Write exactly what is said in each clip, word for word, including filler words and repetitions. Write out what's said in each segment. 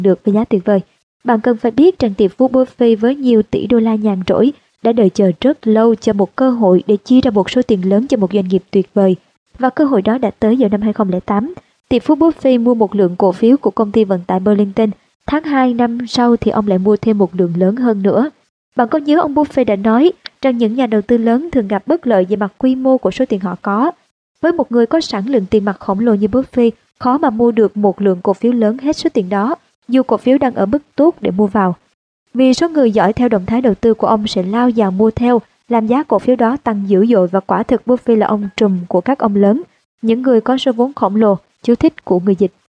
được với giá tuyệt vời. Bạn cần phải biết rằng tỷ phú Buffett với nhiều tỷ đô la nhàn rỗi đã đợi chờ rất lâu cho một cơ hội để chi ra một số tiền lớn cho một doanh nghiệp tuyệt vời. Và cơ hội đó đã tới vào năm hai không không tám. Tỷ phú Buffett mua một lượng cổ phiếu của công ty vận tải Burlington. Tháng hai năm sau thì ông lại mua thêm một lượng lớn hơn nữa. Bạn có nhớ ông Buffett đã nói rằng những nhà đầu tư lớn thường gặp bất lợi về mặt quy mô của số tiền họ có. Với một người có sẵn lượng tiền mặt khổng lồ như Buffett, khó mà mua được một lượng cổ phiếu lớn hết số tiền đó, dù cổ phiếu đang ở mức tốt để mua vào. Vì số người dõi theo động thái đầu tư của ông sẽ lao vào mua theo, làm giá cổ phiếu đó tăng dữ dội và quả thực Buffett là ông trùm của các ông lớn, những người có số vốn khổng lồ, chú thích của người dịch.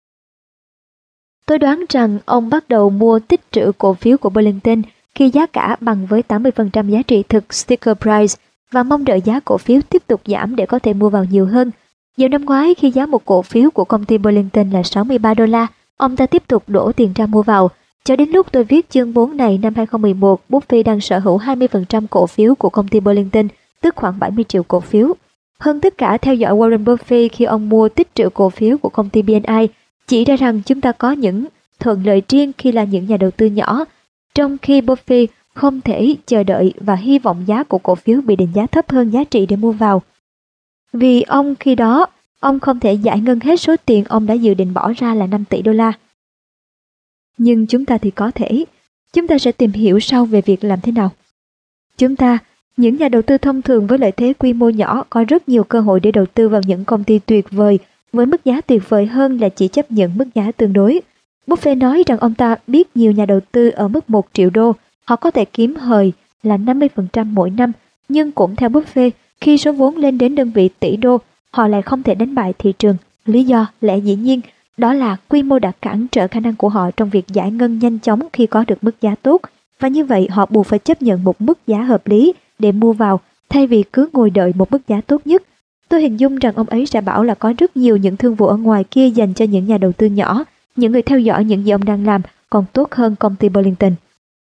Tôi đoán rằng ông bắt đầu mua tích trữ cổ phiếu của Burlington khi giá cả bằng với tám mươi phần trăm giá trị thực sticker price và mong đợi giá cổ phiếu tiếp tục giảm để có thể mua vào nhiều hơn. Vào năm ngoái khi giá một cổ phiếu của công ty Burlington là sáu mươi ba đô la, ông ta tiếp tục đổ tiền ra mua vào. Cho đến lúc tôi viết chương bốn này năm hai không một một, Buffett đang sở hữu hai mươi phần trăm cổ phiếu của công ty Burlington, tức khoảng bảy mươi triệu cổ phiếu. Hơn tất cả, theo dõi Warren Buffett khi ông mua tích trữ cổ phiếu của công ty bê en i, chỉ ra rằng chúng ta có những thuận lợi riêng khi là những nhà đầu tư nhỏ, trong khi Buffett không thể chờ đợi và hy vọng giá của cổ phiếu bị định giá thấp hơn giá trị để mua vào. Vì ông khi đó, ông không thể giải ngân hết số tiền ông đã dự định bỏ ra là năm tỷ đô la. Nhưng chúng ta thì có thể. Chúng ta sẽ tìm hiểu sau về việc làm thế nào. Chúng ta, những nhà đầu tư thông thường với lợi thế quy mô nhỏ, có rất nhiều cơ hội để đầu tư vào những công ty tuyệt vời với mức giá tuyệt vời hơn là chỉ chấp nhận mức giá tương đối. Buffett nói rằng ông ta biết nhiều nhà đầu tư ở mức một triệu đô, họ có thể kiếm hời là năm mươi phần trăm mỗi năm, nhưng cũng theo Buffett, khi số vốn lên đến đơn vị tỷ đô, họ lại không thể đánh bại thị trường. Lý do lẽ dĩ nhiên, đó là quy mô đã cản trở khả năng của họ trong việc giải ngân nhanh chóng khi có được mức giá tốt, và như vậy họ buộc phải chấp nhận một mức giá hợp lý để mua vào, thay vì cứ ngồi đợi một mức giá tốt nhất. Tôi hình dung rằng ông ấy sẽ bảo là có rất nhiều những thương vụ ở ngoài kia dành cho những nhà đầu tư nhỏ, những người theo dõi những gì ông đang làm còn tốt hơn công ty Burlington.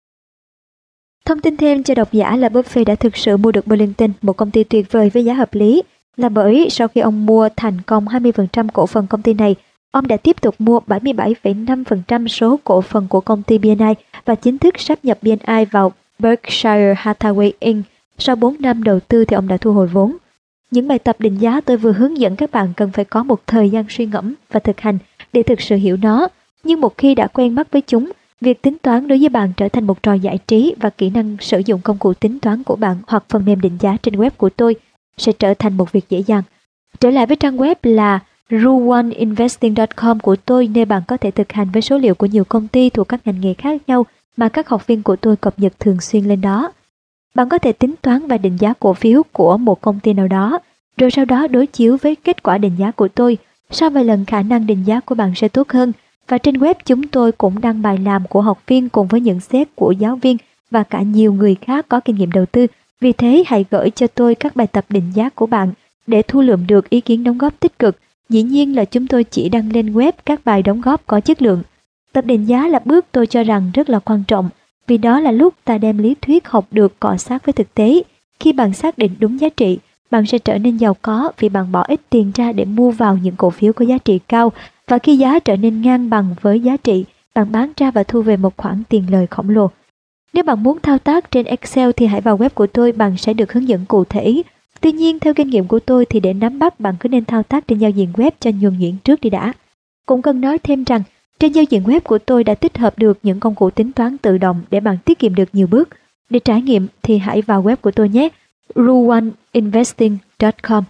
Thông tin thêm cho độc giả là Buffett đã thực sự mua được Burlington, một công ty tuyệt vời với giá hợp lý, là bởi sau khi ông mua thành công hai mươi phần trăm cổ phần công ty này, ông đã tiếp tục mua bảy mươi bảy phẩy năm phần trăm số cổ phần của công ty bê en i và chính thức sáp nhập bê en i vào Berkshire Hathaway Incorporated. Sau bốn năm đầu tư thì ông đã thu hồi vốn. Những bài tập định giá tôi vừa hướng dẫn các bạn cần phải có một thời gian suy ngẫm và thực hành để thực sự hiểu nó. Nhưng một khi đã quen mắt với chúng, việc tính toán đối với bạn trở thành một trò giải trí và kỹ năng sử dụng công cụ tính toán của bạn hoặc phần mềm định giá trên web của tôi sẽ trở thành một việc dễ dàng. Trở lại với trang web là rule one investing chấm com của tôi, nơi bạn có thể thực hành với số liệu của nhiều công ty thuộc các ngành nghề khác nhau mà các học viên của tôi cập nhật thường xuyên lên đó. Bạn có thể tính toán và định giá cổ phiếu của một công ty nào đó, rồi sau đó đối chiếu với kết quả định giá của tôi. Sau vài lần khả năng định giá của bạn sẽ tốt hơn, và trên web chúng tôi cũng đăng bài làm của học viên cùng với nhận xét của giáo viên và cả nhiều người khác có kinh nghiệm đầu tư. Vì thế hãy gửi cho tôi các bài tập định giá của bạn để thu lượm được ý kiến đóng góp tích cực. Dĩ nhiên là chúng tôi chỉ đăng lên web các bài đóng góp có chất lượng. Tập định giá là bước tôi cho rằng rất là quan trọng, vì đó là lúc ta đem lý thuyết học được cọ sát với thực tế. Khi bạn xác định đúng giá trị, bạn sẽ trở nên giàu có vì bạn bỏ ít tiền ra để mua vào những cổ phiếu có giá trị cao, và khi giá trở nên ngang bằng với giá trị, bạn bán ra và thu về một khoản tiền lời khổng lồ. Nếu bạn muốn thao tác trên Excel thì hãy vào web của tôi, bạn sẽ được hướng dẫn cụ thể. Tuy nhiên, theo kinh nghiệm của tôi thì để nắm bắt bạn cứ nên thao tác trên giao diện web cho nhuần nhuyễn trước đi đã. Cũng cần nói thêm rằng, trên giao diện web của tôi đã tích hợp được những công cụ tính toán tự động để bạn tiết kiệm được nhiều bước. Để trải nghiệm thì hãy vào web của tôi nhé, rule one investing chấm com.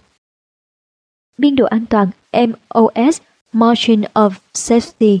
Biên độ an toàn M O S, Margin of Safety.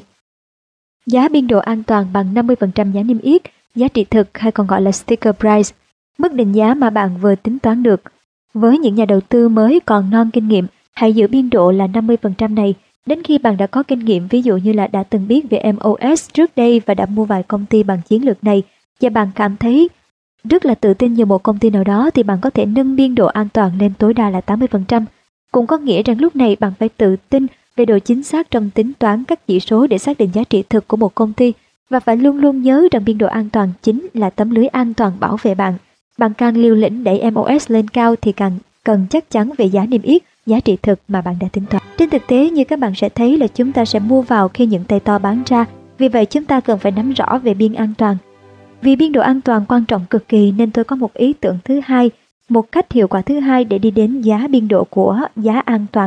Giá biên độ an toàn bằng năm mươi phần trăm giá niêm yết, giá trị thực hay còn gọi là sticker price, mức định giá mà bạn vừa tính toán được. Với những nhà đầu tư mới còn non kinh nghiệm, hãy giữ biên độ là năm mươi phần trăm này đến khi bạn đã có kinh nghiệm, ví dụ như là đã từng biết về M O S trước đây và đã mua vài công ty bằng chiến lược này, và bạn cảm thấy rất là tự tin vào một công ty nào đó thì bạn có thể nâng biên độ an toàn lên tối đa là tám mươi phần trăm. Cũng có nghĩa rằng lúc này bạn phải tự tin về độ chính xác trong tính toán các chỉ số để xác định giá trị thực của một công ty, và phải luôn luôn nhớ rằng biên độ an toàn chính là tấm lưới an toàn bảo vệ bạn. Bạn càng liều lĩnh đẩy M O S lên cao thì càng cần chắc chắn về giá niêm yết, giá trị thực mà bạn đã tính toán. Trên thực tế, như các bạn sẽ thấy là chúng ta sẽ mua vào khi những tay to bán ra, Vì vậy chúng ta cần phải nắm rõ về biên an toàn. Vì biên độ an toàn quan trọng cực kỳ nên tôi có một ý tưởng thứ hai, một cách hiệu quả thứ hai để đi đến giá biên độ của giá an toàn.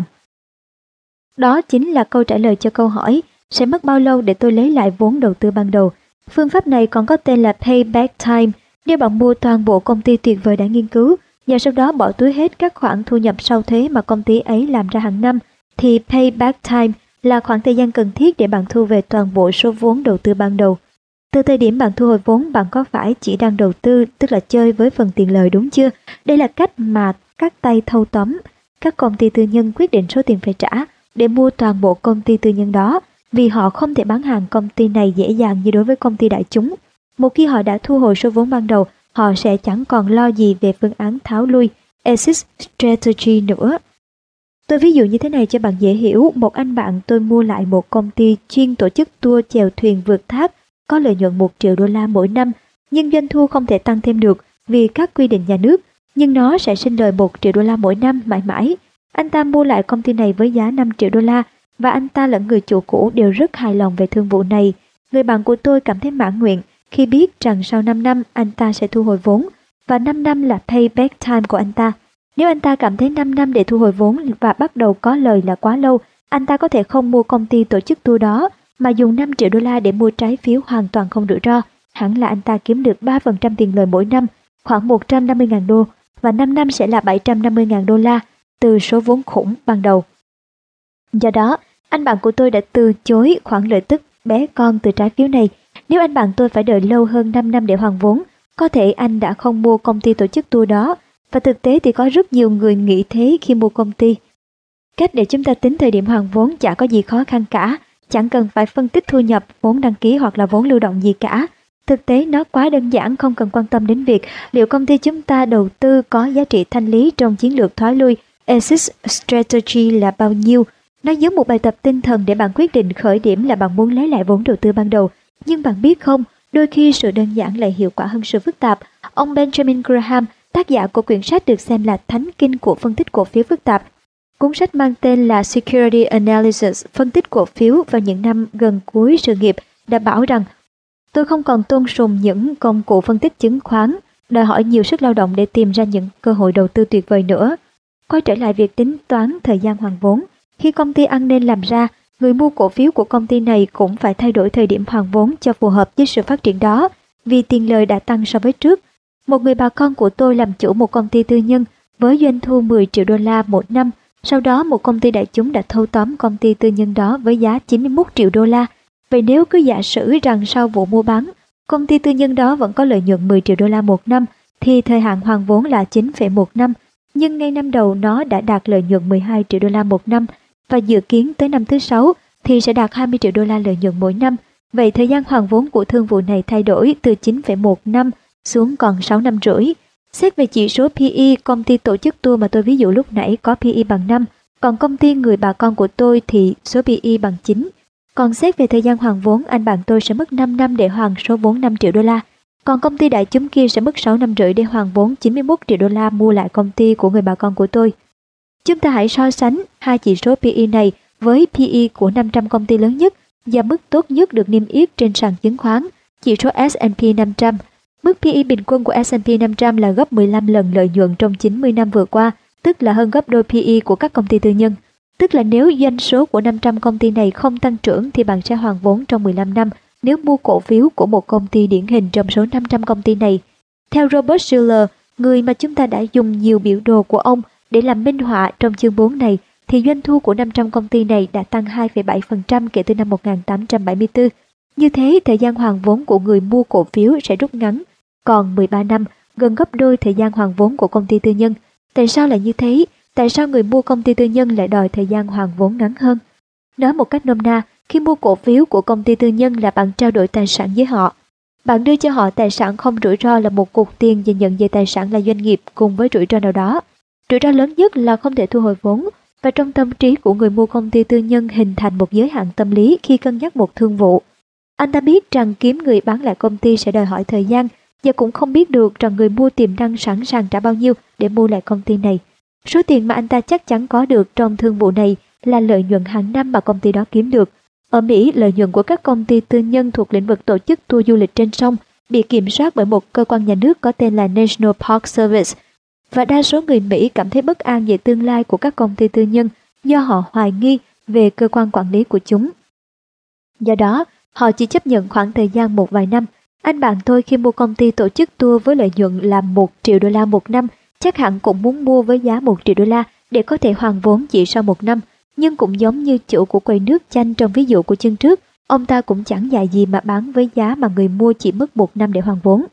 Đó chính là câu trả lời cho câu hỏi sẽ mất bao lâu để tôi lấy lại vốn đầu tư ban đầu. Phương pháp này còn có tên là payback time. Nếu bạn mua toàn bộ công ty tuyệt vời đã nghiên cứu và sau đó bỏ túi hết các khoản thu nhập sau thuế mà công ty ấy làm ra hàng năm, thì payback time là khoảng thời gian cần thiết để bạn thu về toàn bộ số vốn đầu tư ban đầu. Từ thời điểm bạn thu hồi vốn, bạn có phải chỉ đang đầu tư, tức là chơi với phần tiền lời đúng chưa? Đây là cách mà các tay thâu tóm, các công ty tư nhân quyết định số tiền phải trả để mua toàn bộ công ty tư nhân đó, vì họ không thể bán hàng công ty này dễ dàng như đối với công ty đại chúng. Một khi họ đã thu hồi số vốn ban đầu, họ sẽ chẳng còn lo gì về phương án tháo lui, exit strategy nữa. Tôi ví dụ như thế này cho bạn dễ hiểu. Một anh bạn tôi mua lại một công ty chuyên tổ chức tour chèo thuyền vượt thác, có lợi nhuận một triệu đô la mỗi năm, nhưng doanh thu không thể tăng thêm được vì các quy định nhà nước, nhưng nó sẽ sinh lời một triệu đô la mỗi năm mãi mãi. Anh ta mua lại công ty này với giá năm triệu đô la và anh ta lẫn người chủ cũ đều rất hài lòng về thương vụ này. Người bạn của tôi cảm thấy mãn nguyện khi biết rằng sau năm năm anh ta sẽ thu hồi vốn và năm năm là payback time của anh ta. Nếu anh ta cảm thấy năm năm để thu hồi vốn và bắt đầu có lời là quá lâu, anh ta có thể không mua công ty tổ chức tour đó mà dùng năm triệu đô la để mua trái phiếu hoàn toàn không rủi ro. Hẳn là anh ta kiếm được ba phần trăm tiền lời mỗi năm, khoảng một trăm năm mươi nghìn đô, và năm năm sẽ là bảy trăm năm mươi nghìn đô la từ số vốn khủng ban đầu. Do đó, anh bạn của tôi đã từ chối khoản lợi tức bé con từ trái phiếu này. Nếu anh bạn tôi phải đợi lâu hơn năm năm để hoàn vốn, có thể anh đã không mua công ty tổ chức tour đó, và thực tế thì có rất nhiều người nghĩ thế khi mua công ty. Cách để chúng ta tính thời điểm hoàn vốn chả có gì khó khăn cả, chẳng cần phải phân tích thu nhập, vốn đăng ký hoặc là vốn lưu động gì cả. Thực tế nó quá đơn giản, không cần quan tâm đến việc liệu công ty chúng ta đầu tư có giá trị thanh lý trong chiến lược thoái lui, exit strategy là bao nhiêu. Nó giống một bài tập tinh thần để bạn quyết định khởi điểm là bạn muốn lấy lại vốn đầu tư ban đầu. Nhưng bạn biết không, đôi khi sự đơn giản lại hiệu quả hơn sự phức tạp. Ông Benjamin Graham, tác giả của quyển sách được xem là thánh kinh của phân tích cổ phiếu phức tạp. Cuốn sách mang tên là Security Analysis, phân tích cổ phiếu vào những năm gần cuối sự nghiệp, đã bảo rằng tôi không còn tôn sùng những công cụ phân tích chứng khoán, đòi hỏi nhiều sức lao động để tìm ra những cơ hội đầu tư tuyệt vời nữa. Quay trở lại việc tính toán thời gian hoàn vốn, khi công ty ăn nên làm ra, người mua cổ phiếu của công ty này cũng phải thay đổi thời điểm hoàn vốn cho phù hợp với sự phát triển đó, vì tiền lời đã tăng so với trước. Một người bà con của tôi làm chủ một công ty tư nhân với doanh thu mười triệu đô la một năm. Sau đó một công ty đại chúng đã thâu tóm công ty tư nhân đó với giá chín mươi mốt triệu đô la. Vậy nếu cứ giả sử rằng sau vụ mua bán, công ty tư nhân đó vẫn có lợi nhuận mười triệu đô la một năm, thì thời hạn hoàn vốn là chín phẩy một năm. Nhưng ngay năm đầu nó đã đạt lợi nhuận mười hai triệu đô la một năm, và dự kiến tới năm thứ sáu thì sẽ đạt hai mươi triệu đô la lợi nhuận mỗi năm. Vậy thời gian hoàn vốn của thương vụ này thay đổi từ chín phẩy một năm xuống còn sáu năm rưỡi. Xét về chỉ số pê e, công ty tổ chức tour mà tôi ví dụ lúc nãy có pê e bằng năm, còn công ty người bà con của tôi thì số pê e bằng chín. Còn xét về thời gian hoàn vốn, anh bạn tôi sẽ mất năm năm để hoàn số vốn năm triệu đô la. Còn công ty đại chúng kia sẽ mất sáu năm rưỡi để hoàn vốn chín mươi mốt triệu đô la mua lại công ty của người bà con của tôi. Chúng ta hãy so sánh hai chỉ số pê e này với pê e của năm trăm công ty lớn nhất và mức tốt nhất được niêm yết trên sàn chứng khoán, chỉ số ét and pê năm trăm. Mức pê e bình quân của ét and pê năm trăm là gấp mười lăm lần lợi nhuận trong chín mươi năm vừa qua, tức là hơn gấp đôi pê e của các công ty tư nhân. Tức là nếu doanh số của năm trăm công ty này không tăng trưởng thì bạn sẽ hoàn vốn trong mười lăm năm nếu mua cổ phiếu của một công ty điển hình trong số năm trăm công ty này. Theo Robert Shiller, người mà chúng ta đã dùng nhiều biểu đồ của ông để làm minh họa trong chương bốn này, thì doanh thu của năm trăm công ty này đã tăng hai phẩy bảy phần trăm kể từ năm một nghìn tám trăm bảy mươi tư. Như thế, thời gian hoàn vốn của người mua cổ phiếu sẽ rút ngắn, còn mười ba năm, gần gấp đôi thời gian hoàn vốn của công ty tư nhân. Tại sao lại như thế? Tại sao người mua công ty tư nhân lại đòi thời gian hoàn vốn ngắn hơn? Nói một cách nôm na, khi mua cổ phiếu của công ty tư nhân là bạn trao đổi tài sản với họ. Bạn đưa cho họ tài sản không rủi ro là một cục tiền và nhận về tài sản là doanh nghiệp cùng với rủi ro nào đó. Rủi ro lớn nhất là không thể thu hồi vốn, và trong tâm trí của người mua công ty tư nhân hình thành một giới hạn tâm lý khi cân nhắc một thương vụ. Anh ta biết rằng kiếm người bán lại công ty sẽ đòi hỏi thời gian, và cũng không biết được rằng người mua tiềm năng sẵn sàng trả bao nhiêu để mua lại công ty này. Số tiền mà anh ta chắc chắn có được trong thương vụ này là lợi nhuận hàng năm mà công ty đó kiếm được. Ở Mỹ, lợi nhuận của các công ty tư nhân thuộc lĩnh vực tổ chức tour du lịch trên sông bị kiểm soát bởi một cơ quan nhà nước có tên là National Park Service, và đa số người Mỹ cảm thấy bất an về tương lai của các công ty tư nhân do họ hoài nghi về cơ quan quản lý của chúng. Do đó, họ chỉ chấp nhận khoảng thời gian một vài năm. Anh bạn tôi khi mua công ty tổ chức tour với lợi nhuận là một triệu đô la một năm, chắc hẳn cũng muốn mua với giá một triệu đô la để có thể hoàn vốn chỉ sau một năm. Nhưng cũng giống như chủ của quầy nước chanh trong ví dụ của chương trước, ông ta cũng chẳng dại gì mà bán với giá mà người mua chỉ mất một năm để hoàn vốn.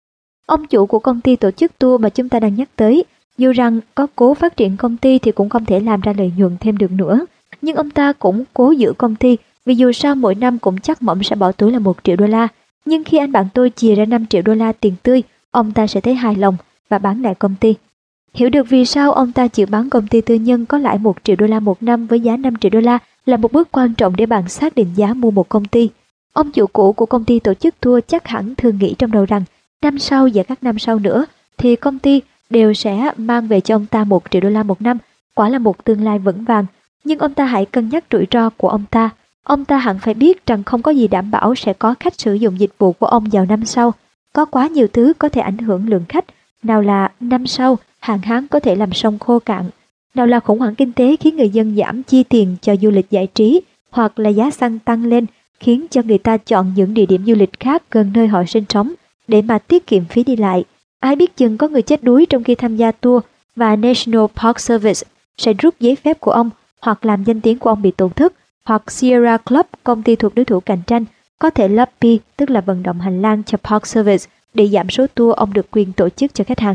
Ông chủ của công ty tổ chức tour mà chúng ta đang nhắc tới, dù rằng có cố phát triển công ty thì cũng không thể làm ra lợi nhuận thêm được nữa. Nhưng ông ta cũng cố giữ công ty vì dù sao mỗi năm cũng chắc mỏng sẽ bỏ túi là một triệu đô la. Nhưng khi anh bạn tôi chìa ra năm triệu đô la tiền tươi, ông ta sẽ thấy hài lòng và bán lại công ty. Hiểu được vì sao ông ta chịu bán công ty tư nhân có lãi một triệu đô la một năm với giá năm triệu đô la là một bước quan trọng để bạn xác định giá mua một công ty. Ông chủ cũ của công ty tổ chức tour chắc hẳn thường nghĩ trong đầu rằng năm sau và các năm sau nữa thì công ty đều sẽ mang về cho ông ta một triệu đô la một năm, quả là một tương lai vững vàng. Nhưng ông ta hãy cân nhắc rủi ro của ông ta. Ông ta hẳn phải biết rằng không có gì đảm bảo sẽ có khách sử dụng dịch vụ của ông vào năm sau. Có quá nhiều thứ có thể ảnh hưởng lượng khách. Nào là năm sau, hạn hán có thể làm sông khô cạn. Nào là khủng hoảng kinh tế khiến người dân giảm chi tiền cho du lịch giải trí, hoặc là giá xăng tăng lên khiến cho người ta chọn những địa điểm du lịch khác gần nơi họ sinh sống để mà tiết kiệm phí đi lại. Ai biết chừng có người chết đuối trong khi tham gia tour và National Park Service sẽ rút giấy phép của ông, hoặc làm danh tiếng của ông bị tổn thất, hoặc Sierra Club, công ty thuộc đối thủ cạnh tranh, có thể lobby, tức là vận động hành lang cho Park Service để giảm số tour ông được quyền tổ chức cho khách hàng.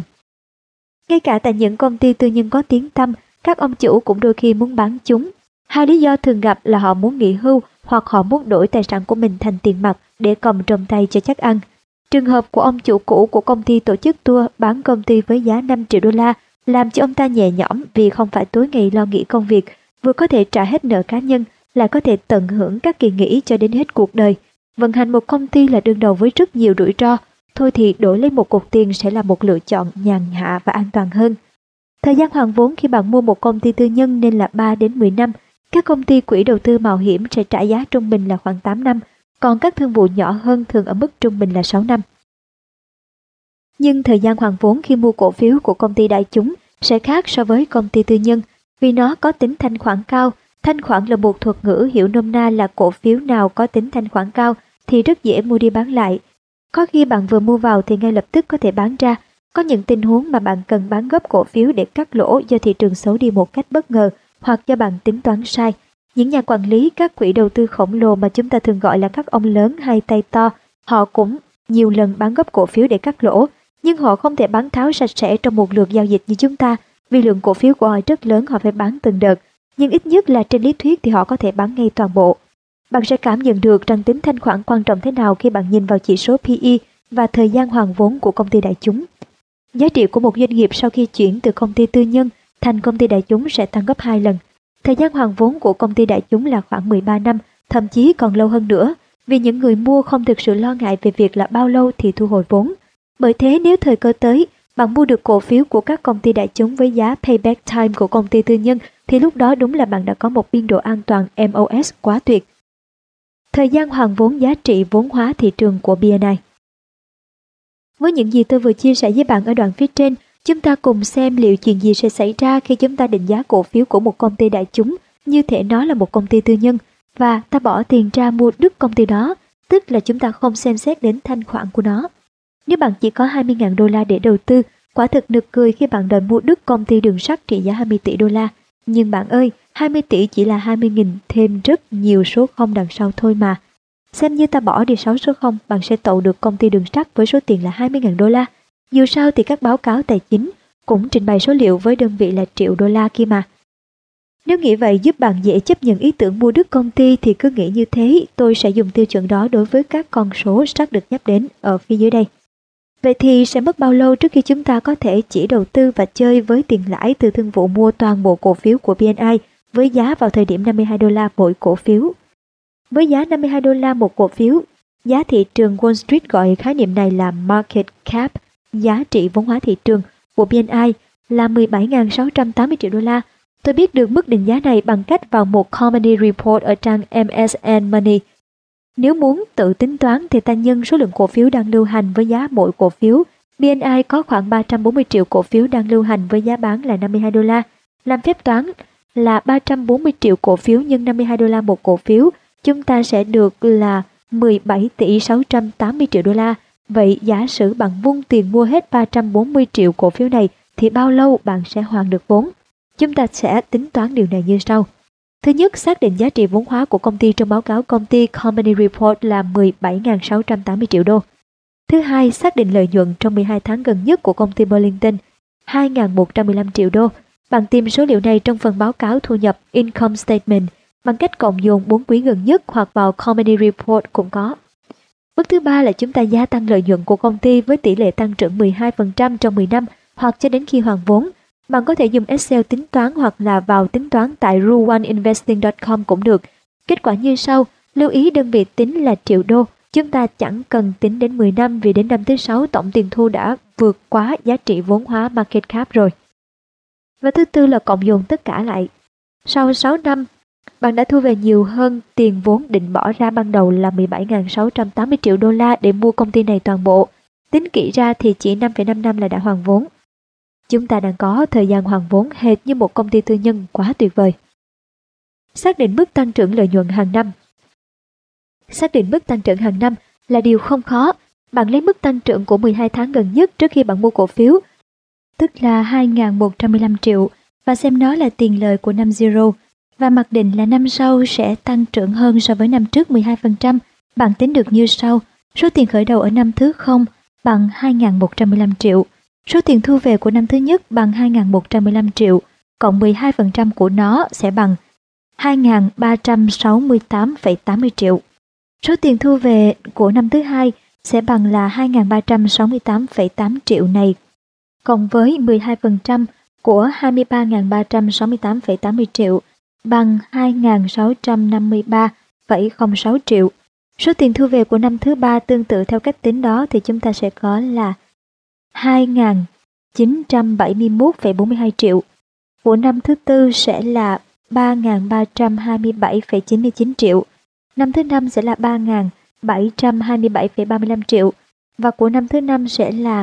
Ngay cả tại những công ty tư nhân có tiếng tăm, các ông chủ cũng đôi khi muốn bán chúng. Hai lý do thường gặp là họ muốn nghỉ hưu hoặc họ muốn đổi tài sản của mình thành tiền mặt để cầm trong tay cho chắc ăn. Trường hợp của ông chủ cũ của công ty tổ chức tour bán công ty với giá năm triệu đô la làm cho ông ta nhẹ nhõm vì không phải tối ngày lo nghĩ công việc, vừa có thể trả hết nợ cá nhân, lại có thể tận hưởng các kỳ nghỉ cho đến hết cuộc đời. Vận hành một công ty là đương đầu với rất nhiều rủi ro, thôi thì đổi lấy một cục tiền sẽ là một lựa chọn nhàn hạ và an toàn hơn. Thời gian hoàn vốn khi bạn mua một công ty tư nhân nên là ba đến mười năm. Các công ty quỹ đầu tư mạo hiểm sẽ trả giá trung bình là khoảng tám năm, còn các thương vụ nhỏ hơn thường ở mức trung bình là sáu năm. Nhưng thời gian hoàn vốn khi mua cổ phiếu của công ty đại chúng sẽ khác so với công ty tư nhân vì nó có tính thanh khoản cao. Thanh khoản là một thuật ngữ hiểu nôm na là cổ phiếu nào có tính thanh khoản cao thì rất dễ mua đi bán lại. Có khi bạn vừa mua vào thì ngay lập tức có thể bán ra. Có những tình huống mà bạn cần bán gấp cổ phiếu để cắt lỗ do thị trường xấu đi một cách bất ngờ hoặc do bạn tính toán sai. Những nhà quản lý các quỹ đầu tư khổng lồ mà chúng ta thường gọi là các ông lớn hay tay to, họ cũng nhiều lần bán gấp cổ phiếu để cắt lỗ, nhưng họ không thể bán tháo sạch sẽ trong một lượt giao dịch như chúng ta vì lượng cổ phiếu của họ rất lớn, họ phải bán từng đợt. Nhưng ít nhất là trên lý thuyết thì họ có thể bán ngay toàn bộ. Bạn sẽ cảm nhận được rằng tính thanh khoản quan trọng thế nào khi bạn nhìn vào chỉ số P E và thời gian hoàn vốn của công ty đại chúng. Giá trị của một doanh nghiệp sau khi chuyển từ công ty tư nhân thành công ty đại chúng sẽ tăng gấp hai lần. Thời gian hoàn vốn của công ty đại chúng là khoảng mười ba năm, thậm chí còn lâu hơn nữa, vì những người mua không thực sự lo ngại về việc là bao lâu thì thu hồi vốn. Bởi thế nếu thời cơ tới, bạn mua được cổ phiếu của các công ty đại chúng với giá payback time của công ty tư nhân thì lúc đó đúng là bạn đã có một biên độ an toàn M O S quá tuyệt. Thời gian hoàn vốn giá trị vốn hóa thị trường của B N I. Với những gì tôi vừa chia sẻ với bạn ở đoạn phía trên, chúng ta cùng xem liệu chuyện gì sẽ xảy ra khi chúng ta định giá cổ phiếu của một công ty đại chúng như thể nó là một công ty tư nhân và ta bỏ tiền ra mua đứt công ty đó, tức là chúng ta không xem xét đến thanh khoản của nó. Nếu bạn chỉ có hai mươi nghìn đô la để đầu tư, quả thực nực cười khi bạn đòi mua đứt công ty đường sắt trị giá hai mươi tỷ đô la. Nhưng bạn ơi, hai mươi tỷ chỉ là hai mươi nghìn thêm rất nhiều số không đằng sau thôi mà. Xem như ta bỏ đi sáu số không, bạn sẽ tậu được công ty đường sắt với số tiền là hai mươi nghìn đô la. Dù sao thì các báo cáo tài chính cũng trình bày số liệu với đơn vị là triệu đô la kia mà. Nếu nghĩ vậy giúp bạn dễ chấp nhận ý tưởng mua đứt công ty thì cứ nghĩ như thế, tôi sẽ dùng tiêu chuẩn đó đối với các con số sắp được nhắc đến ở phía dưới đây. Vậy thì sẽ mất bao lâu trước khi chúng ta có thể chỉ đầu tư và chơi với tiền lãi từ thương vụ mua toàn bộ cổ phiếu của B N I với giá vào thời điểm năm mươi hai đô la mỗi cổ phiếu? Với giá năm mươi hai đô la một cổ phiếu, giá thị trường Wall Street gọi khái niệm này là market cap, giá trị vốn hóa thị trường của B N I là mười bảy nghìn sáu trăm tám mươi triệu đô la, Tôi biết được mức định giá này bằng cách vào một Company Report ở trang em ét en Money. Nếu muốn tự tính toán thì ta nhân số lượng cổ phiếu đang lưu hành với giá mỗi cổ phiếu. bê en i có khoảng ba trăm bốn mươi triệu cổ phiếu đang lưu hành với giá bán là năm mươi hai đô la. Làm phép toán là ba trăm bốn mươi triệu cổ phiếu nhân năm mươi hai đô la một cổ phiếu, chúng ta sẽ được là mười bảy tỷ sáu trăm tám mươi triệu đô la. Vậy giả sử bạn vung tiền mua hết ba trăm bốn mươi triệu cổ phiếu này thì bao lâu bạn sẽ hoàn được vốn? Chúng ta sẽ tính toán điều này như sau. Thứ nhất, xác định giá trị vốn hóa của công ty trong báo cáo công ty Company Report là mười bảy nghìn sáu trăm tám mươi triệu đô. Thứ hai, xác định lợi nhuận trong mười hai tháng gần nhất của công ty Burlington, hai nghìn một trăm mười lăm triệu đô. Bạn tìm số liệu này trong phần báo cáo thu nhập Income Statement bằng cách cộng dồn bốn quý gần nhất hoặc vào Company Report cũng có. Bước thứ ba là chúng ta gia tăng lợi nhuận của công ty với tỷ lệ tăng trưởng mười hai phần trăm trong mười năm hoặc cho đến khi hoàn vốn. Bạn có thể dùng Excel tính toán hoặc là vào tính toán tại rule one investing chấm com cũng được. Kết quả như sau, lưu ý đơn vị tính là triệu đô. Chúng ta chẳng cần tính đến mười năm vì đến năm thứ sáu tổng tiền thu đã vượt quá giá trị vốn hóa market cap rồi. Và thứ tư là cộng dồn tất cả lại. Sau sáu năm, bạn đã thu về nhiều hơn tiền vốn định bỏ ra ban đầu là mười bảy nghìn sáu trăm tám mươi triệu đô la để mua công ty này toàn bộ. Tính kỹ ra thì chỉ năm phẩy năm năm là đã hoàn vốn. Chúng ta đang có thời gian hoàn vốn hệt như một công ty tư nhân, quá tuyệt vời. Xác định mức tăng trưởng lợi nhuận hàng năm. Xác định mức tăng trưởng hàng năm là điều không khó. Bạn lấy mức tăng trưởng của mười hai tháng gần nhất trước khi bạn mua cổ phiếu, tức là hai nghìn một trăm mười lăm triệu, và xem nó là tiền lời của năm zero, và mặc định là năm sau sẽ tăng trưởng hơn so với năm trước mười hai phần trăm. Bạn tính được như sau. Số tiền khởi đầu ở năm thứ không bằng hai nghìn một trăm mười lăm triệu. Số tiền thu về của năm thứ nhất bằng hai nghìn một trăm mười lăm triệu, cộng mười hai phần trăm của nó sẽ bằng hai nghìn ba trăm sáu mươi tám phẩy tám mươi triệu. Số tiền thu về của năm thứ hai sẽ bằng là hai nghìn ba trăm sáu mươi tám phẩy tám triệu này, cộng với mười hai phần trăm của hai mươi ba nghìn ba trăm sáu mươi tám phẩy tám mươi triệu, bằng hai nghìn sáu trăm năm mươi ba phẩy không sáu triệu. Số tiền thu về của năm thứ ba tương tự theo cách tính đó thì chúng ta sẽ có là hai nghìn chín trăm bảy mươi mốt phẩy bốn mươi hai triệu. Của năm thứ tư sẽ là ba nghìn ba trăm hai mươi bảy phẩy chín mươi chín triệu. Năm thứ năm sẽ là ba nghìn bảy trăm hai mươi bảy phẩy ba mươi lăm triệu. Và của năm thứ năm sẽ là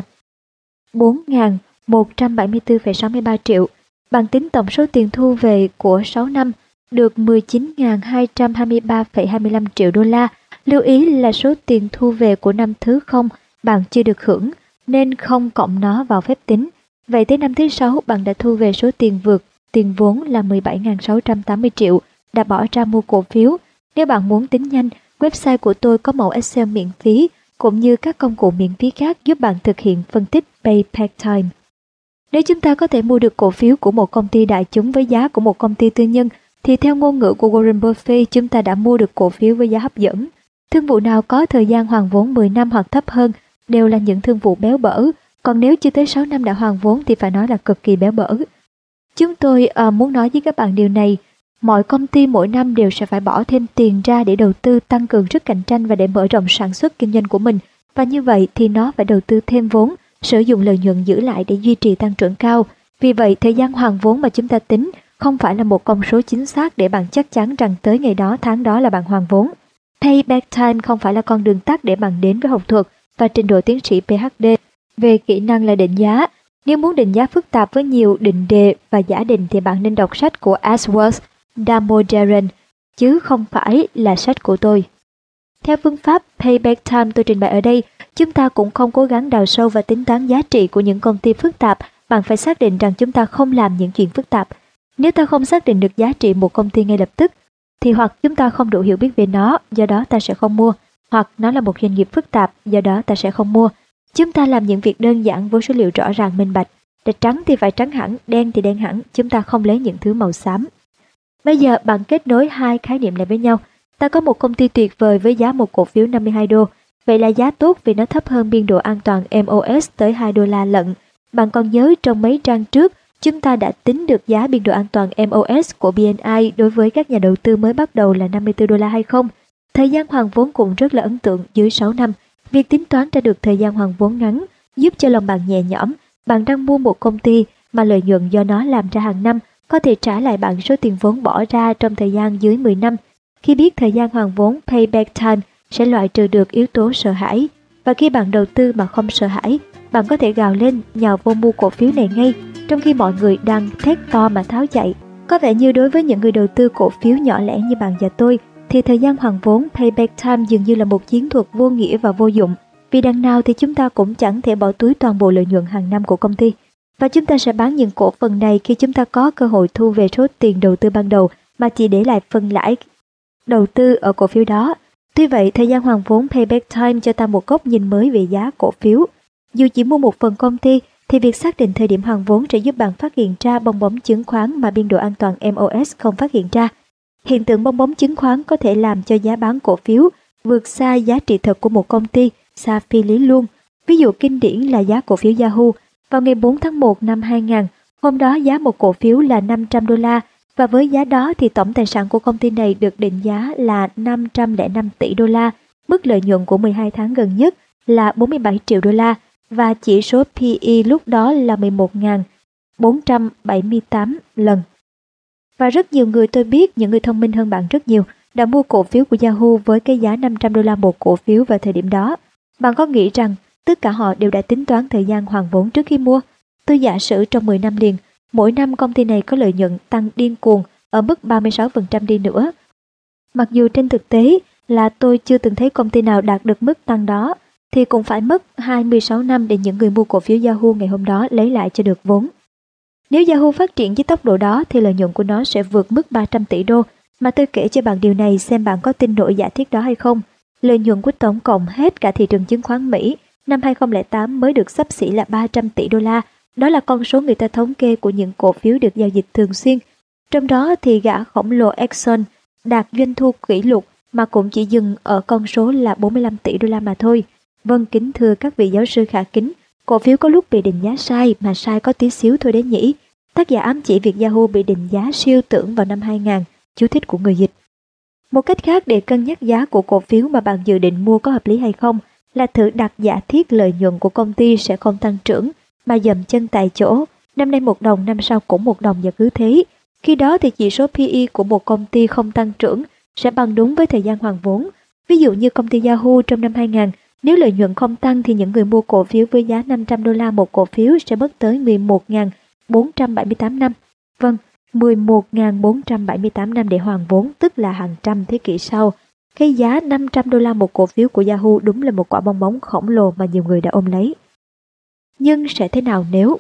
bốn nghìn một trăm bảy mươi tư phẩy sáu mươi ba triệu. Bằng tính tổng số tiền thu về của sáu năm được mười chín nghìn hai trăm hai mươi ba phẩy hai mươi lăm triệu đô la. Lưu ý là số tiền thu về của năm thứ không bạn chưa được hưởng, nên không cộng nó vào phép tính. Vậy tới năm thứ sáu bạn đã thu về số tiền vượt tiền vốn là mười bảy nghìn sáu trăm tám mươi triệu đã bỏ ra mua cổ phiếu. Nếu bạn muốn tính nhanh, website của tôi có mẫu Excel miễn phí cũng như các công cụ miễn phí khác giúp bạn thực hiện phân tích Payback Time. Nếu chúng ta có thể mua được cổ phiếu của một công ty đại chúng với giá của một công ty tư nhân, thì theo ngôn ngữ của Warren Buffett, chúng ta đã mua được cổ phiếu với giá hấp dẫn. Thương vụ nào có thời gian hoàn vốn mười năm hoặc thấp hơn đều là những thương vụ béo bở, còn nếu chưa tới sáu năm đã hoàn vốn thì phải nói là cực kỳ béo bở. Chúng tôi uh, muốn nói với các bạn điều này, mọi công ty mỗi năm đều sẽ phải bỏ thêm tiền ra để đầu tư tăng cường sức cạnh tranh và để mở rộng sản xuất kinh doanh của mình, và như vậy thì nó phải đầu tư thêm vốn, sử dụng lợi nhuận giữ lại để duy trì tăng trưởng cao. Vì vậy, thời gian hoàn vốn mà chúng ta tính không phải là một con số chính xác để bạn chắc chắn rằng tới ngày đó tháng đó là bạn hoàn vốn. Payback time không phải là con đường tắt để bạn đến với học thuật và trình độ tiến sĩ pê hát đê về kỹ năng là định giá. Nếu muốn định giá phức tạp với nhiều định đề và giả định thì bạn nên đọc sách của Ashworth Damodaran, chứ không phải là sách của tôi. Theo phương pháp Payback Time tôi trình bày ở đây, chúng ta cũng không cố gắng đào sâu và tính toán giá trị của những công ty phức tạp. Bạn phải xác định rằng chúng ta không làm những chuyện phức tạp. Nếu ta không xác định được giá trị một công ty ngay lập tức, thì hoặc chúng ta không đủ hiểu biết về nó, do đó ta sẽ không mua, hoặc nó là một doanh nghiệp phức tạp, do đó ta sẽ không mua. Chúng ta làm những việc đơn giản với số liệu rõ ràng minh bạch. Để trắng thì phải trắng hẳn, đen thì đen hẳn, chúng ta không lấy những thứ màu xám. Bây giờ bạn kết nối hai khái niệm lại với nhau. Ta có một công ty tuyệt vời với giá một cổ phiếu năm mươi hai đô. Vậy là giá tốt vì nó thấp hơn biên độ an toàn em ô ét tới hai đô la lận. Bạn còn nhớ trong mấy trang trước, chúng ta đã tính được giá biên độ an toàn em ô ét của bê en i đối với các nhà đầu tư mới bắt đầu là năm mươi tư đô la hay không? Thời gian hoàn vốn cũng rất là ấn tượng, dưới sáu năm. Việc tính toán ra được thời gian hoàn vốn ngắn giúp cho lòng bạn nhẹ nhõm. Bạn đang mua một công ty mà lợi nhuận do nó làm ra hàng năm có thể trả lại bạn số tiền vốn bỏ ra trong thời gian dưới mười năm. Khi biết thời gian hoàn vốn payback time sẽ loại trừ được yếu tố sợ hãi. Và khi bạn đầu tư mà không sợ hãi, bạn có thể gào lên nhào vô mua cổ phiếu này ngay, trong khi mọi người đang thét to mà tháo chạy. Có vẻ như đối với những người đầu tư cổ phiếu nhỏ lẻ như bạn và tôi, thì thời gian hoàn vốn payback time dường như là một chiến thuật vô nghĩa và vô dụng. Vì đằng nào thì chúng ta cũng chẳng thể bỏ túi toàn bộ lợi nhuận hàng năm của công ty. Và chúng ta sẽ bán những cổ phần này khi chúng ta có cơ hội thu về số tiền đầu tư ban đầu mà chỉ để lại phần lãi đầu tư ở cổ phiếu đó. Tuy vậy, thời gian hoàn vốn payback time cho ta một góc nhìn mới về giá cổ phiếu. Dù chỉ mua một phần công ty, thì việc xác định thời điểm hoàn vốn sẽ giúp bạn phát hiện ra bong bóng chứng khoán mà biên độ an toàn em o ét không phát hiện ra. Hiện tượng bong bóng chứng khoán có thể làm cho giá bán cổ phiếu vượt xa giá trị thật của một công ty, xa phi lý luôn. Ví dụ kinh điển là giá cổ phiếu Yahoo. Vào ngày bốn tháng một năm hai nghìn, hôm đó giá một cổ phiếu là năm trăm đô la, và với giá đó thì tổng tài sản của công ty này được định giá là năm trăm lẻ năm tỷ đô la, mức lợi nhuận của mười hai tháng gần nhất là bốn mươi bảy triệu đô la, và chỉ số P E lúc đó là mười một nghìn bốn trăm bảy mươi tám lần. Và rất nhiều người tôi biết, những người thông minh hơn bạn rất nhiều, đã mua cổ phiếu của Yahoo với cái giá năm trăm đô la một cổ phiếu vào thời điểm đó. Bạn có nghĩ rằng tất cả họ đều đã tính toán thời gian hoàn vốn trước khi mua? Tôi giả sử trong mười năm liền, mỗi năm công ty này có lợi nhuận tăng điên cuồng ở mức ba mươi sáu phần trăm đi nữa. Mặc dù trên thực tế là tôi chưa từng thấy công ty nào đạt được mức tăng đó, thì cũng phải mất hai mươi sáu năm để những người mua cổ phiếu Yahoo ngày hôm đó lấy lại cho được vốn. Nếu Yahoo phát triển với tốc độ đó thì lợi nhuận của nó sẽ vượt mức ba trăm tỷ đô, mà tôi kể cho bạn điều này xem bạn có tin nổi giả thiết đó hay không. Lợi nhuận của tổng cộng hết cả thị trường chứng khoán Mỹ năm hai không không tám mới được xấp xỉ là ba trăm tỷ đô la. Đó là con số người ta thống kê của những cổ phiếu được giao dịch thường xuyên. Trong đó thì gã khổng lồ Exxon đạt doanh thu kỷ lục mà cũng chỉ dừng ở con số là bốn mươi lăm tỷ đô la mà thôi. Vâng, kính thưa các vị giáo sư khả kính, cổ phiếu có lúc bị định giá sai, mà sai có tí xíu thôi đấy nhỉ. Tác giả ám chỉ việc Yahoo bị định giá siêu tưởng vào năm hai nghìn, chú thích của người dịch. Một cách khác để cân nhắc giá của cổ phiếu mà bạn dự định mua có hợp lý hay không là thử đặt giả thiết lợi nhuận của công ty sẽ không tăng trưởng, mà dậm chân tại chỗ, năm nay một đồng, năm sau cũng một đồng và cứ thế. Khi đó thì chỉ số P E của một công ty không tăng trưởng sẽ bằng đúng với thời gian hoàn vốn. Ví dụ như công ty Yahoo trong năm hai nghìn, nếu lợi nhuận không tăng thì những người mua cổ phiếu với giá năm trăm đô la một cổ phiếu sẽ mất tới mười một nghìn bốn trăm bảy mươi tám năm. Vâng, mười một nghìn bốn trăm bảy mươi tám năm để hoàn vốn, tức là hàng trăm thế kỷ sau. Cái giá năm trăm đô la một cổ phiếu của Yahoo đúng là một quả bong bóng khổng lồ mà nhiều người đã ôm lấy. Nhưng sẽ thế nào nếu?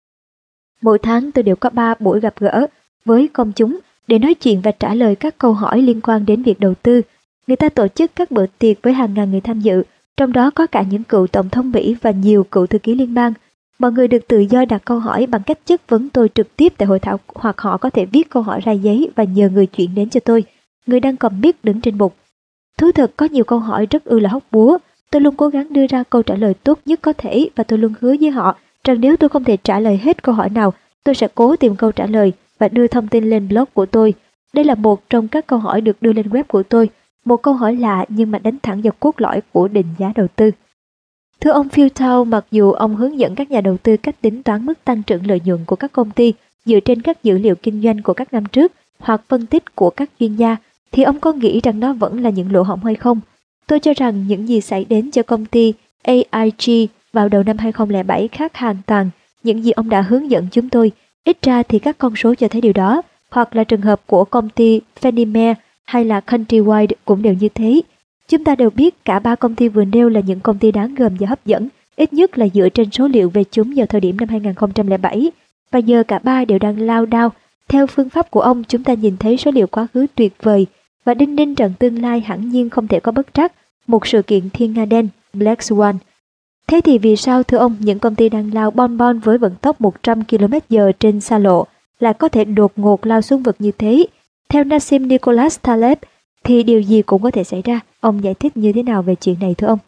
Mỗi tháng tôi đều có ba buổi gặp gỡ với công chúng để nói chuyện và trả lời các câu hỏi liên quan đến việc đầu tư. Người ta tổ chức các bữa tiệc với hàng ngàn người tham dự, trong đó có cả những cựu tổng thống Mỹ và nhiều cựu thư ký liên bang. Mọi người được tự do đặt câu hỏi bằng cách chất vấn tôi trực tiếp tại hội thảo, hoặc họ có thể viết câu hỏi ra giấy và nhờ người chuyển đến cho tôi, người đang cầm mic đứng trên bục. Thú thật có nhiều câu hỏi rất ư là hóc búa. Tôi luôn cố gắng đưa ra câu trả lời tốt nhất có thể, và tôi luôn hứa với họ rằng nếu tôi không thể trả lời hết câu hỏi nào, tôi sẽ cố tìm câu trả lời và đưa thông tin lên blog của tôi. Đây là một trong các câu hỏi được đưa lên web của tôi, một câu hỏi lạ nhưng mà đánh thẳng vào cốt lõi của định giá đầu tư. Thưa ông Phil Town, mặc dù ông hướng dẫn các nhà đầu tư cách tính toán mức tăng trưởng lợi nhuận của các công ty dựa trên các dữ liệu kinh doanh của các năm trước hoặc phân tích của các chuyên gia, thì ông có nghĩ rằng nó vẫn là những lỗ hổng hay không? Tôi cho rằng những gì xảy đến cho công ty A I G vào đầu năm hai không không bảy khác hoàn toàn những gì ông đã hướng dẫn chúng tôi. Ít ra thì các con số cho thấy điều đó, hoặc là trường hợp của công ty Fannie Mae hay là Countrywide cũng đều như thế. Chúng ta đều biết cả ba công ty vừa nêu là những công ty đáng gờm và hấp dẫn, ít nhất là dựa trên số liệu về chúng vào thời điểm năm hai không không bảy. Và giờ cả ba đều đang lao đao. Theo phương pháp của ông, chúng ta nhìn thấy số liệu quá khứ tuyệt vời và đinh ninh rằng tương lai hẳn nhiên không thể có bất trắc, một sự kiện thiên nga đen, Black Swan. Thế thì vì sao thưa ông, những công ty đang lao bon bon với vận tốc một trăm ki lô mét giờ trên xa lộ lại có thể đột ngột lao xuống vực như thế? Theo Nassim Nicholas Taleb thì điều gì cũng có thể xảy ra. Ông giải thích như thế nào về chuyện này thưa ông?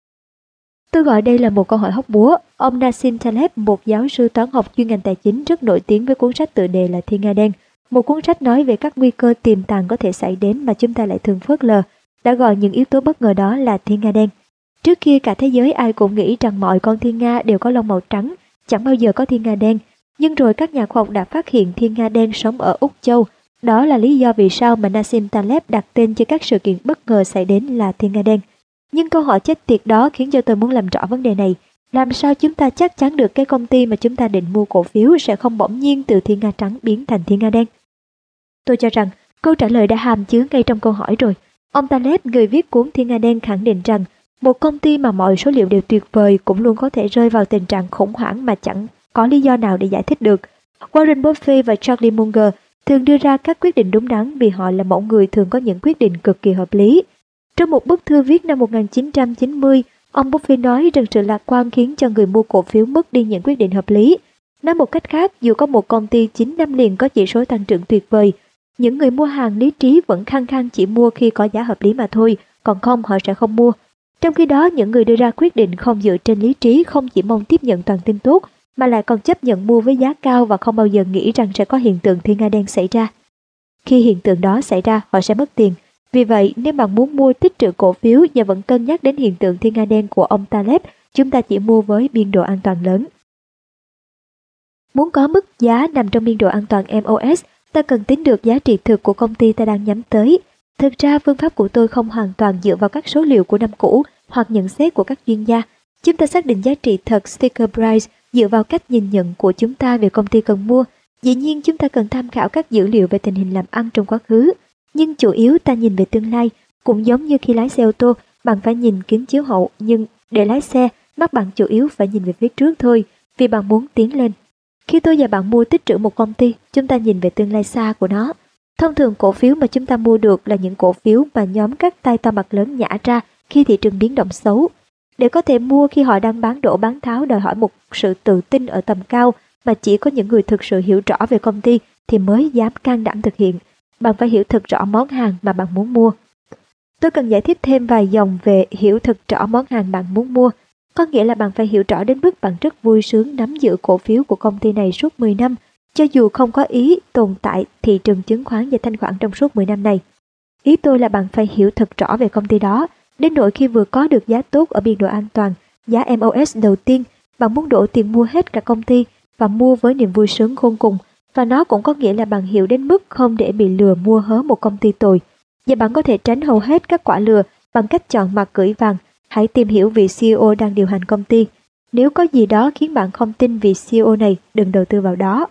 Tôi gọi đây là một câu hỏi hóc búa. Ông Nassim Taleb, một giáo sư toán học chuyên ngành tài chính rất nổi tiếng với cuốn sách tựa đề là Thiên Nga Đen, một cuốn sách nói về các nguy cơ tiềm tàng có thể xảy đến mà chúng ta lại thường phớt lờ, đã gọi những yếu tố bất ngờ đó là thiên nga đen. Trước kia cả thế giới ai cũng nghĩ rằng mọi con thiên nga đều có lông màu trắng, chẳng bao giờ có thiên nga đen. Nhưng rồi các nhà khoa học đã phát hiện thiên nga đen sống ở Úc Châu. Đó là lý do vì sao mà Nassim Taleb đặt tên cho các sự kiện bất ngờ xảy đến là thiên nga đen. Nhưng câu hỏi chết tiệt đó khiến cho tôi muốn làm rõ vấn đề này. Làm sao chúng ta chắc chắn được cái công ty mà chúng ta định mua cổ phiếu sẽ không bỗng nhiên từ thiên nga trắng biến thành thiên nga đen? Tôi cho rằng câu trả lời đã hàm chứa ngay trong câu hỏi rồi. Ông Taleb, người viết cuốn Thiên nga đen, khẳng định rằng một công ty mà mọi số liệu đều tuyệt vời cũng luôn có thể rơi vào tình trạng khủng hoảng mà chẳng có lý do nào để giải thích được. Warren Buffett và Charlie Munger thường đưa ra các quyết định đúng đắn vì họ là mẫu người thường có những quyết định cực kỳ hợp lý. Trong một bức thư viết năm một nghìn chín trăm chín mươi, ông Buffett nói rằng sự lạc quan khiến cho người mua cổ phiếu mất đi những quyết định hợp lý. Nói một cách khác, dù có một công ty chín năm liền có chỉ số tăng trưởng tuyệt vời, những người mua hàng lý trí vẫn khăng khăng chỉ mua khi có giá hợp lý mà thôi, còn không họ sẽ không mua. Trong khi đó, những người đưa ra quyết định không dựa trên lý trí không chỉ mong tiếp nhận toàn tin tốt, mà lại còn chấp nhận mua với giá cao và không bao giờ nghĩ rằng sẽ có hiện tượng thiên nga đen xảy ra. Khi hiện tượng đó xảy ra, họ sẽ mất tiền. Vì vậy, nếu bạn muốn mua tích trữ cổ phiếu và vẫn cân nhắc đến hiện tượng thiên nga đen của ông Taleb, chúng ta chỉ mua với biên độ an toàn lớn. Muốn có mức giá nằm trong biên độ an toàn em ô ét, ta cần tính được giá trị thực của công ty ta đang nhắm tới. Thực ra, phương pháp của tôi không hoàn toàn dựa vào các số liệu của năm cũ hoặc nhận xét của các chuyên gia. Chúng ta xác định giá trị thật sticker price dựa vào cách nhìn nhận của chúng ta về công ty cần mua. Dĩ nhiên, chúng ta cần tham khảo các dữ liệu về tình hình làm ăn trong quá khứ. Nhưng chủ yếu ta nhìn về tương lai. Cũng giống như khi lái xe ô tô, bạn phải nhìn kính chiếu hậu, nhưng để lái xe, mắt bạn chủ yếu phải nhìn về phía trước thôi, vì bạn muốn tiến lên. Khi tôi và bạn mua tích trữ một công ty, chúng ta nhìn về tương lai xa của nó. Thông thường cổ phiếu mà chúng ta mua được là những cổ phiếu mà nhóm các tay to mặt lớn nhả ra khi thị trường biến động xấu. Để có thể mua khi họ đang bán đổ bán tháo đòi hỏi một sự tự tin ở tầm cao mà chỉ có những người thực sự hiểu rõ về công ty thì mới dám can đảm thực hiện. Bạn phải hiểu thật rõ món hàng mà bạn muốn mua. Tôi cần giải thích thêm vài dòng về hiểu thật rõ món hàng bạn muốn mua. Có nghĩa là bạn phải hiểu rõ đến mức bạn rất vui sướng nắm giữ cổ phiếu của công ty này suốt mười năm, cho dù không có ý tồn tại thị trường chứng khoán và thanh khoản trong suốt mười năm này. Ý tôi là bạn phải hiểu thật rõ về công ty đó, đến nỗi khi vừa có được giá tốt ở biên độ an toàn, giá em ô ét đầu tiên, bạn muốn đổ tiền mua hết cả công ty và mua với niềm vui sướng khôn cùng. Và nó cũng có nghĩa là bạn hiểu đến mức không để bị lừa mua hớ một công ty tồi. Và bạn có thể tránh hầu hết các quả lừa bằng cách chọn mặt gửi vàng. Hãy tìm hiểu vị xê e ô đang điều hành công ty. Nếu có gì đó khiến bạn không tin vị xê e ô này, đừng đầu tư vào đó.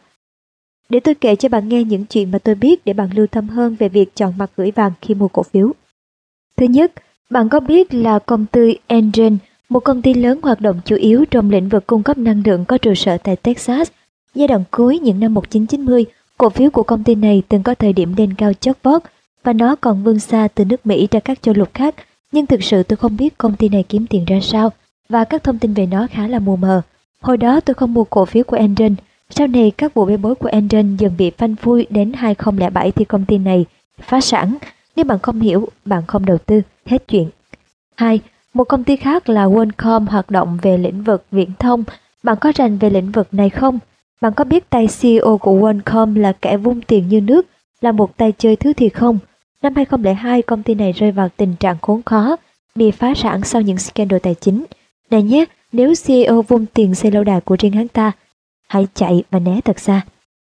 Để tôi kể cho bạn nghe những chuyện mà tôi biết để bạn lưu tâm hơn về việc chọn mặt gửi vàng khi mua cổ phiếu. Thứ nhất, bạn có biết là công ty Engen, một công ty lớn hoạt động chủ yếu trong lĩnh vực cung cấp năng lượng có trụ sở tại Texas. Giai đoạn cuối những năm một nghìn chín trăm chín mươi, cổ phiếu của công ty này từng có thời điểm lên cao chót vót và nó còn vươn xa từ nước Mỹ ra các châu lục khác. Nhưng thực sự tôi không biết công ty này kiếm tiền ra sao và các thông tin về nó khá là mù mờ. Hồi đó tôi không mua cổ phiếu của Engen. Sau này các vụ bê bối của Engen dần bị phanh phui, đến hai không không bảy thì công ty này phá sản. Nếu bạn không hiểu, bạn không đầu tư, hết chuyện. Hai, một công ty khác là WorldCom hoạt động về lĩnh vực viễn thông. Bạn có rành về lĩnh vực này không? Bạn có biết tay xê e ô của WorldCom là kẻ vung tiền như nước, là một tay chơi thứ thiệt không? Năm hai không không hai, công ty này rơi vào tình trạng khốn khó, bị phá sản sau những scandal tài chính. Này nhé, nếu xê e ô vung tiền xây lâu đài của riêng hắn ta, hãy chạy và né thật xa.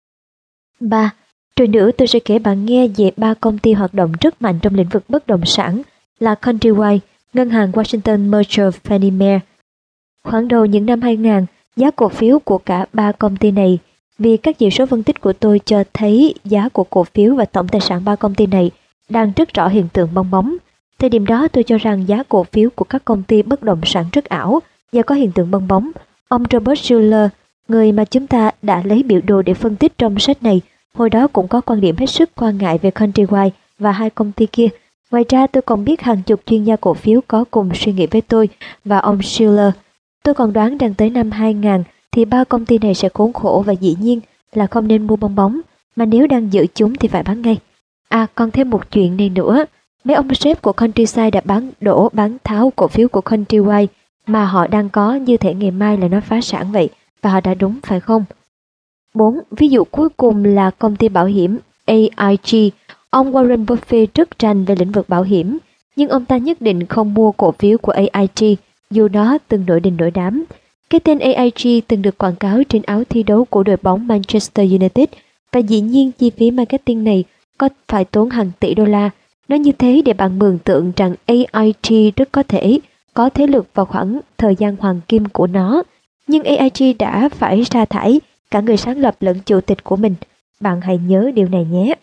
Ba, rồi nữa tôi sẽ kể bạn nghe về ba công ty hoạt động rất mạnh trong lĩnh vực bất động sản là Countrywide, ngân hàng Washington Mutual Fannie Mae. Khoảng đầu những năm hai nghìn, giá cổ phiếu của cả ba công ty này, vì các chỉ số phân tích của tôi cho thấy giá của cổ phiếu và tổng tài sản ba công ty này đang rất rõ hiện tượng bong bóng. Thời điểm đó tôi cho rằng giá cổ phiếu của các công ty bất động sản rất ảo và có hiện tượng bong bóng. Ông Robert Schuller, người mà chúng ta đã lấy biểu đồ để phân tích trong sách này, hồi đó cũng có quan điểm hết sức quan ngại về Countrywide và hai công ty kia. Ngoài ra tôi còn biết hàng chục chuyên gia cổ phiếu có cùng suy nghĩ với tôi và ông Schuller. Tôi còn đoán rằng tới năm hai nghìn thì ba công ty này sẽ khốn khổ và dĩ nhiên là không nên mua bong bóng, mà nếu đang giữ chúng thì phải bán ngay. À, còn thêm một chuyện này nữa. Mấy ông sếp của Countryside đã bán đổ bán tháo cổ phiếu của Countrywide mà họ đang có, như thể ngày mai là nó phá sản vậy, và họ đã đúng phải không? Bốn. Ví dụ cuối cùng là công ty bảo hiểm a i giê. Ông Warren Buffett rất rành về lĩnh vực bảo hiểm, nhưng ông ta nhất định không mua cổ phiếu của a i giê dù nó từng nổi đình nổi đám. Cái tên a i giê từng được quảng cáo trên áo thi đấu của đội bóng Manchester United và dĩ nhiên chi phí marketing này có phải tốn hàng tỷ đô la. Nói như thế để bạn mường tượng rằng a i giê rất có thể có thế lực vào khoảng thời gian hoàng kim của nó. Nhưng a i giê đã phải sa thải cả người sáng lập lẫn chủ tịch của mình. Bạn hãy nhớ điều này nhé.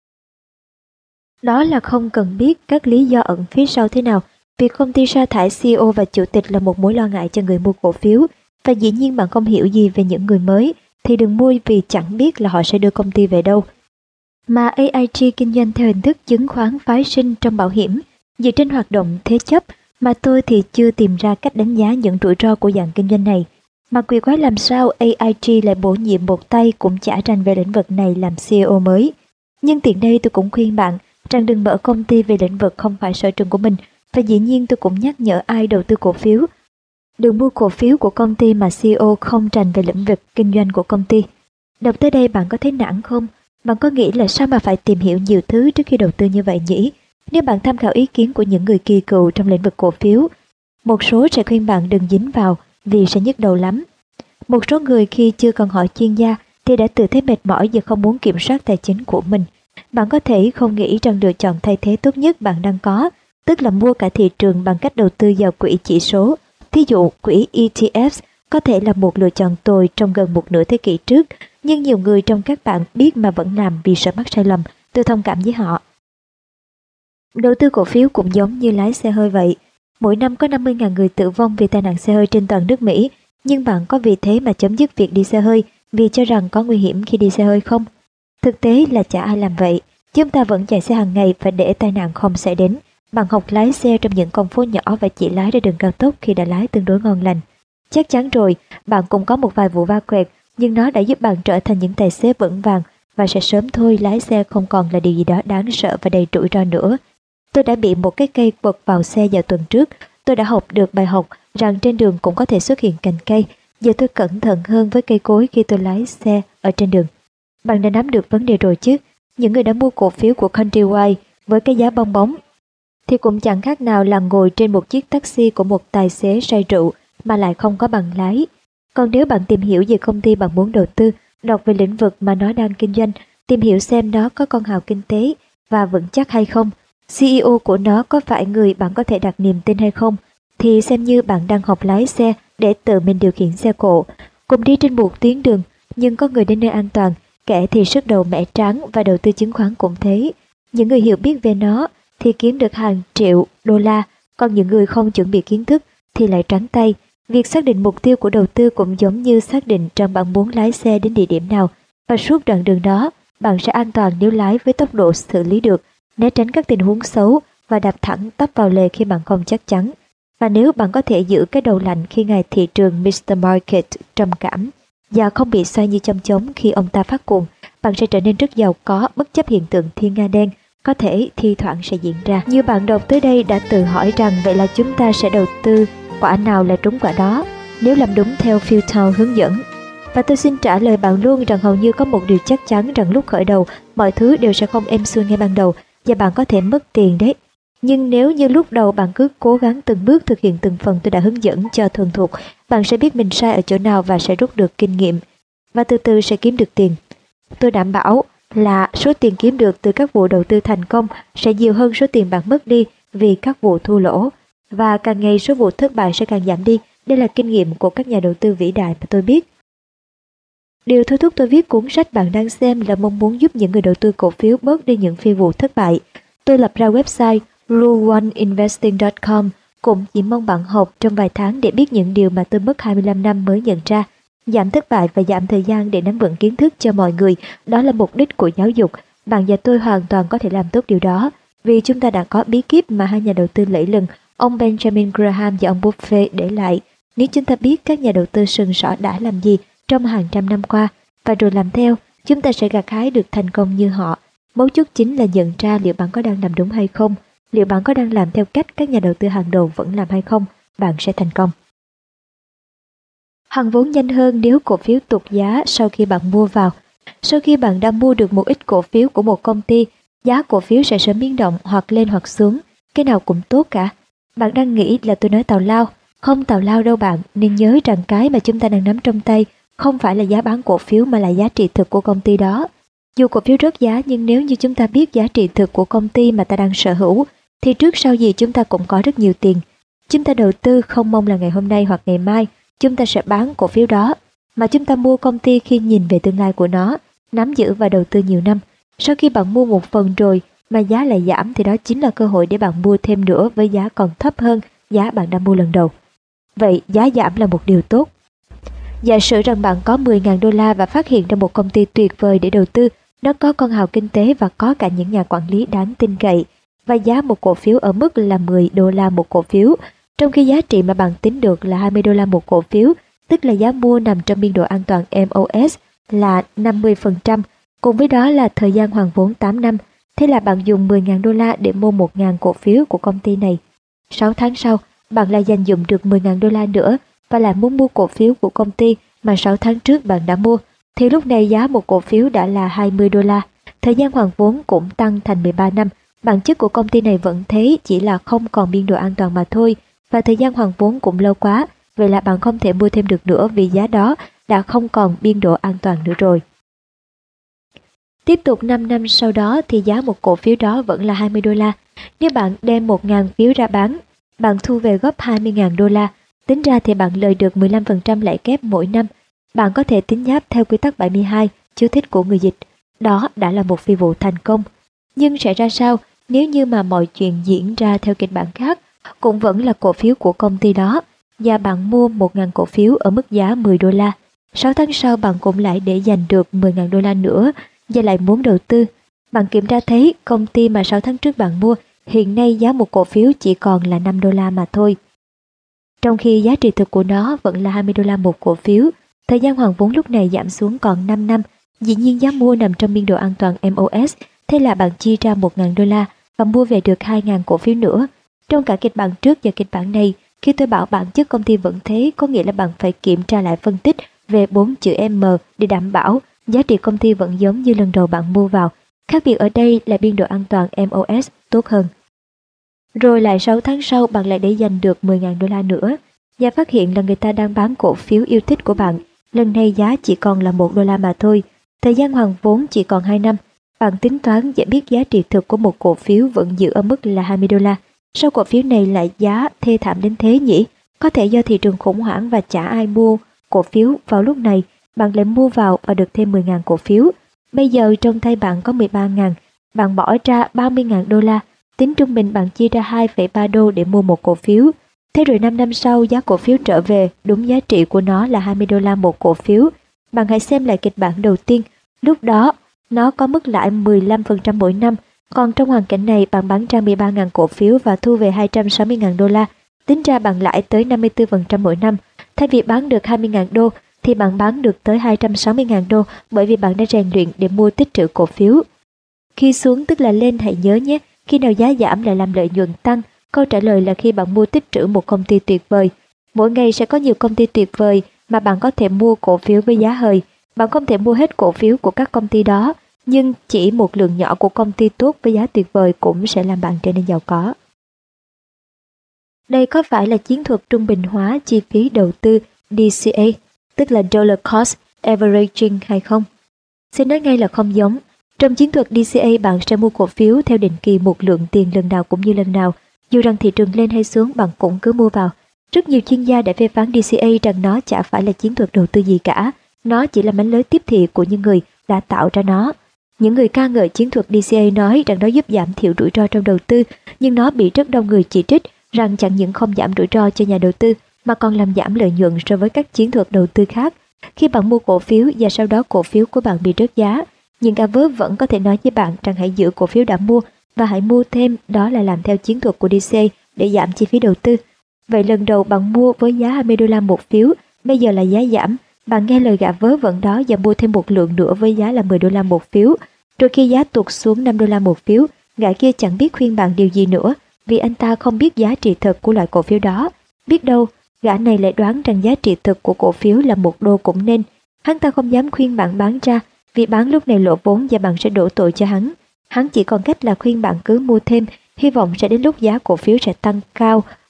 Đó là không cần biết các lý do ẩn phía sau thế nào. Việc công ty sa thải xê e ô và chủ tịch là một mối lo ngại cho người mua cổ phiếu. Và dĩ nhiên bạn không hiểu gì về những người mới thì đừng mua vì chẳng biết là họ sẽ đưa công ty về đâu. Mà a i giê kinh doanh theo hình thức chứng khoán phái sinh trong bảo hiểm, dựa trên hoạt động thế chấp, mà tôi thì chưa tìm ra cách đánh giá những rủi ro của dạng kinh doanh này. Mà kỳ quái làm sao a i giê lại bổ nhiệm một tay cũng chả rành về lĩnh vực này làm xê e ô mới. Nhưng tiện đây tôi cũng khuyên bạn rằng đừng mở công ty về lĩnh vực không phải sở trường của mình. Và dĩ nhiên tôi cũng nhắc nhở ai đầu tư cổ phiếu, đừng mua cổ phiếu của công ty mà xê e ô không rành về lĩnh vực kinh doanh của công ty. Đọc tới đây bạn có thấy nản không? Bạn có nghĩ là sao mà phải tìm hiểu nhiều thứ trước khi đầu tư như vậy nhỉ? Nếu bạn tham khảo ý kiến của những người kỳ cựu trong lĩnh vực cổ phiếu, một số sẽ khuyên bạn đừng dính vào vì sẽ nhức đầu lắm. Một số người khi chưa còn hỏi chuyên gia thì đã tự thấy mệt mỏi và không muốn kiểm soát tài chính của mình. Bạn có thể không nghĩ rằng lựa chọn thay thế tốt nhất bạn đang có, tức là mua cả thị trường bằng cách đầu tư vào quỹ chỉ số. Thí dụ, quỹ e tê ép có thể là một lựa chọn tồi trong gần một nửa thế kỷ trước, nhưng nhiều người trong các bạn biết mà vẫn làm vì sợ mắc sai lầm. Tôi thông cảm với họ. Đầu tư cổ phiếu cũng giống như lái xe hơi vậy. Mỗi năm có năm mươi nghìn người tử vong vì tai nạn xe hơi trên toàn nước Mỹ, nhưng bạn có vì thế mà chấm dứt việc đi xe hơi vì cho rằng có nguy hiểm khi đi xe hơi không? Thực tế là chả ai làm vậy. Chúng ta vẫn chạy xe hàng ngày và để tai nạn không xảy đến. Bạn học lái xe trong những con phố nhỏ và chỉ lái ra đường cao tốc khi đã lái tương đối ngon lành. Chắc chắn rồi, bạn cũng có một vài vụ va quẹt, nhưng nó đã giúp bạn trở thành những tài xế vững vàng và sẽ sớm thôi lái xe không còn là điều gì đó đáng sợ và đầy rủi ro nữa. Tôi đã bị một cái cây quật vào xe vào tuần trước. Tôi đã học được bài học rằng trên đường cũng có thể xuất hiện cành cây. Giờ tôi cẩn thận hơn với cây cối khi tôi lái xe ở trên đường. Bạn đã nắm được vấn đề rồi chứ? Những người đã mua cổ phiếu của Countrywide với cái giá bong bóng thì cũng chẳng khác nào là ngồi trên một chiếc taxi của một tài xế say rượu mà lại không có bằng lái. Còn nếu bạn tìm hiểu về công ty bạn muốn đầu tư, đọc về lĩnh vực mà nó đang kinh doanh, tìm hiểu xem nó có con hào kinh tế và vững chắc hay không, xê e ô của nó có phải người bạn có thể đặt niềm tin hay không, thì xem như bạn đang học lái xe để tự mình điều khiển xe cộ. Cùng đi trên một tuyến đường, nhưng có người đến nơi an toàn, kẻ thì sức đầu mẻ trắng và đầu tư chứng khoán cũng thế. Những người hiểu biết về nó thì kiếm được hàng triệu đô la, còn những người không chuẩn bị kiến thức thì lại trắng tay. Việc xác định mục tiêu của đầu tư cũng giống như xác định rằng bạn muốn lái xe đến địa điểm nào, và suốt đoạn đường đó, bạn sẽ an toàn nếu lái với tốc độ xử lý được, né tránh các tình huống xấu và đạp thẳng tấp vào lề khi bạn không chắc chắn. Và nếu bạn có thể giữ cái đầu lạnh khi ngài thị trường mít tơ Market trầm cảm và không bị xoay như chong chóng khi ông ta phát cuồng, bạn sẽ trở nên rất giàu có bất chấp hiện tượng thiên nga đen có thể thi thoảng sẽ diễn ra. Như bạn đọc tới đây đã tự hỏi rằng vậy là chúng ta sẽ đầu tư quả nào là trúng quả đó nếu làm đúng theo Phil Town hướng dẫn. Và tôi xin trả lời bạn luôn rằng hầu như có một điều chắc chắn rằng lúc khởi đầu mọi thứ đều sẽ không êm xuôi ngay ban đầu và bạn có thể mất tiền đấy. Nhưng nếu như lúc đầu bạn cứ cố gắng từng bước thực hiện từng phần tôi đã hướng dẫn cho thuần thục, bạn sẽ biết mình sai ở chỗ nào và sẽ rút được kinh nghiệm và từ từ sẽ kiếm được tiền. Tôi đảm bảo là số tiền kiếm được từ các vụ đầu tư thành công sẽ nhiều hơn số tiền bạn mất đi vì các vụ thua lỗ, và càng ngày số vụ thất bại sẽ càng giảm đi. Đây là kinh nghiệm của các nhà đầu tư vĩ đại mà tôi biết. Điều thôi thúc tôi viết cuốn sách bạn đang xem là mong muốn giúp những người đầu tư cổ phiếu bớt đi những phi vụ thất bại. Tôi lập ra website rule one investing dot com cũng chỉ mong bạn học trong vài tháng để biết những điều mà tôi mất hai mươi lăm năm mới nhận ra. Giảm thất bại và giảm thời gian để nắm vững kiến thức cho mọi người, đó là mục đích của giáo dục. Bạn và tôi hoàn toàn có thể làm tốt điều đó, vì chúng ta đã có bí kíp mà hai nhà đầu tư lẫy lừng, ông Benjamin Graham và ông Buffett để lại. Nếu chúng ta biết các nhà đầu tư sừng sỏ đã làm gì trong hàng trăm năm qua, và rồi làm theo, chúng ta sẽ gặt hái được thành công như họ. Mấu chốt chính là nhận ra liệu bạn có đang làm đúng hay không, liệu bạn có đang làm theo cách các nhà đầu tư hàng đầu vẫn làm hay không, bạn sẽ thành công. Hằng vốn nhanh hơn nếu cổ phiếu tụt giá sau khi bạn mua vào. Sau khi bạn đã mua được một ít cổ phiếu của một công ty, giá cổ phiếu sẽ sớm biến động hoặc lên hoặc xuống, cái nào cũng tốt cả. Bạn đang nghĩ là tôi nói tào lao, Không tào lao đâu bạn, nên nhớ rằng cái mà chúng ta đang nắm trong tay không phải là giá bán cổ phiếu mà là giá trị thực của công ty đó. Dù cổ phiếu rớt giá, nhưng nếu như chúng ta biết giá trị thực của công ty mà ta đang sở hữu, thì trước sau gì chúng ta cũng có rất nhiều tiền. Chúng ta đầu tư không mong là ngày hôm nay hoặc ngày mai chúng ta sẽ bán cổ phiếu đó, mà chúng ta mua công ty khi nhìn về tương lai của nó, nắm giữ và đầu tư nhiều năm. Sau khi bạn mua một phần rồi mà giá lại giảm thì đó chính là cơ hội để bạn mua thêm nữa với giá còn thấp hơn giá bạn đã mua lần đầu. Vậy giá giảm là một điều tốt. Giả sử rằng bạn có mười nghìn đô la và phát hiện ra một công ty tuyệt vời để đầu tư, nó có con hào kinh tế và có cả những nhà quản lý đáng tin cậy, và giá một cổ phiếu ở mức là mười đô la một cổ phiếu, trong khi giá trị mà bạn tính được là hai mươi đô la một cổ phiếu, tức là giá mua nằm trong biên độ an toàn em ô ét là năm mươi phần trăm, cùng với đó là thời gian hoàn vốn tám năm. Thế là bạn dùng mười nghìn đô la để mua một nghìn cổ phiếu của công ty này. sáu tháng sau, bạn lại dành dụm được mười nghìn đô la nữa và lại muốn mua cổ phiếu của công ty mà sáu tháng trước bạn đã mua, thì lúc này giá một cổ phiếu đã là hai mươi đô la. Thời gian hoàn vốn cũng tăng thành mười ba năm. Bản chất của công ty này vẫn thế, chỉ là không còn biên độ an toàn mà thôi, và thời gian hoàn vốn cũng lâu quá, vậy là bạn không thể mua thêm được nữa vì giá đó đã không còn biên độ an toàn nữa rồi. Tiếp tục năm năm sau đó thì giá một cổ phiếu đó vẫn là hai mươi đô la. Nếu bạn đem một nghìn phiếu ra bán, bạn thu về gấp hai mươi nghìn đô la. Tính ra thì bạn lời được mười lăm phần trăm lãi kép mỗi năm. Bạn có thể tính nháp theo quy tắc bảy mươi hai, chú thích của người dịch. Đó đã là một phi vụ thành công. Nhưng sẽ ra sao nếu như mà mọi chuyện diễn ra theo kịch bản khác, cũng vẫn là cổ phiếu của công ty đó, và bạn mua một nghìn cổ phiếu ở mức giá mười đô la. sáu tháng sau bạn cũng lại để dành được mười nghìn đô la nữa và lại muốn đầu tư. Bạn kiểm tra thấy công ty mà sáu tháng trước bạn mua, hiện nay giá một cổ phiếu chỉ còn là năm đô la mà thôi. Trong khi giá trị thực của nó vẫn là hai mươi đô la một cổ phiếu, thời gian hoàn vốn lúc này giảm xuống còn năm năm. Dĩ nhiên giá mua nằm trong biên độ an toàn em ô ét, thế là bạn chi ra một nghìn đô la và mua về được hai nghìn cổ phiếu nữa. Trong cả kịch bản trước và kịch bản này, khi tôi bảo bản chất công ty vẫn thế, có nghĩa là bạn phải kiểm tra lại phân tích về bốn chữ M để đảm bảo giá trị công ty vẫn giống như lần đầu bạn mua vào. Khác biệt ở đây là biên độ an toàn em ô ét tốt hơn. Rồi lại sáu tháng sau bạn lại để dành được mười nghìn đô la nữa và phát hiện là người ta đang bán cổ phiếu yêu thích của bạn. Lần này giá chỉ còn là một đô la mà thôi. Thời gian hoàn vốn chỉ còn hai năm. Bạn tính toán và biết giá trị thực của một cổ phiếu vẫn giữ ở mức là hai mươi đô la. Sao cổ phiếu này lại giá thê thảm đến thế nhỉ? Có thể do thị trường khủng hoảng và chả ai mua cổ phiếu vào lúc này, bạn lại mua vào và được thêm mười nghìn cổ phiếu. Bây giờ trong tay bạn có mười ba nghìn, bạn bỏ ra ba mươi nghìn đô la, tính trung bình bạn chia ra hai phẩy ba đô để mua một cổ phiếu. Thế rồi năm năm sau giá cổ phiếu trở về, đúng giá trị của nó là hai mươi đô la một cổ phiếu. Bạn hãy xem lại kịch bản đầu tiên, lúc đó nó có mức lãi mười lăm phần trăm mỗi năm, còn trong hoàn cảnh này bạn bán ra mười ba nghìn cổ phiếu và thu về hai trăm sáu mươi nghìn đô la, tính ra bạn lãi tới năm mươi tư phần trăm mỗi năm. Thay vì bán được hai mươi nghìn đô thì bạn bán được tới hai trăm sáu mươi nghìn đô, bởi vì bạn đã rèn luyện để mua tích trữ cổ phiếu. Khi xuống tức là lên, hãy nhớ nhé, khi nào giá giảm lại làm lợi nhuận tăng. Câu trả lời là khi bạn mua tích trữ một công ty tuyệt vời. Mỗi ngày sẽ có nhiều công ty tuyệt vời mà bạn có thể mua cổ phiếu với giá hời. Bạn không thể mua hết cổ phiếu của các công ty đó, nhưng chỉ một lượng nhỏ của công ty tốt với giá tuyệt vời cũng sẽ làm bạn trở nên giàu có. Đây có phải là chiến thuật trung bình hóa chi phí đầu tư đê xê a, tức là Dollar Cost Averaging hay không? Xin nói ngay là không giống. Trong chiến thuật đê xê a bạn sẽ mua cổ phiếu theo định kỳ một lượng tiền lần nào cũng như lần nào. Dù rằng thị trường lên hay xuống bạn cũng cứ mua vào. Rất nhiều chuyên gia đã phê phán đê xê a rằng nó chả phải là chiến thuật đầu tư gì cả. Nó chỉ là mánh lới tiếp thị của những người đã tạo ra nó. Những người ca ngợi chiến thuật đê xê a nói rằng nó giúp giảm thiểu rủi ro trong đầu tư, nhưng nó bị rất đông người chỉ trích rằng chẳng những không giảm rủi ro cho nhà đầu tư mà còn làm giảm lợi nhuận so với các chiến thuật đầu tư khác. Khi bạn mua cổ phiếu và sau đó cổ phiếu của bạn bị rớt giá, những kẻ vớ vẩn có thể nói với bạn rằng hãy giữ cổ phiếu đã mua và hãy mua thêm, đó là làm theo chiến thuật của đê xê a để giảm chi phí đầu tư. Vậy lần đầu bạn mua với giá hai mươi đô la một phiếu, bây giờ là giá giảm, bạn nghe lời gã vớ vẩn đó và mua thêm một lượng nữa với giá là mười đô la một phiếu. Rồi khi giá tụt xuống năm đô la một phiếu, gã kia chẳng biết khuyên bạn điều gì nữa, vì anh ta không biết giá trị thực của loại cổ phiếu đó. Biết đâu, gã này lại đoán rằng giá trị thực của cổ phiếu là một đô cũng nên. Hắn ta không dám khuyên bạn bán ra, vì bán lúc này lộ vốn và bạn sẽ đổ tội cho hắn. Hắn chỉ còn cách là khuyên bạn cứ mua thêm, hy vọng sẽ đến lúc giá cổ phiếu sẽ tăng cao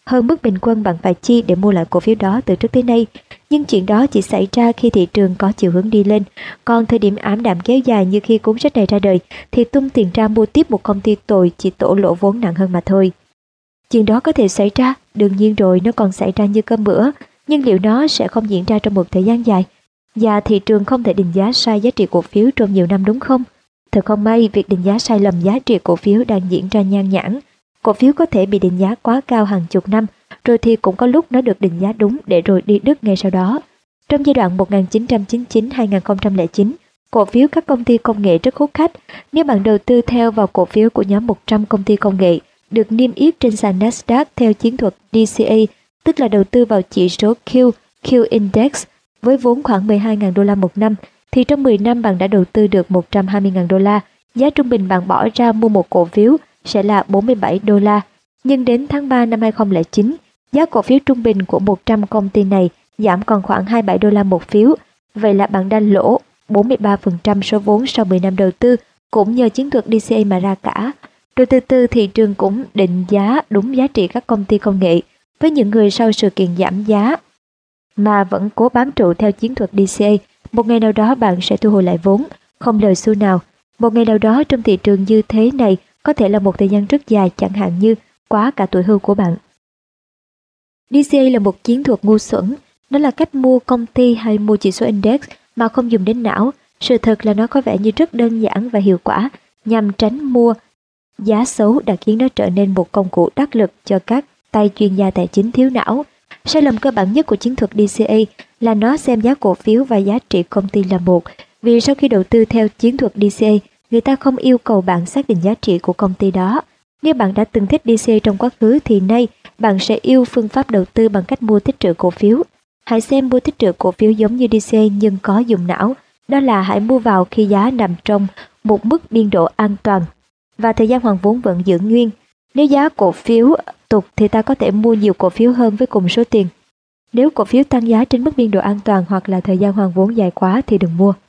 hơn mức bình quân bạn phải chi để mua lại cổ phiếu đó từ trước tới nay. Nhưng chuyện đó chỉ xảy ra khi thị trường có chiều hướng đi lên. Còn thời điểm ảm đạm kéo dài như khi cuốn sách này ra đời thì tung tiền ra mua tiếp một công ty tồi chỉ tổ lỗ vốn nặng hơn mà thôi. Chuyện đó có thể xảy ra, đương nhiên rồi, nó còn xảy ra như cơm bữa, nhưng liệu nó sẽ không diễn ra trong một thời gian dài? Và thị trường không thể định giá sai giá trị cổ phiếu trong nhiều năm đúng không? Thật không may, việc định giá sai lầm giá trị cổ phiếu đang diễn ra nhan nhản. Cổ phiếu có thể bị định giá quá cao hàng chục năm, rồi thì cũng có lúc nó được định giá đúng để rồi đi đứt ngay sau đó. Trong giai đoạn một nghìn chín trăm chín mươi chín đến hai nghìn không trăm lẻ chín, cổ phiếu các công ty công nghệ rất hút khách. Nếu bạn đầu tư theo vào cổ phiếu của nhóm một trăm công ty công nghệ, được niêm yết trên sàn Nasdaq theo chiến thuật đê xê a, tức là đầu tư vào chỉ số Q, Q Index, với vốn khoảng mười hai nghìn đô la một năm, thì trong mười năm bạn đã đầu tư được một trăm hai mươi nghìn đô la. Giá trung bình bạn bỏ ra mua một cổ phiếu sẽ là bốn mươi bảy đô la. Nhưng đến tháng ba năm hai nghìn không trăm lẻ chín, giá cổ phiếu trung bình của một trăm công ty này giảm còn khoảng hai mươi bảy đô la một phiếu. Vậy là bạn đang lỗ bốn mươi ba phần trăm số vốn sau mười năm đầu tư, cũng nhờ chiến thuật đê xê a mà ra cả. Rồi từ từ thị trường cũng định giá đúng giá trị các công ty công nghệ. Với những người sau sự kiện giảm giá mà vẫn cố bám trụ theo chiến thuật đê xê a, một ngày nào đó bạn sẽ thu hồi lại vốn, không lời xu nào. Một ngày nào đó trong thị trường như thế này có thể là một thời gian rất dài, chẳng hạn như quá cả tuổi hưu của bạn. đê xê a là một chiến thuật ngu xuẩn. Nó là cách mua công ty hay mua chỉ số index mà không dùng đến não. Sự thật là nó có vẻ như rất đơn giản và hiệu quả. Nhằm tránh mua giá xấu đã khiến nó trở nên một công cụ đắc lực cho các tay chuyên gia tài chính thiếu não. Sai lầm cơ bản nhất của chiến thuật đê xê a là nó xem giá cổ phiếu và giá trị công ty là một. Vì sau khi đầu tư theo chiến thuật đê xê a, người ta không yêu cầu bạn xác định giá trị của công ty đó. Nếu bạn đã từng thích đê xê a trong quá khứ thì nay bạn sẽ yêu phương pháp đầu tư bằng cách mua tích trữ cổ phiếu. Hãy xem mua tích trữ cổ phiếu giống như đê xê a nhưng có dùng não. Đó là hãy mua vào khi giá nằm trong một mức biên độ an toàn và thời gian hoàn vốn vẫn giữ nguyên. Nếu giá cổ phiếu tụt thì ta có thể mua nhiều cổ phiếu hơn với cùng số tiền. Nếu cổ phiếu tăng giá trên mức biên độ an toàn hoặc là thời gian hoàn vốn dài quá thì đừng mua.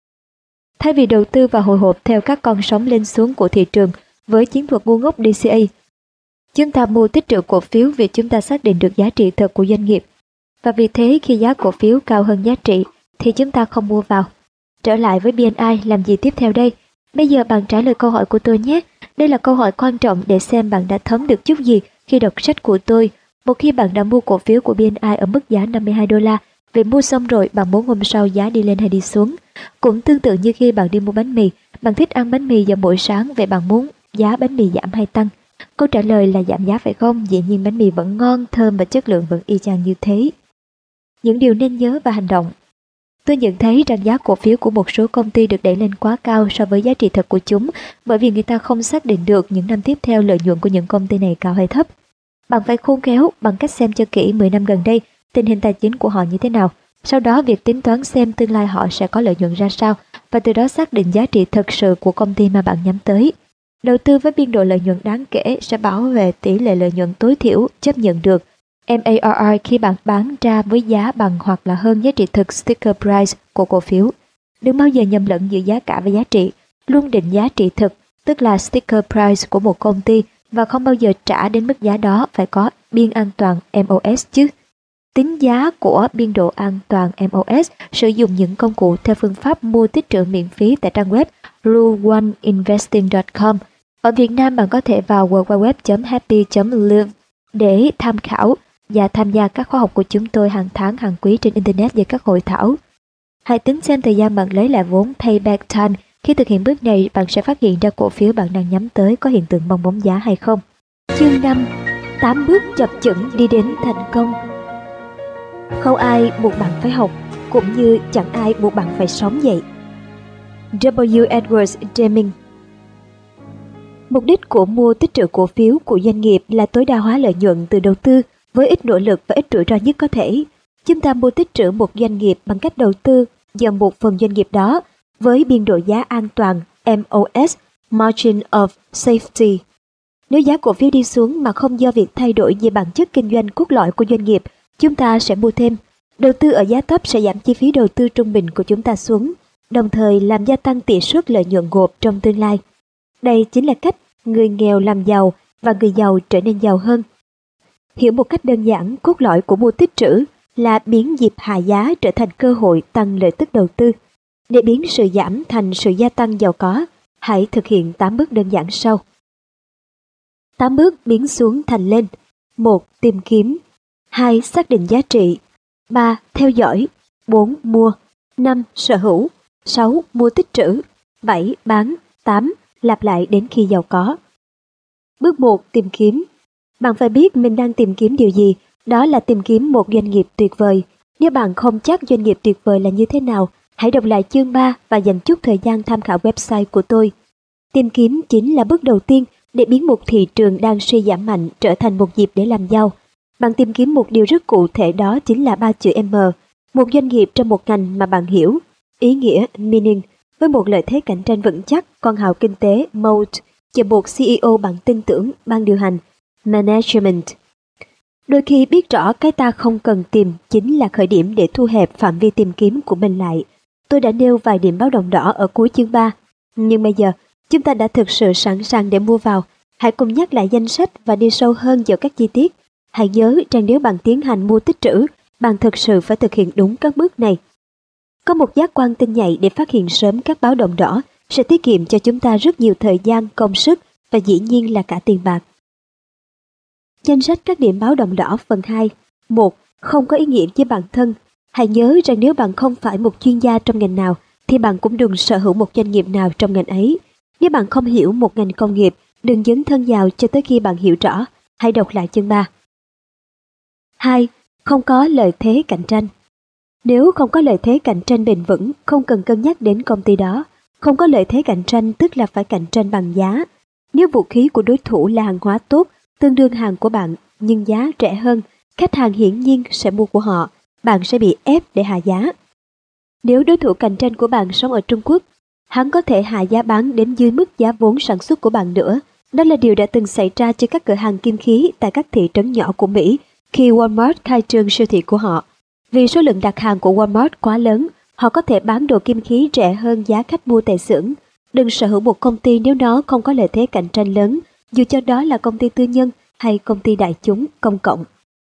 Thay vì đầu tư và hồi hộp theo các con sóng lên xuống của thị trường với chiến thuật ngu ngốc đê xê a, chúng ta mua tích trữ cổ phiếu vì chúng ta xác định được giá trị thật của doanh nghiệp. Và vì thế khi giá cổ phiếu cao hơn giá trị thì chúng ta không mua vào. Trở lại với bê en i, làm gì tiếp theo đây? Bây giờ bạn trả lời câu hỏi của tôi nhé. Đây là câu hỏi quan trọng để xem bạn đã thấm được chút gì khi đọc sách của tôi. Một khi bạn đã mua cổ phiếu của bê en i ở mức giá năm mươi hai đô la, vậy mua xong rồi bạn muốn hôm sau giá đi lên hay đi xuống? Cũng tương tự như khi bạn đi mua bánh mì, bạn thích ăn bánh mì vào buổi sáng, vậy bạn muốn giá bánh mì giảm hay tăng? Câu trả lời là giảm giá phải không? Dĩ nhiên bánh mì vẫn ngon, thơm và chất lượng vẫn y chang như thế. Những điều nên nhớ và hành động. Tôi nhận thấy rằng giá cổ phiếu của một số công ty được đẩy lên quá cao so với giá trị thật của chúng bởi vì người ta không xác định được những năm tiếp theo lợi nhuận của những công ty này cao hay thấp. Bạn phải khôn khéo bằng cách xem cho kỹ mười năm gần đây tình hình tài chính của họ như thế nào. Sau đó việc tính toán xem tương lai họ sẽ có lợi nhuận ra sao và từ đó xác định giá trị thực sự của công ty mà bạn nhắm tới. Đầu tư với biên độ lợi nhuận đáng kể sẽ bảo vệ tỷ lệ lợi nhuận tối thiểu chấp nhận được em a rờ rờ khi bạn bán ra với giá bằng hoặc là hơn giá trị thực sticker price của cổ phiếu. Đừng bao giờ nhầm lẫn giữa giá cả và giá trị. Luôn định giá trị thực, tức là sticker price của một công ty và không bao giờ trả đến mức giá đó, phải có biên an toàn em o ét chứ. Tính giá của biên độ an toàn em o ét sử dụng những công cụ theo phương pháp mua tích trữ miễn phí tại trang web rule one investing chấm com. Ở Việt Nam bạn có thể vào w w w chấm happy chấm live để tham khảo và tham gia các khóa học của chúng tôi hàng tháng hàng quý trên Internet và các hội thảo. Hãy tính xem thời gian bạn lấy lại vốn payback time. Khi thực hiện bước này, bạn sẽ phát hiện ra cổ phiếu bạn đang nhắm tới có hiện tượng bong bóng giá hay không. Chương năm. tám bước chập chững đi đến thành công. Không ai buộc bạn phải học, cũng như chẳng ai buộc bạn phải sống vậy. W. Edwards Deming. Mục đích của mua tích trữ cổ phiếu của doanh nghiệp là tối đa hóa lợi nhuận từ đầu tư với ít nỗ lực và ít rủi ro nhất có thể. Chúng ta mua tích trữ một doanh nghiệp bằng cách đầu tư vào một phần doanh nghiệp đó với biên độ giá an toàn em o ét, Margin of Safety. Nếu giá cổ phiếu đi xuống mà không do việc thay đổi về bản chất kinh doanh cốt lõi của doanh nghiệp, chúng ta sẽ mua thêm. Đầu tư ở giá thấp sẽ giảm chi phí đầu tư trung bình của chúng ta xuống, đồng thời làm gia tăng tỷ suất lợi nhuận gộp trong tương lai. Đây chính là cách người nghèo làm giàu và người giàu trở nên giàu hơn. Hiểu một cách đơn giản, cốt lõi của mua tích trữ là biến dịp hạ giá trở thành cơ hội tăng lợi tức đầu tư. Để biến sự giảm thành sự gia tăng giàu có, hãy thực hiện tám bước đơn giản sau. tám bước biến xuống thành lên. một. Tìm kiếm. hai. Xác định giá trị. ba. Theo dõi. bốn. Mua. năm. Sở hữu. sáu. Mua tích trữ. bảy. Bán. tám. Lặp lại đến khi giàu có. Bước một. Tìm kiếm. Bạn phải biết mình đang tìm kiếm điều gì, đó là tìm kiếm một doanh nghiệp tuyệt vời. Nếu bạn không chắc doanh nghiệp tuyệt vời là như thế nào, hãy đọc lại chương ba và dành chút thời gian tham khảo website của tôi. Tìm kiếm chính là bước đầu tiên để biến một thị trường đang suy giảm mạnh trở thành một dịp để làm giàu. Bạn tìm kiếm một điều rất cụ thể, đó chính là ba chữ M, một doanh nghiệp trong một ngành mà bạn hiểu. Ý nghĩa meaning, với một lợi thế cạnh tranh vững chắc, con hào kinh tế moat, và một xê e ô bạn tin tưởng, ban điều hành management. Đôi khi biết rõ cái ta không cần tìm chính là khởi điểm để thu hẹp phạm vi tìm kiếm của mình lại. Tôi đã nêu vài điểm báo động đỏ ở cuối chương ba, nhưng bây giờ chúng ta đã thực sự sẵn sàng để mua vào. Hãy cùng nhắc lại danh sách và đi sâu hơn vào các chi tiết. Hãy nhớ rằng nếu bạn tiến hành mua tích trữ, bạn thực sự phải thực hiện đúng các bước này. Có một giác quan tinh nhạy để phát hiện sớm các báo động đỏ sẽ tiết kiệm cho chúng ta rất nhiều thời gian, công sức và dĩ nhiên là cả tiền bạc. Danh sách các điểm báo động đỏ phần hai. một. Không có ý nghĩa với bản thân. Hãy nhớ rằng nếu bạn không phải một chuyên gia trong ngành nào, thì bạn cũng đừng sở hữu một doanh nghiệp nào trong ngành ấy. Nếu bạn không hiểu một ngành công nghiệp, đừng dấn thân vào cho tới khi bạn hiểu rõ. Hãy đọc lại chương ba. hai. Không có lợi thế cạnh tranh. Nếu không có lợi thế cạnh tranh bền vững, không cần cân nhắc đến công ty đó. Không có lợi thế cạnh tranh tức là phải cạnh tranh bằng giá. Nếu vũ khí của đối thủ là hàng hóa tốt, tương đương hàng của bạn, nhưng giá rẻ hơn, khách hàng hiển nhiên sẽ mua của họ, bạn sẽ bị ép để hạ giá. Nếu đối thủ cạnh tranh của bạn sống ở Trung Quốc, hắn có thể hạ giá bán đến dưới mức giá vốn sản xuất của bạn nữa. Đó là điều đã từng xảy ra cho các cửa hàng kim khí tại các thị trấn nhỏ của Mỹ khi Walmart khai trương siêu thị của họ. Vì số lượng đặt hàng của Walmart quá lớn, họ có thể bán đồ kim khí rẻ hơn giá khách mua tại xưởng. Đừng sở hữu một công ty nếu nó không có lợi thế cạnh tranh lớn, dù cho đó là công ty tư nhân hay công ty đại chúng, công cộng.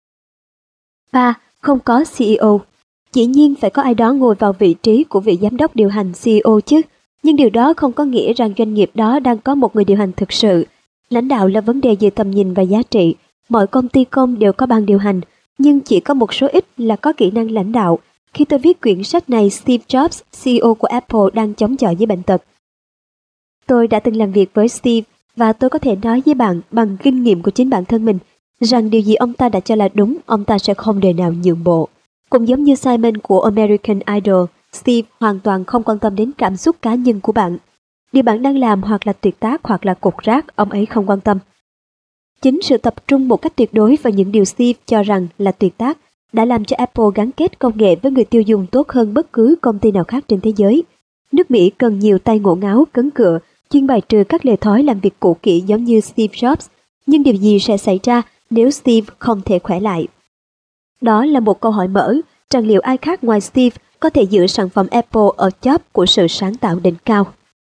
ba. Không có xê e ô. Dĩ nhiên phải có ai đó ngồi vào vị trí của vị giám đốc điều hành xê e ô chứ, nhưng điều đó không có nghĩa rằng doanh nghiệp đó đang có một người điều hành thực sự. Lãnh đạo là vấn đề về tầm nhìn và giá trị. Mọi công ty công đều có ban điều hành, nhưng chỉ có một số ít là có kỹ năng lãnh đạo. Khi tôi viết quyển sách này, Steve Jobs, xê e ô của Apple, đang chống chọi với bệnh tật. Tôi đã từng làm việc với Steve và tôi có thể nói với bạn bằng kinh nghiệm của chính bản thân mình rằng điều gì ông ta đã cho là đúng, ông ta sẽ không đời nào nhượng bộ. Cũng giống như Simon của American Idol, Steve hoàn toàn không quan tâm đến cảm xúc cá nhân của bạn. Điều bạn đang làm hoặc là tuyệt tác hoặc là cục rác, ông ấy không quan tâm. Chính sự tập trung một cách tuyệt đối vào những điều Steve cho rằng là tuyệt tác đã làm cho Apple gắn kết công nghệ với người tiêu dùng tốt hơn bất cứ công ty nào khác trên thế giới. Nước Mỹ cần nhiều tay ngổ ngáo, cấn cựa, chuyên bài trừ các lề thói làm việc cũ kỹ giống như Steve Jobs. Nhưng điều gì sẽ xảy ra nếu Steve không thể khỏe lại? Đó là một câu hỏi mở, rằng liệu ai khác ngoài Steve có thể giữ sản phẩm Apple ở top của sự sáng tạo đỉnh cao.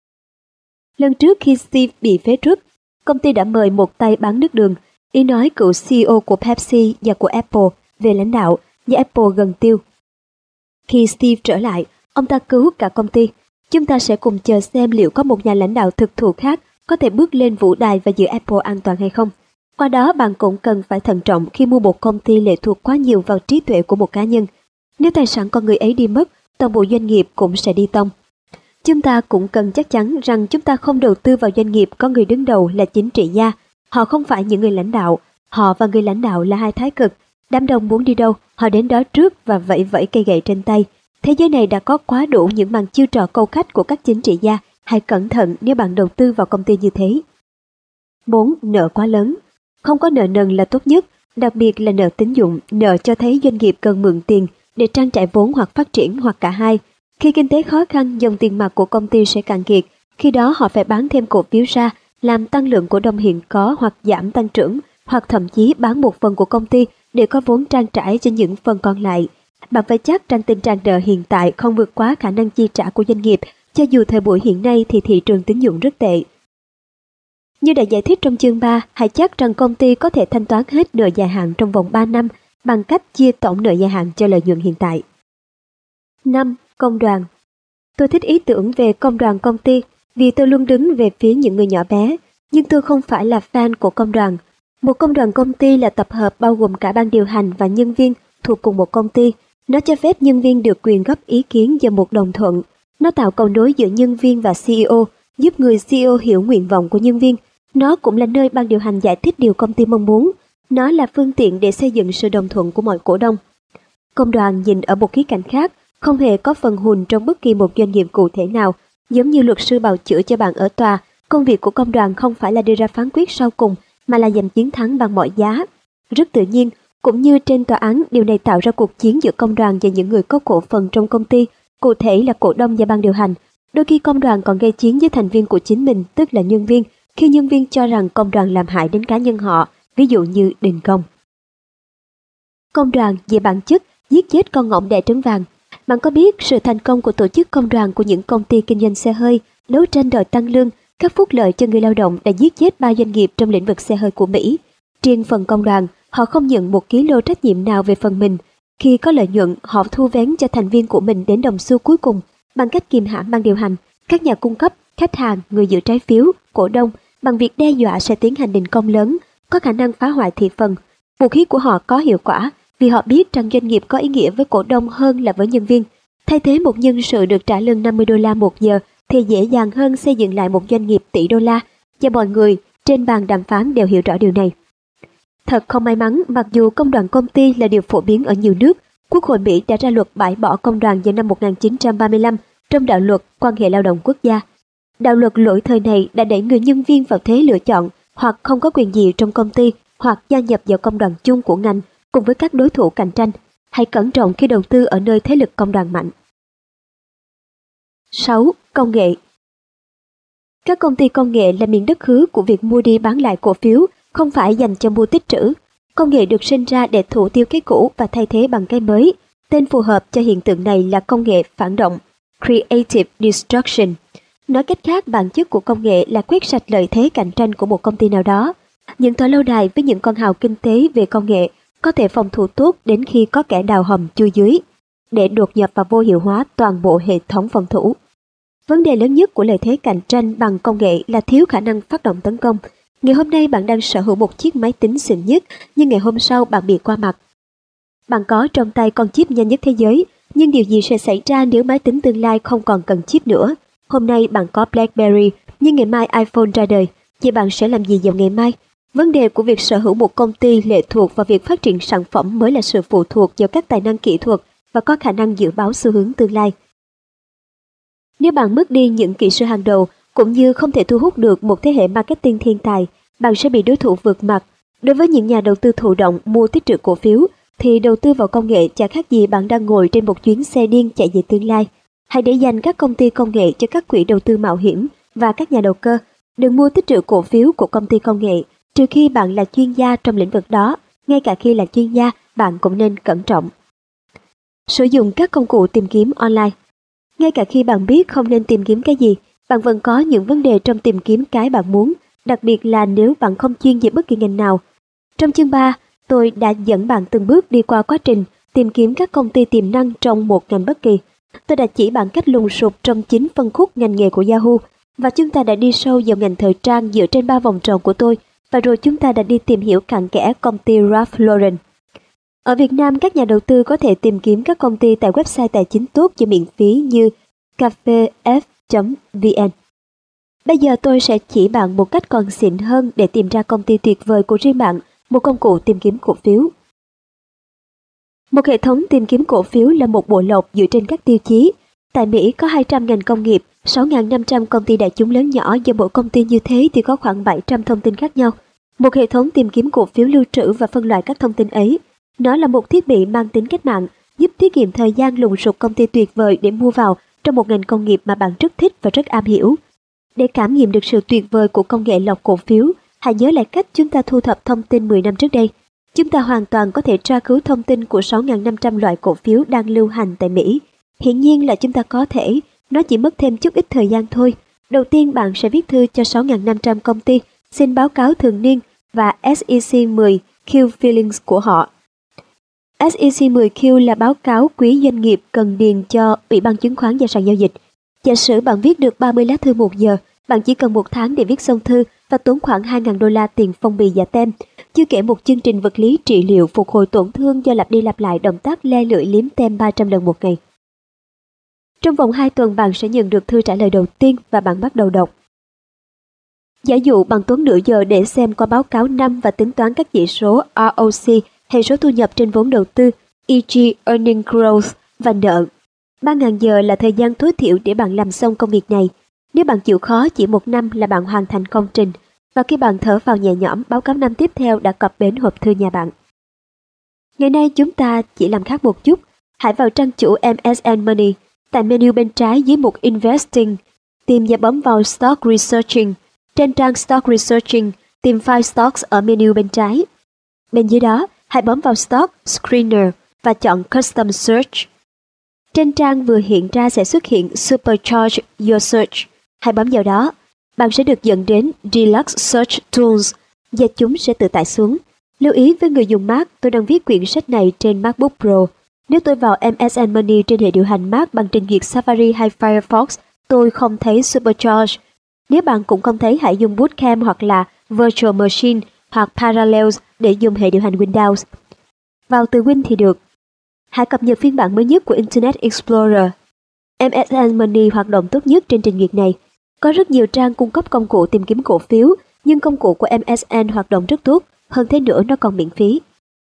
Lần trước khi Steve bị phế truất, công ty đã mời một tay bán nước đường, ý nói cựu xê e ô của Pepsi và của Apple, về lãnh đạo, và Apple gần tiêu. Khi Steve trở lại, ông ta cứu cả công ty. Chúng ta sẽ cùng chờ xem liệu có một nhà lãnh đạo thực thụ khác có thể bước lên vũ đài và giữ Apple an toàn hay không. Qua đó bạn cũng cần phải thận trọng khi mua một công ty lệ thuộc quá nhiều vào trí tuệ của một cá nhân. Nếu tài sản con người ấy đi mất, toàn bộ doanh nghiệp cũng sẽ đi tông. Chúng ta cũng cần chắc chắn rằng chúng ta không đầu tư vào doanh nghiệp có người đứng đầu là chính trị gia. Họ không phải những người lãnh đạo, họ và người lãnh đạo là hai thái cực. Đám đông muốn đi đâu, họ đến đó trước và vẫy vẫy cây gậy trên tay. Thế giới này đã có quá đủ những màn chiêu trò câu khách của các chính trị gia. Hãy cẩn thận nếu bạn đầu tư vào công ty như thế. bốn. Nợ quá lớn. Không có nợ nần là tốt nhất, đặc biệt là nợ tín dụng, nợ cho thấy doanh nghiệp cần mượn tiền để trang trải vốn hoặc phát triển hoặc cả hai. Khi kinh tế khó khăn, dòng tiền mặt của công ty sẽ cạn kiệt. Khi đó họ phải bán thêm cổ phiếu ra, làm tăng lượng cổ đông hiện có hoặc giảm tăng trưởng, hoặc thậm chí bán một phần của công ty để có vốn trang trải cho những phần còn lại. Bạn phải chắc rằng tình trạng nợ hiện tại không vượt quá khả năng chi trả của doanh nghiệp, cho dù thời buổi hiện nay thì thị trường tín dụng rất tệ. Như đã giải thích trong chương ba, hãy chắc rằng công ty có thể thanh toán hết nợ dài hạn trong vòng ba năm bằng cách chia tổng nợ dài hạn cho lợi nhuận hiện tại. năm. Công đoàn. Tôi thích ý tưởng về công đoàn công ty vì tôi luôn đứng về phía những người nhỏ bé, nhưng tôi không phải là fan của công đoàn. Một công đoàn công ty là tập hợp bao gồm cả ban điều hành và nhân viên thuộc cùng một công ty. Nó cho phép nhân viên được quyền góp ý kiến và một đồng thuận. Nó tạo cầu nối giữa nhân viên và xê e ô, giúp người xê e ô hiểu nguyện vọng của nhân viên. Nó cũng là nơi ban điều hành giải thích điều công ty mong muốn. Nó là phương tiện để xây dựng sự đồng thuận của mọi cổ đông. Công đoàn nhìn ở một khía cạnh khác, không hề có phần hùn trong bất kỳ một doanh nghiệp cụ thể nào. Giống như luật sư bào chữa cho bạn ở tòa, công việc của công đoàn không phải là đưa ra phán quyết sau cùng, mà là giành chiến thắng bằng mọi giá. Rất tự nhiên, cũng như trên tòa án, điều này tạo ra cuộc chiến giữa công đoàn và những người có cổ phần trong công ty, cụ thể là cổ đông và ban điều hành. Đôi khi công đoàn còn gây chiến với thành viên của chính mình, tức là nhân viên, khi nhân viên cho rằng công đoàn làm hại đến cá nhân họ, ví dụ như đình công. Công đoàn về bản chất giết chết con ngỗng đẻ trứng vàng. Bạn có biết sự thành công của tổ chức công đoàn của những công ty kinh doanh xe hơi, đấu tranh đòi tăng lương, các phúc lợi cho người lao động đã giết chết ba doanh nghiệp trong lĩnh vực xe hơi của Mỹ. Riêng phần công đoàn, họ không nhận một ký lô trách nhiệm nào về phần mình. Khi có lợi nhuận, họ thu vén cho thành viên của mình đến đồng xu cuối cùng bằng cách kìm hãm ban điều hành, các nhà cung cấp, khách hàng, người giữ trái phiếu, cổ đông bằng việc đe dọa sẽ tiến hành đình công lớn, có khả năng phá hoại thị phần. Vũ khí của họ có hiệu quả vì họ biết rằng doanh nghiệp có ý nghĩa với cổ đông hơn là với nhân viên. Thay thế một nhân sự được trả lương năm mươi đô la một giờ thì dễ dàng hơn xây dựng lại một doanh nghiệp tỷ đô la, và mọi người trên bàn đàm phán đều hiểu rõ điều này. Thật không may mắn, mặc dù công đoàn công ty là điều phổ biến ở nhiều nước, Quốc hội Mỹ đã ra luật bãi bỏ công đoàn vào năm một nghìn chín trăm ba mươi lăm trong đạo luật quan hệ lao động quốc gia. Đạo luật lỗi thời này đã đẩy người nhân viên vào thế lựa chọn hoặc không có quyền gì trong công ty hoặc gia nhập vào công đoàn chung của ngành cùng với các đối thủ cạnh tranh. Hãy cẩn trọng khi đầu tư ở nơi thế lực công đoàn mạnh. sáu. Công nghệ. Các công ty công nghệ là miền đất hứa của việc mua đi bán lại cổ phiếu, không phải dành cho mua tích trữ. Công nghệ được sinh ra để thủ tiêu cái cũ và thay thế bằng cái mới. Tên phù hợp cho hiện tượng này là công nghệ phản động, Creative Destruction. Nói cách khác, bản chất của công nghệ là quét sạch lợi thế cạnh tranh của một công ty nào đó. Những tòa lâu đài với những con hào kinh tế về công nghệ có thể phòng thủ tốt đến khi có kẻ đào hầm chui dưới để đột nhập và vô hiệu hóa toàn bộ hệ thống phòng thủ. Vấn đề lớn nhất của lợi thế cạnh tranh bằng công nghệ là thiếu khả năng phát động tấn công. Ngày hôm nay bạn đang sở hữu một chiếc máy tính xịn nhất, nhưng ngày hôm sau bạn bị qua mặt. Bạn có trong tay con chip nhanh nhất thế giới, nhưng điều gì sẽ xảy ra nếu máy tính tương lai không còn cần chip nữa? Hôm nay bạn có BlackBerry, nhưng ngày mai iPhone ra đời. Vậy bạn sẽ làm gì vào ngày mai? Vấn đề của việc sở hữu một công ty lệ thuộc vào việc phát triển sản phẩm mới là sự phụ thuộc vào các tài năng kỹ thuật và có khả năng dự báo xu hướng tương lai. Nếu bạn mất đi những kỹ sư hàng đầu, cũng như không thể thu hút được một thế hệ marketing thiên tài, bạn sẽ bị đối thủ vượt mặt. Đối với những nhà đầu tư thụ động mua tích trữ cổ phiếu, thì đầu tư vào công nghệ chả khác gì bạn đang ngồi trên một chuyến xe điên chạy về tương lai. Hãy để dành các công ty công nghệ cho các quỹ đầu tư mạo hiểm và các nhà đầu cơ. Đừng mua tích trữ cổ phiếu của công ty công nghệ, trừ khi bạn là chuyên gia trong lĩnh vực đó. Ngay cả khi là chuyên gia, bạn cũng nên cẩn trọng. Sử dụng các công cụ tìm kiếm online. Ngay cả khi bạn biết không nên tìm kiếm cái gì, bạn vẫn có những vấn đề trong tìm kiếm cái bạn muốn, đặc biệt là nếu bạn không chuyên về bất kỳ ngành nào. Trong chương ba, tôi đã dẫn bạn từng bước đi qua quá trình tìm kiếm các công ty tiềm năng trong một ngành bất kỳ. Tôi đã chỉ bạn cách lùng sục trong chín phân khúc ngành nghề của Yahoo, và chúng ta đã đi sâu vào ngành thời trang dựa trên ba vòng tròn của tôi, và rồi chúng ta đã đi tìm hiểu cặn kẽ công ty Ralph Lauren. Ở Việt Nam, các nhà đầu tư có thể tìm kiếm các công ty tại website tài chính tốt và miễn phí như cafef chấm vn. Bây giờ tôi sẽ chỉ bạn một cách còn xịn hơn để tìm ra công ty tuyệt vời của riêng bạn, một công cụ tìm kiếm cổ phiếu. Một hệ thống tìm kiếm cổ phiếu là một bộ lọc dựa trên các tiêu chí. Tại Mỹ có hai trăm ngành công nghiệp, sáu nghìn năm trăm công ty đại chúng lớn nhỏ, và mỗi công ty như thế thì có khoảng bảy trăm thông tin khác nhau. Một hệ thống tìm kiếm cổ phiếu lưu trữ và phân loại các thông tin ấy. Nó là một thiết bị mang tính cách mạng, giúp tiết kiệm thời gian lùng sục công ty tuyệt vời để mua vào trong một ngành công nghiệp mà bạn rất thích và rất am hiểu. Để cảm nghiệm được sự tuyệt vời của công nghệ lọc cổ phiếu, hãy nhớ lại cách chúng ta thu thập thông tin mười năm trước đây. Chúng ta hoàn toàn có thể tra cứu thông tin của sáu nghìn năm trăm loại cổ phiếu đang lưu hành tại Mỹ. Hiển nhiên là chúng ta có thể, nó chỉ mất thêm chút ít thời gian thôi. Đầu tiên bạn sẽ viết thư cho sáu nghìn năm trăm công ty xin báo cáo thường niên và S E C mười Q Fillings của họ. S E C mười Q là báo cáo quý doanh nghiệp cần điền cho Ủy ban Chứng khoán và sàn giao dịch. Giả sử bạn viết được ba mươi lá thư một giờ, bạn chỉ cần một tháng để viết xong thư và tốn khoảng hai nghìn đô la tiền phong bì và tem, chưa kể một chương trình vật lý trị liệu phục hồi tổn thương do lặp đi lặp lại động tác le lưỡi liếm tem ba trăm lần một ngày. Trong vòng hai tuần bạn sẽ nhận được thư trả lời đầu tiên và bạn bắt đầu đọc. Giả dụ bạn tốn nửa giờ để xem qua báo cáo năm và tính toán các chỉ số R O C hay số thu nhập trên vốn đầu tư, e g Earning Growth và nợ. ba nghìn giờ là thời gian tối thiểu để bạn làm xong công việc này. Nếu bạn chịu khó, chỉ một năm là bạn hoàn thành công trình. Và khi bạn thở vào nhẹ nhõm, báo cáo năm tiếp theo đã cập bến hộp thư nhà bạn. Ngày nay chúng ta chỉ làm khác một chút. Hãy vào trang chủ M S N Money. Tại menu bên trái dưới mục Investing, tìm và bấm vào Stock Researching. Trên trang Stock Researching, tìm file Stocks ở menu bên trái. Bên dưới đó, hãy bấm vào Stock Screener và chọn Custom Search. Trên trang vừa hiện ra sẽ xuất hiện Supercharge Your Search. Hãy bấm vào đó. Bạn sẽ được dẫn đến Deluxe Search Tools và chúng sẽ tự tải xuống. Lưu ý với người dùng Mac, tôi đang viết quyển sách này trên MacBook Pro. Nếu tôi vào M S N Money trên hệ điều hành Mac bằng trình duyệt Safari hay Firefox, tôi không thấy Supercharge. Nếu bạn cũng không thấy, hãy dùng Bootcamp hoặc là Virtual Machine hoặc Parallels để dùng hệ điều hành Windows. Vào từ Win thì được. Hãy cập nhật phiên bản mới nhất của Internet Explorer. M S N Money hoạt động tốt nhất trên trình duyệt này. Có rất nhiều trang cung cấp công cụ tìm kiếm cổ phiếu, nhưng công cụ của M S N hoạt động rất tốt, hơn thế nữa nó còn miễn phí.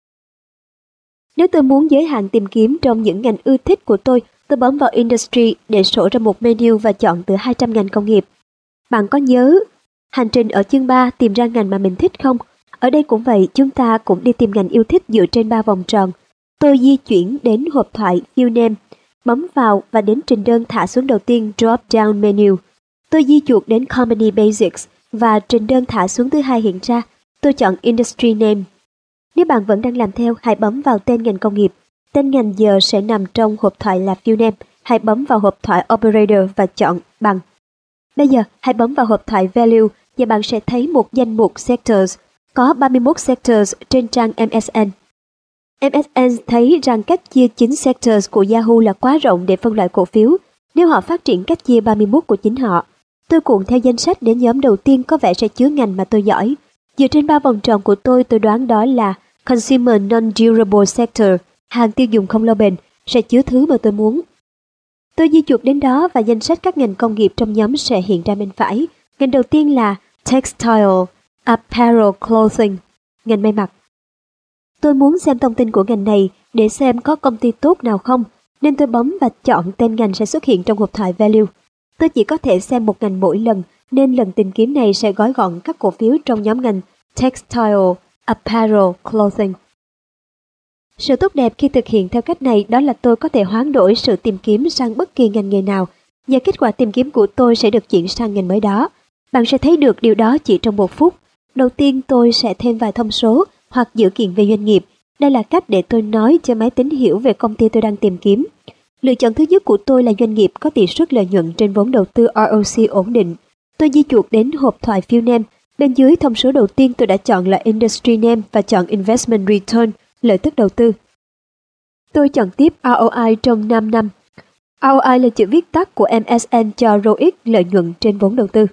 Nếu tôi muốn giới hạn tìm kiếm trong những ngành ưa thích của tôi, tôi bấm vào Industry để sổ ra một menu và chọn từ hai trăm ngành công nghiệp. Bạn có nhớ hành trình ở chương ba tìm ra ngành mà mình thích không? Ở đây cũng vậy, chúng ta cũng đi tìm ngành yêu thích dựa trên ba vòng tròn. Tôi di chuyển đến hộp thoại View Name, bấm vào và đến trình đơn thả xuống đầu tiên Drop Down Menu. Tôi di chuột đến Company Basics và trình đơn thả xuống thứ hai hiện ra. Tôi chọn Industry Name. Nếu bạn vẫn đang làm theo, hãy bấm vào tên ngành công nghiệp. Tên ngành giờ sẽ nằm trong hộp thoại là View Name. Hãy bấm vào hộp thoại Operator và chọn bằng. Bây giờ, hãy bấm vào hộp thoại Value và bạn sẽ thấy một danh mục Sectors. Có ba mươi mốt sectors trên trang M S N. M S N thấy rằng cách chia chín sectors của Yahoo là quá rộng để phân loại cổ phiếu nếu họ phát triển cách chia ba mươi mốt của chính họ. Tôi cuộn theo danh sách đến nhóm đầu tiên có vẻ sẽ chứa ngành mà tôi giỏi. Dựa trên ba vòng tròn của tôi, tôi đoán đó là Consumer Non-Durable Sector, hàng tiêu dùng không lâu bền, sẽ chứa thứ mà tôi muốn. Tôi di chuột đến đó và danh sách các ngành công nghiệp trong nhóm sẽ hiện ra bên phải. Ngành đầu tiên là Textile, Apparel Clothing, ngành may mặc. Tôi muốn xem thông tin của ngành này để xem có công ty tốt nào không, nên tôi bấm và chọn tên ngành sẽ xuất hiện trong hộp thoại Value. Tôi chỉ có thể xem một ngành mỗi lần, nên lần tìm kiếm này sẽ gói gọn các cổ phiếu trong nhóm ngành Textile, Apparel, Clothing. Sự tốt đẹp khi thực hiện theo cách này đó là tôi có thể hoán đổi sự tìm kiếm sang bất kỳ ngành nghề nào, và kết quả tìm kiếm của tôi sẽ được chuyển sang ngành mới đó. Bạn sẽ thấy được điều đó chỉ trong một phút. Đầu tiên tôi sẽ thêm vài thông số hoặc dữ kiện về doanh nghiệp. Đây là cách để tôi nói cho máy tính hiểu về công ty tôi đang tìm kiếm. Lựa chọn thứ nhất của tôi là doanh nghiệp có tỷ suất lợi nhuận trên vốn đầu tư R O C ổn định. Tôi di chuột đến hộp thoại View Name. Bên dưới thông số đầu tiên tôi đã chọn là Industry Name và chọn Investment Return, lợi tức đầu tư. Tôi chọn tiếp R O I trong năm năm. R O I là chữ viết tắt của M S N cho R O I C, lợi nhuận trên vốn đầu tư.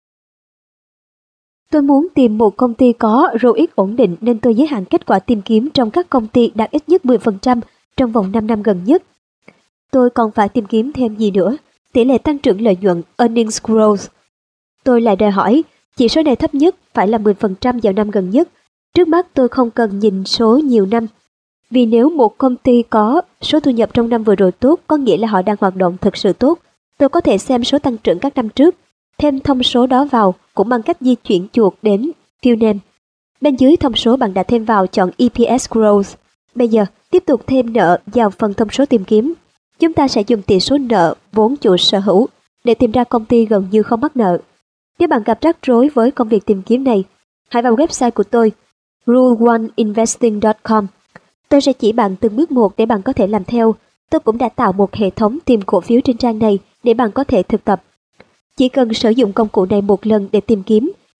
Tôi muốn tìm một công ty có R O I C ổn định nên tôi giới hạn kết quả tìm kiếm trong các công ty đạt ít nhất mười phần trăm trong vòng năm năm gần nhất. Tôi còn phải tìm kiếm thêm gì nữa? Tỷ lệ tăng trưởng lợi nhuận, Earnings Growth. Tôi lại đòi hỏi, chỉ số này thấp nhất phải là mười phần trăm vào năm gần nhất. Trước mắt tôi không cần nhìn số nhiều năm. Vì nếu một công ty có số thu nhập trong năm vừa rồi tốt, có nghĩa là họ đang hoạt động thực sự tốt. Tôi có thể xem số tăng trưởng các năm trước, thêm thông số đó vào cũng bằng cách di chuyển chuột đến View Name. Bên dưới thông số bạn đã thêm vào chọn E P S Growth. Bây giờ, tiếp tục thêm nợ vào phần thông số tìm kiếm. Chúng ta sẽ dùng tỷ số nợ vốn chủ sở hữu để tìm ra công ty gần như không mắc nợ. Nếu bạn gặp rắc rối với công việc tìm kiếm này, hãy vào website của tôi, rule one investing dot com. Tôi sẽ chỉ bạn từng bước một để bạn có thể làm theo. Tôi cũng đã tạo một hệ thống tìm cổ phiếu trên trang này để bạn có thể thực tập. Chỉ cần sử dụng công cụ này một lần để tìm kiếm,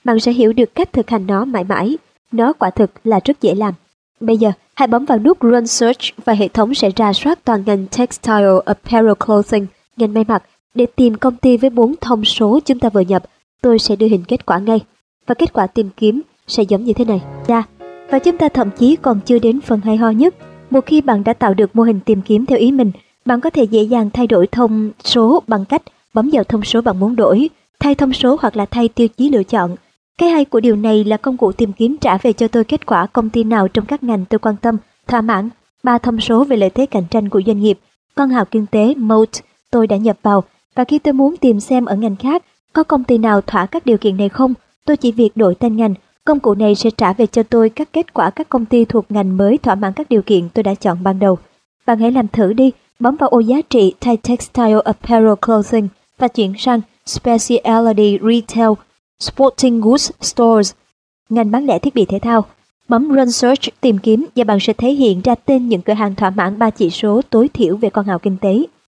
bạn sẽ hiểu được cách thực hành nó mãi mãi. Nó quả thực là rất dễ làm. Bây giờ, hãy bấm vào nút Run Search và hệ thống sẽ rà soát toàn ngành Textile Apparel Clothing, ngành may mặc, để tìm công ty với bốn thông số chúng ta vừa nhập. Tôi sẽ đưa hình kết quả ngay. Và kết quả tìm kiếm sẽ giống như thế này. Ra. Và chúng ta thậm chí còn chưa đến phần hay ho nhất. Một khi bạn đã tạo được mô hình tìm kiếm theo ý mình, bạn có thể dễ dàng thay đổi thông số bằng cách bấm vào thông số bạn muốn đổi, thay thông số hoặc là thay tiêu chí lựa chọn. Cái hay của điều này là công cụ tìm kiếm trả về cho tôi kết quả công ty nào trong các ngành tôi quan tâm, thỏa mãn ba thông số về lợi thế cạnh tranh của doanh nghiệp, con hào kinh tế moat tôi đã nhập vào, và khi tôi muốn tìm xem ở ngành khác có công ty nào thỏa các điều kiện này không, tôi chỉ việc đổi tên ngành. Công cụ này sẽ trả về cho tôi các kết quả các công ty thuộc ngành mới thỏa mãn các điều kiện tôi đã chọn ban đầu. Bạn hãy làm thử đi, bấm vào ô giá trị thay Textile Apparel Clothing và chuyển sang Specialty Retail Sporting Goods Stores, ngành bán lẻ thiết bị thể thao. Bấm Run Search tìm kiếm và bạn sẽ thấy hiện ra tên những cửa hàng thỏa mãn ba chỉ số tối thiểu về con hào kinh tế.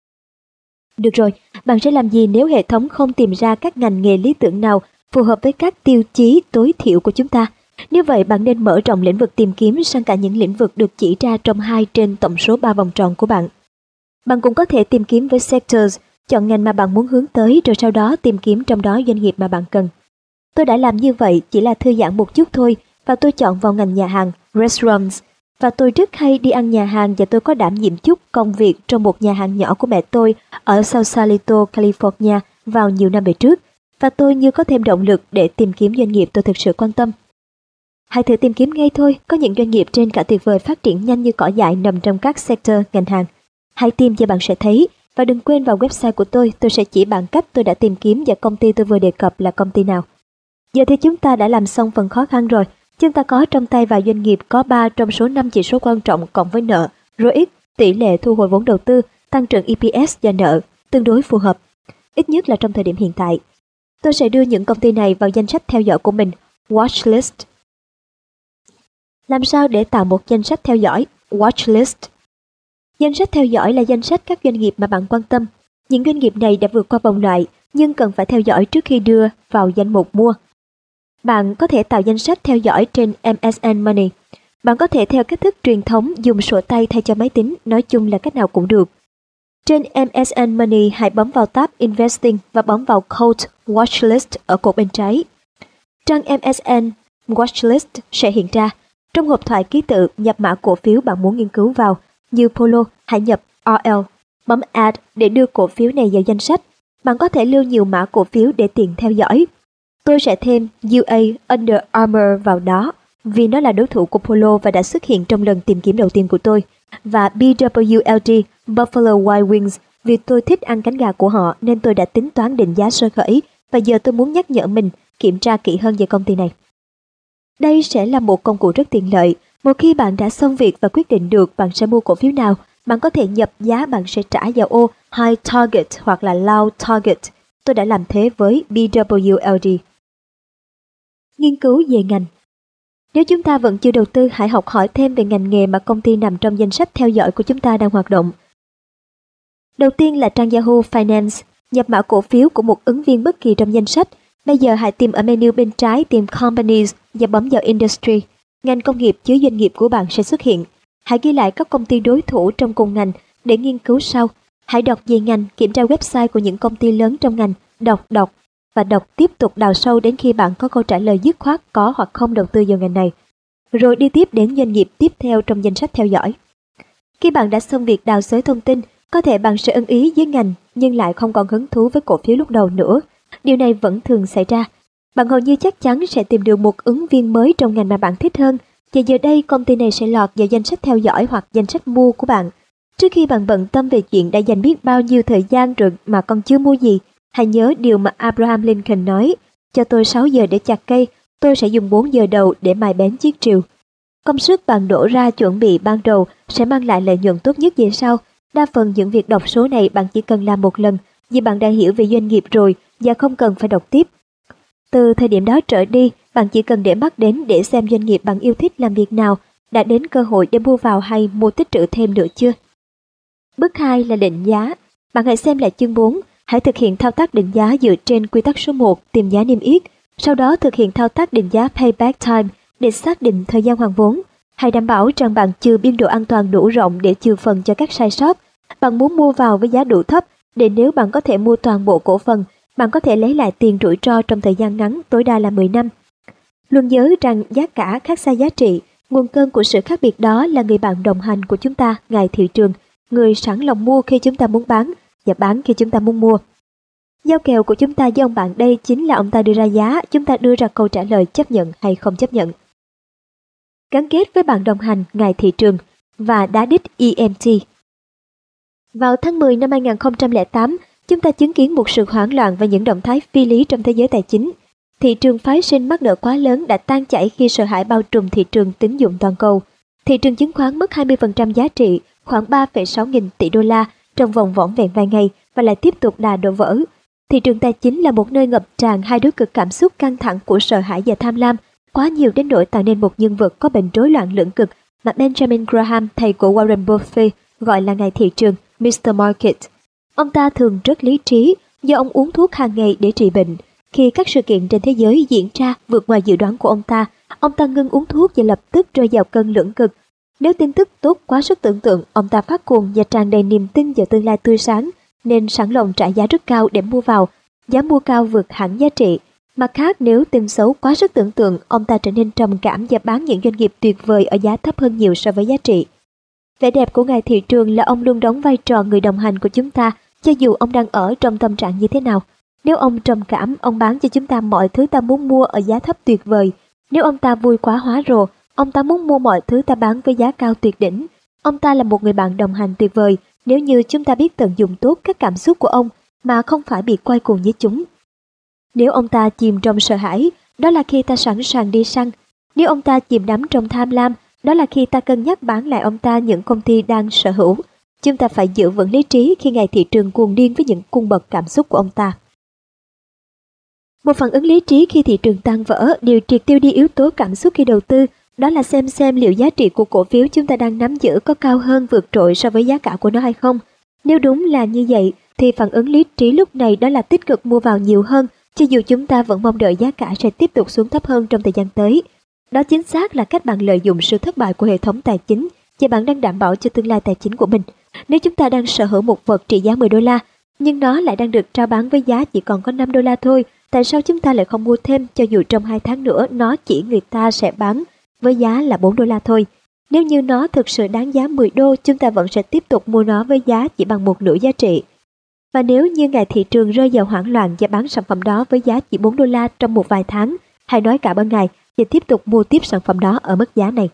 Được rồi, bạn sẽ làm gì nếu hệ thống không tìm ra các ngành nghề lý tưởng nào phù hợp với các tiêu chí tối thiểu của chúng ta? Nếu vậy, bạn nên mở rộng lĩnh vực tìm kiếm sang cả những lĩnh vực được chỉ ra trong hai trên tổng số ba vòng tròn của bạn. Bạn cũng có thể tìm kiếm với sectors, chọn ngành mà bạn muốn hướng tới rồi sau đó tìm kiếm trong đó doanh nghiệp mà bạn cần. Tôi đã làm như vậy chỉ là thư giãn một chút thôi, và tôi chọn vào ngành nhà hàng, restaurants. Và tôi rất hay đi ăn nhà hàng và tôi có đảm nhiệm chút công việc trong một nhà hàng nhỏ của mẹ tôi ở Sausalito, California vào nhiều năm về trước. Và tôi như có thêm động lực để tìm kiếm doanh nghiệp tôi thực sự quan tâm. Hãy thử tìm kiếm ngay thôi, có những doanh nghiệp trên cả tuyệt vời phát triển nhanh như cỏ dại nằm trong các sector ngành hàng. Hãy tìm và bạn sẽ thấy, và đừng quên vào website của tôi, tôi sẽ chỉ bạn cách tôi đã tìm kiếm và công ty tôi vừa đề cập là công ty nào. Giờ thì chúng ta đã làm xong phần khó khăn rồi. Chúng ta có trong tay vài doanh nghiệp có ba trong số năm chỉ số quan trọng cộng với nợ, rờ o i xê, tỷ lệ thu hồi vốn đầu tư, tăng trưởng e pê ét và nợ, tương đối phù hợp. Ít nhất là trong thời điểm hiện tại. Tôi sẽ đưa những công ty này vào danh sách theo dõi của mình, Watchlist. Làm sao để tạo một danh sách theo dõi, Watchlist? Danh sách theo dõi là danh sách các doanh nghiệp mà bạn quan tâm. Những doanh nghiệp này đã vượt qua vòng loại, nhưng cần phải theo dõi trước khi đưa vào danh mục mua. Bạn có thể tạo danh sách theo dõi trên em ét en Money. Bạn có thể theo cách thức truyền thống dùng sổ tay thay cho máy tính, nói chung là cách nào cũng được. Trên em ét en Money, hãy bấm vào tab Investing và bấm vào Code Watchlist ở cột bên trái. Trang em ét en Watchlist sẽ hiện ra. Trong hộp thoại ký tự, nhập mã cổ phiếu bạn muốn nghiên cứu vào. Như Polo, hãy nhập rờ lờ. Bấm Add để đưa cổ phiếu này vào danh sách. Bạn có thể lưu nhiều mã cổ phiếu để tiện theo dõi. Tôi sẽ thêm u a Under Armour vào đó vì nó là đối thủ của Polo và đã xuất hiện trong lần tìm kiếm đầu tiên của tôi. Và bê vê lờ đê Buffalo Wild Wings vì tôi thích ăn cánh gà của họ nên tôi đã tính toán định giá sơ khởi và giờ tôi muốn nhắc nhở mình kiểm tra kỹ hơn về công ty này. Đây sẽ là một công cụ rất tiện lợi. Một khi bạn đã xong việc và quyết định được bạn sẽ mua cổ phiếu nào, bạn có thể nhập giá bạn sẽ trả vào ô High Target hoặc là Low Target. Tôi đã làm thế với bê vê lờ đê. Nghiên cứu về ngành. Nếu chúng ta vẫn chưa đầu tư, hãy học hỏi thêm về ngành nghề mà công ty nằm trong danh sách theo dõi của chúng ta đang hoạt động. Đầu tiên là trang Yahoo Finance, nhập mã cổ phiếu của một ứng viên bất kỳ trong danh sách. Bây giờ hãy tìm ở menu bên trái tìm Companies và bấm vào Industry. Ngành công nghiệp chứa doanh nghiệp của bạn sẽ xuất hiện. Hãy ghi lại các công ty đối thủ trong cùng ngành để nghiên cứu sau. Hãy đọc về ngành, kiểm tra website của những công ty lớn trong ngành, đọc, đọc và đọc tiếp tục đào sâu đến khi bạn có câu trả lời dứt khoát có hoặc không đầu tư vào ngành này. Rồi đi tiếp đến doanh nghiệp tiếp theo trong danh sách theo dõi. Khi bạn đã xong việc đào xới thông tin, có thể bạn sẽ ưng ý với ngành nhưng lại không còn hứng thú với cổ phiếu lúc đầu nữa. Điều này vẫn thường xảy ra. Bạn hầu như chắc chắn sẽ tìm được một ứng viên mới trong ngành mà bạn thích hơn, và giờ đây công ty này sẽ lọt vào danh sách theo dõi hoặc danh sách mua của bạn. Trước khi bạn bận tâm về chuyện đã dành biết bao nhiêu thời gian rồi mà còn chưa mua gì, hãy nhớ điều mà Abraham Lincoln nói, cho tôi sáu giờ để chặt cây, tôi sẽ dùng bốn giờ đầu để mài bén chiếc rìu. Công sức bạn đổ ra chuẩn bị ban đầu sẽ mang lại lợi nhuận tốt nhất về sau. Đa phần những việc đọc số này bạn chỉ cần làm một lần, vì bạn đã hiểu về doanh nghiệp rồi và không cần phải đọc tiếp. Từ thời điểm đó trở đi, bạn chỉ cần để mắt đến để xem doanh nghiệp bạn yêu thích làm việc nào, đã đến cơ hội để mua vào hay mua tích trữ thêm nữa chưa. Bước hai là định giá. Bạn hãy xem lại chương bốn, hãy thực hiện thao tác định giá dựa trên quy tắc số một, tìm giá niêm yết. Sau đó thực hiện thao tác định giá Payback Time để xác định thời gian hoàn vốn. Hãy đảm bảo rằng bạn chừa biên độ an toàn đủ rộng để chừa phần cho các sai sót. Bạn muốn mua vào với giá đủ thấp để nếu bạn có thể mua toàn bộ cổ phần, bạn có thể lấy lại tiền rủi ro trong thời gian ngắn, tối đa là mười năm. Luôn nhớ rằng giá cả khác xa giá trị, nguồn cơn của sự khác biệt đó là người bạn đồng hành của chúng ta, ngài thị trường, người sẵn lòng mua khi chúng ta muốn bán và bán khi chúng ta muốn mua. Giao kèo của chúng ta với ông bạn đây chính là ông ta đưa ra giá, chúng ta đưa ra câu trả lời chấp nhận hay không chấp nhận. Gắn kết với bạn đồng hành, ngài thị trường và đá đích E M T. Vào tháng mười năm hai nghìn không trăm lẻ tám, chúng ta chứng kiến một sự hoảng loạn và những động thái phi lý trong thế giới tài chính. Thị trường phái sinh mắc nợ quá lớn đã tan chảy khi sợ hãi bao trùm thị trường tín dụng toàn cầu. Thị trường chứng khoán mất hai mươi phần trăm giá trị, khoảng ba phẩy sáu nghìn tỷ đô la trong vòng vỏn vẹn vài ngày và lại tiếp tục đà đổ vỡ. Thị trường tài chính là một nơi ngập tràn hai đối cực cảm xúc căng thẳng của sợ hãi và tham lam, quá nhiều đến nỗi tạo nên một nhân vật có bệnh rối loạn lưỡng cực mà Benjamin Graham, thầy của Warren Buffett, gọi là ngài thị trường, mít tơ Market. Ông ta thường rất lý trí do ông uống thuốc hàng ngày để trị bệnh. Khi các sự kiện trên thế giới diễn ra vượt ngoài dự đoán của ông ta, ông ta ngưng uống thuốc và lập tức rơi vào cơn lưỡng cực. Nếu tin tức tốt quá sức tưởng tượng, ông ta phát cuồng và tràn đầy niềm tin vào tương lai tươi sáng, nên sẵn lòng trả giá rất cao để mua vào, giá mua cao vượt hẳn giá trị. Mặt khác, nếu tin xấu quá sức tưởng tượng, ông ta trở nên trầm cảm và bán những doanh nghiệp tuyệt vời ở giá thấp hơn nhiều so với giá trị. Vẻ đẹp của ngài thị trường là ông luôn đóng vai trò người đồng hành của chúng ta, cho dù ông đang ở trong tâm trạng như thế nào. Nếu ông trầm cảm, ông bán cho chúng ta mọi thứ ta muốn mua ở giá thấp tuyệt vời. Nếu ông ta vui quá hóa rồ, ông ta muốn mua mọi thứ ta bán với giá cao tuyệt đỉnh. Ông ta là một người bạn đồng hành tuyệt vời nếu như chúng ta biết tận dụng tốt các cảm xúc của ông mà không phải bị quay cuồng với chúng. Nếu ông ta chìm trong sợ hãi, đó là khi ta sẵn sàng đi săn. Nếu ông ta chìm đắm trong tham lam, đó là khi ta cân nhắc bán lại ông ta những công ty đang sở hữu. Chúng ta phải giữ vững lý trí khi ngài thị trường cuồng điên với những cung bậc cảm xúc của ông ta. Một phản ứng lý trí khi thị trường tan vỡ, điều triệt tiêu đi yếu tố cảm xúc khi đầu tư, đó là xem xem liệu giá trị của cổ phiếu chúng ta đang nắm giữ có cao hơn vượt trội so với giá cả của nó hay không. Nếu đúng là như vậy, thì phản ứng lý trí lúc này đó là tích cực mua vào nhiều hơn, cho dù chúng ta vẫn mong đợi giá cả sẽ tiếp tục xuống thấp hơn trong thời gian tới. Đó chính xác là cách bạn lợi dụng sự thất bại của hệ thống tài chính và bạn đang đảm bảo cho tương lai tài chính của mình. Nếu chúng ta đang sở hữu một vật trị giá mười đô la, nhưng nó lại đang được trao bán với giá chỉ còn có năm đô la thôi, tại sao chúng ta lại không mua thêm cho dù trong hai tháng nữa nó chỉ người ta sẽ bán với giá là bốn đô la thôi? Nếu như nó thực sự đáng giá mười đô, chúng ta vẫn sẽ tiếp tục mua nó với giá chỉ bằng một nửa giá trị. Và nếu như ngài thị trường rơi vào hoảng loạn và bán sản phẩm đó với giá chỉ bốn đô la trong một vài tháng, hãy nói cảm ơn ngài và tiếp tục mua tiếp sản phẩm đó ở mức giá này.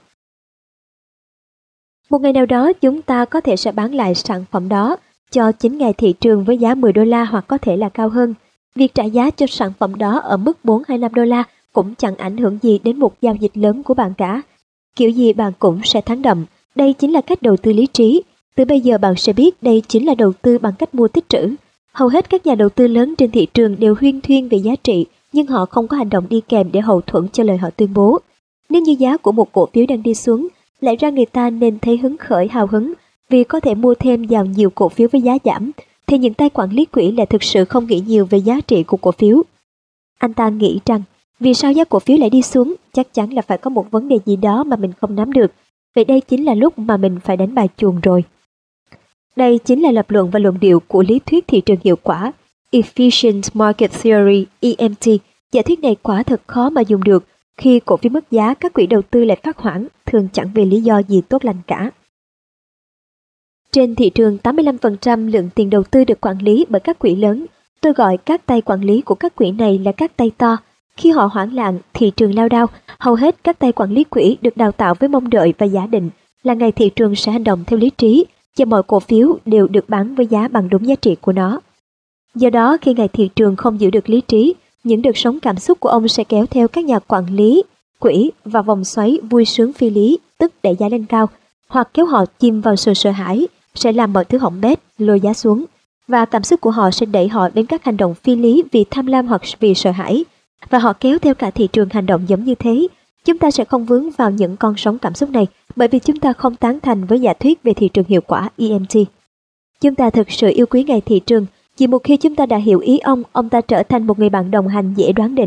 Một ngày nào đó chúng ta có thể sẽ bán lại sản phẩm đó cho chính ngài thị trường với giá mười đô la hoặc có thể là cao hơn. Việc trả giá cho sản phẩm đó ở mức bốn hay năm đô la cũng chẳng ảnh hưởng gì đến một giao dịch lớn của bạn cả. Kiểu gì bạn cũng sẽ thắng đậm. Đây chính là cách đầu tư lý trí. Từ bây giờ bạn sẽ biết đây chính là đầu tư bằng cách mua tích trữ. Hầu hết các nhà đầu tư lớn trên thị trường đều huyên thuyên về giá trị, nhưng họ không có hành động đi kèm để hậu thuẫn cho lời họ tuyên bố. Nếu như giá của một cổ phiếu đang đi xuống, lẽ ra người ta nên thấy hứng khởi hào hứng vì có thể mua thêm vào nhiều cổ phiếu với giá giảm, thì những tay quản lý quỹ lại thực sự không nghĩ nhiều về giá trị của cổ phiếu. Anh ta nghĩ rằng, vì sao giá cổ phiếu lại đi xuống, chắc chắn là phải có một vấn đề gì đó mà mình không nắm được. Vậy đây chính là lúc mà mình phải đánh bài chuồng rồi. Đây chính là lập luận và luận điệu của lý thuyết thị trường hiệu quả, Efficient Market Theory E M T. Giả thuyết này quả thật khó mà dùng được. Khi cổ phiếu mất giá, các quỹ đầu tư lại phát hoảng, thường chẳng vì lý do gì tốt lành cả. Trên thị trường, tám mươi lăm phần trăm lượng tiền đầu tư được quản lý bởi các quỹ lớn. Tôi gọi các tay quản lý của các quỹ này là các tay to. Khi họ hoảng loạn, thị trường lao đao, hầu hết các tay quản lý quỹ được đào tạo với mong đợi và giả định là ngày thị trường sẽ hành động theo lý trí và mọi cổ phiếu đều được bán với giá bằng đúng giá trị của nó. Do đó, khi ngày thị trường không giữ được lý trí, những đợt sóng cảm xúc của ông sẽ kéo theo các nhà quản lý, quỹ và vòng xoáy vui sướng phi lý, tức đẩy giá lên cao, hoặc kéo họ chìm vào sự sợ hãi, sẽ làm mọi thứ hỏng bét, lôi giá xuống, và cảm xúc của họ sẽ đẩy họ đến các hành động phi lý vì tham lam hoặc vì sợ hãi, và họ kéo theo cả thị trường hành động giống như thế. Chúng ta sẽ không vướng vào những con sóng cảm xúc này bởi vì chúng ta không tán thành với giả thuyết về thị trường hiệu quả E M T. Chúng ta thực sự yêu quý ngày thị trường, chỉ một khi chúng ta đã hiểu ý ông, ông ta trở thành một người bạn đồng hành dễ đoán định.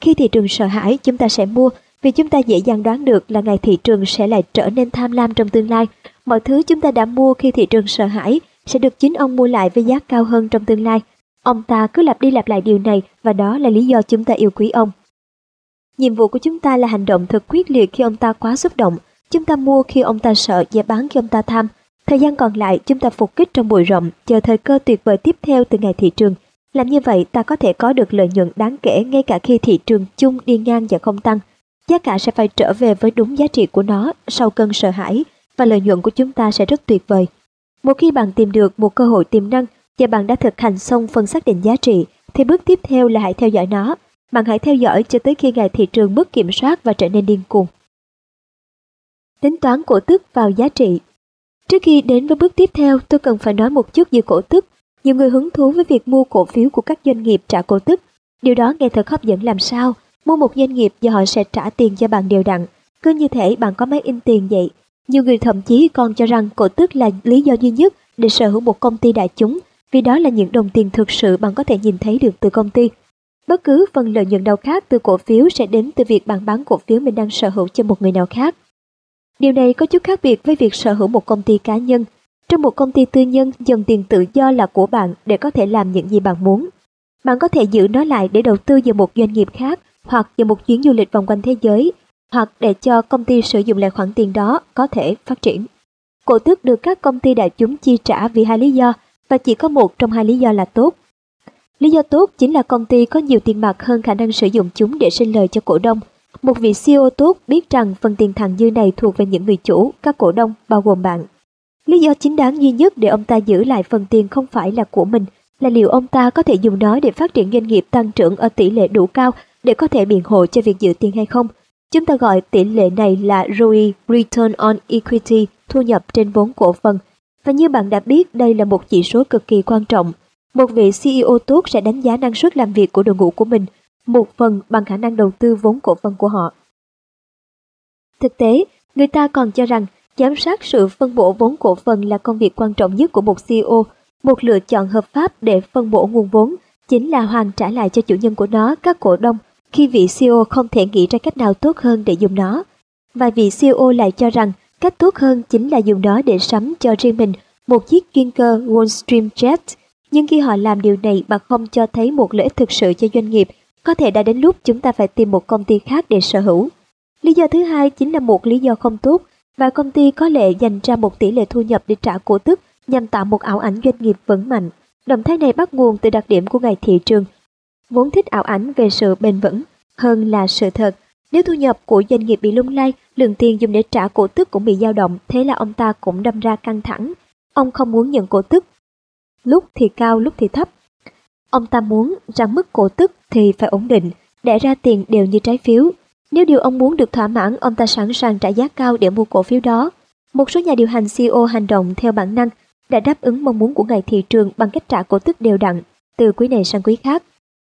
Khi thị trường sợ hãi, chúng ta sẽ mua vì chúng ta dễ dàng đoán được là ngày thị trường sẽ lại trở nên tham lam trong tương lai. Mọi thứ chúng ta đã mua khi thị trường sợ hãi sẽ được chính ông mua lại với giá cao hơn trong tương lai. Ông ta cứ lặp đi lặp lại điều này và đó là lý do chúng ta yêu quý ông. Nhiệm vụ của chúng ta là hành động thật quyết liệt khi ông ta quá xúc động. Chúng ta mua khi ông ta sợ và bán khi ông ta tham. Thời gian còn lại chúng ta phục kích trong bụi rậm, chờ thời cơ tuyệt vời tiếp theo từ ngày thị trường. Làm như vậy ta có thể có được lợi nhuận đáng kể ngay cả khi thị trường chung đi ngang và không tăng. Giá cả sẽ phải trở về với đúng giá trị của nó sau cơn sợ hãi và lợi nhuận của chúng ta sẽ rất tuyệt vời. Một khi bạn tìm được một cơ hội tiềm năng và bạn đã thực hành xong phần xác định giá trị, thì bước tiếp theo là hãy theo dõi nó. Bạn hãy theo dõi cho tới khi ngày thị trường mất kiểm soát và trở nên điên cuồng. Tính toán cổ tức vào giá trị. Trước khi đến với bước tiếp theo, tôi cần phải nói một chút về cổ tức. Nhiều người hứng thú với việc mua cổ phiếu của các doanh nghiệp trả cổ tức. Điều đó nghe thật hấp dẫn làm sao. Mua một doanh nghiệp và họ sẽ trả tiền cho bạn đều đặn. Cứ như thể bạn có máy in tiền vậy. Nhiều người thậm chí còn cho rằng cổ tức là lý do duy nhất để sở hữu một công ty đại chúng, vì đó là những đồng tiền thực sự bạn có thể nhìn thấy được từ công ty. Bất cứ phần lợi nhuận nào khác từ cổ phiếu sẽ đến từ việc bạn bán cổ phiếu mình đang sở hữu cho một người nào khác. Điều này có chút khác biệt với việc sở hữu một công ty cá nhân. Trong một công ty tư nhân, dòng tiền tự do là của bạn để có thể làm những gì bạn muốn. Bạn có thể giữ nó lại để đầu tư vào một doanh nghiệp khác, hoặc vào một chuyến du lịch vòng quanh thế giới, hoặc để cho công ty sử dụng lại khoản tiền đó có thể phát triển. Cổ tức được các công ty đại chúng chi trả vì hai lý do, và chỉ có một trong hai lý do là tốt. Lý do tốt chính là công ty có nhiều tiền mặt hơn khả năng sử dụng chúng để sinh lời cho cổ đông. Một vị xê e ô tốt biết rằng phần tiền thặng dư này thuộc về những người chủ, các cổ đông, bao gồm bạn. Lý do chính đáng duy nhất để ông ta giữ lại phần tiền không phải là của mình, là liệu ông ta có thể dùng nó để phát triển doanh nghiệp tăng trưởng ở tỷ lệ đủ cao để có thể biện hộ cho việc giữ tiền hay không. Chúng ta gọi tỷ lệ này là rờ o e, Return on Equity, thu nhập trên vốn cổ phần. Và như bạn đã biết, đây là một chỉ số cực kỳ quan trọng. Một vị xê e ô tốt sẽ đánh giá năng suất làm việc của đội ngũ của mình, một phần bằng khả năng đầu tư vốn cổ phần của họ. Thực tế, người ta còn cho rằng giám sát sự phân bổ vốn cổ phần là công việc quan trọng nhất của một xê e ô. Một lựa chọn hợp pháp để phân bổ nguồn vốn chính là hoàn trả lại cho chủ nhân của nó, các cổ đông, khi vị xê e ô không thể nghĩ ra cách nào tốt hơn để dùng nó. Và vị xê e ô lại cho rằng cách tốt hơn chính là dùng nó để sắm cho riêng mình một chiếc chuyên cơ Gulfstream Jet. Nhưng khi họ làm điều này mà không cho thấy một lợi ích thực sự cho doanh nghiệp, có thể đã đến lúc chúng ta phải tìm một công ty khác để sở hữu. Lý do thứ hai chính là một lý do không tốt, và công ty có lẽ dành ra một tỷ lệ thu nhập để trả cổ tức nhằm tạo một ảo ảnh doanh nghiệp vững mạnh. Động thái này bắt nguồn từ đặc điểm của ngày thị trường, vốn thích ảo ảnh về sự bền vững hơn là sự thật. Nếu thu nhập của doanh nghiệp bị lung lay, lượng tiền dùng để trả cổ tức cũng bị dao động, thế là ông ta cũng đâm ra căng thẳng. Ông không muốn nhận cổ tức, lúc thì cao lúc thì thấp. Ông ta muốn rằng mức cổ tức thì phải ổn định, để ra tiền đều như trái phiếu. Nếu điều ông muốn được thỏa mãn, ông ta sẵn sàng trả giá cao để mua cổ phiếu đó. Một số nhà điều hành xê e ô hành động theo bản năng, đã đáp ứng mong muốn của ngày thị trường bằng cách trả cổ tức đều đặn, từ quý này sang quý khác.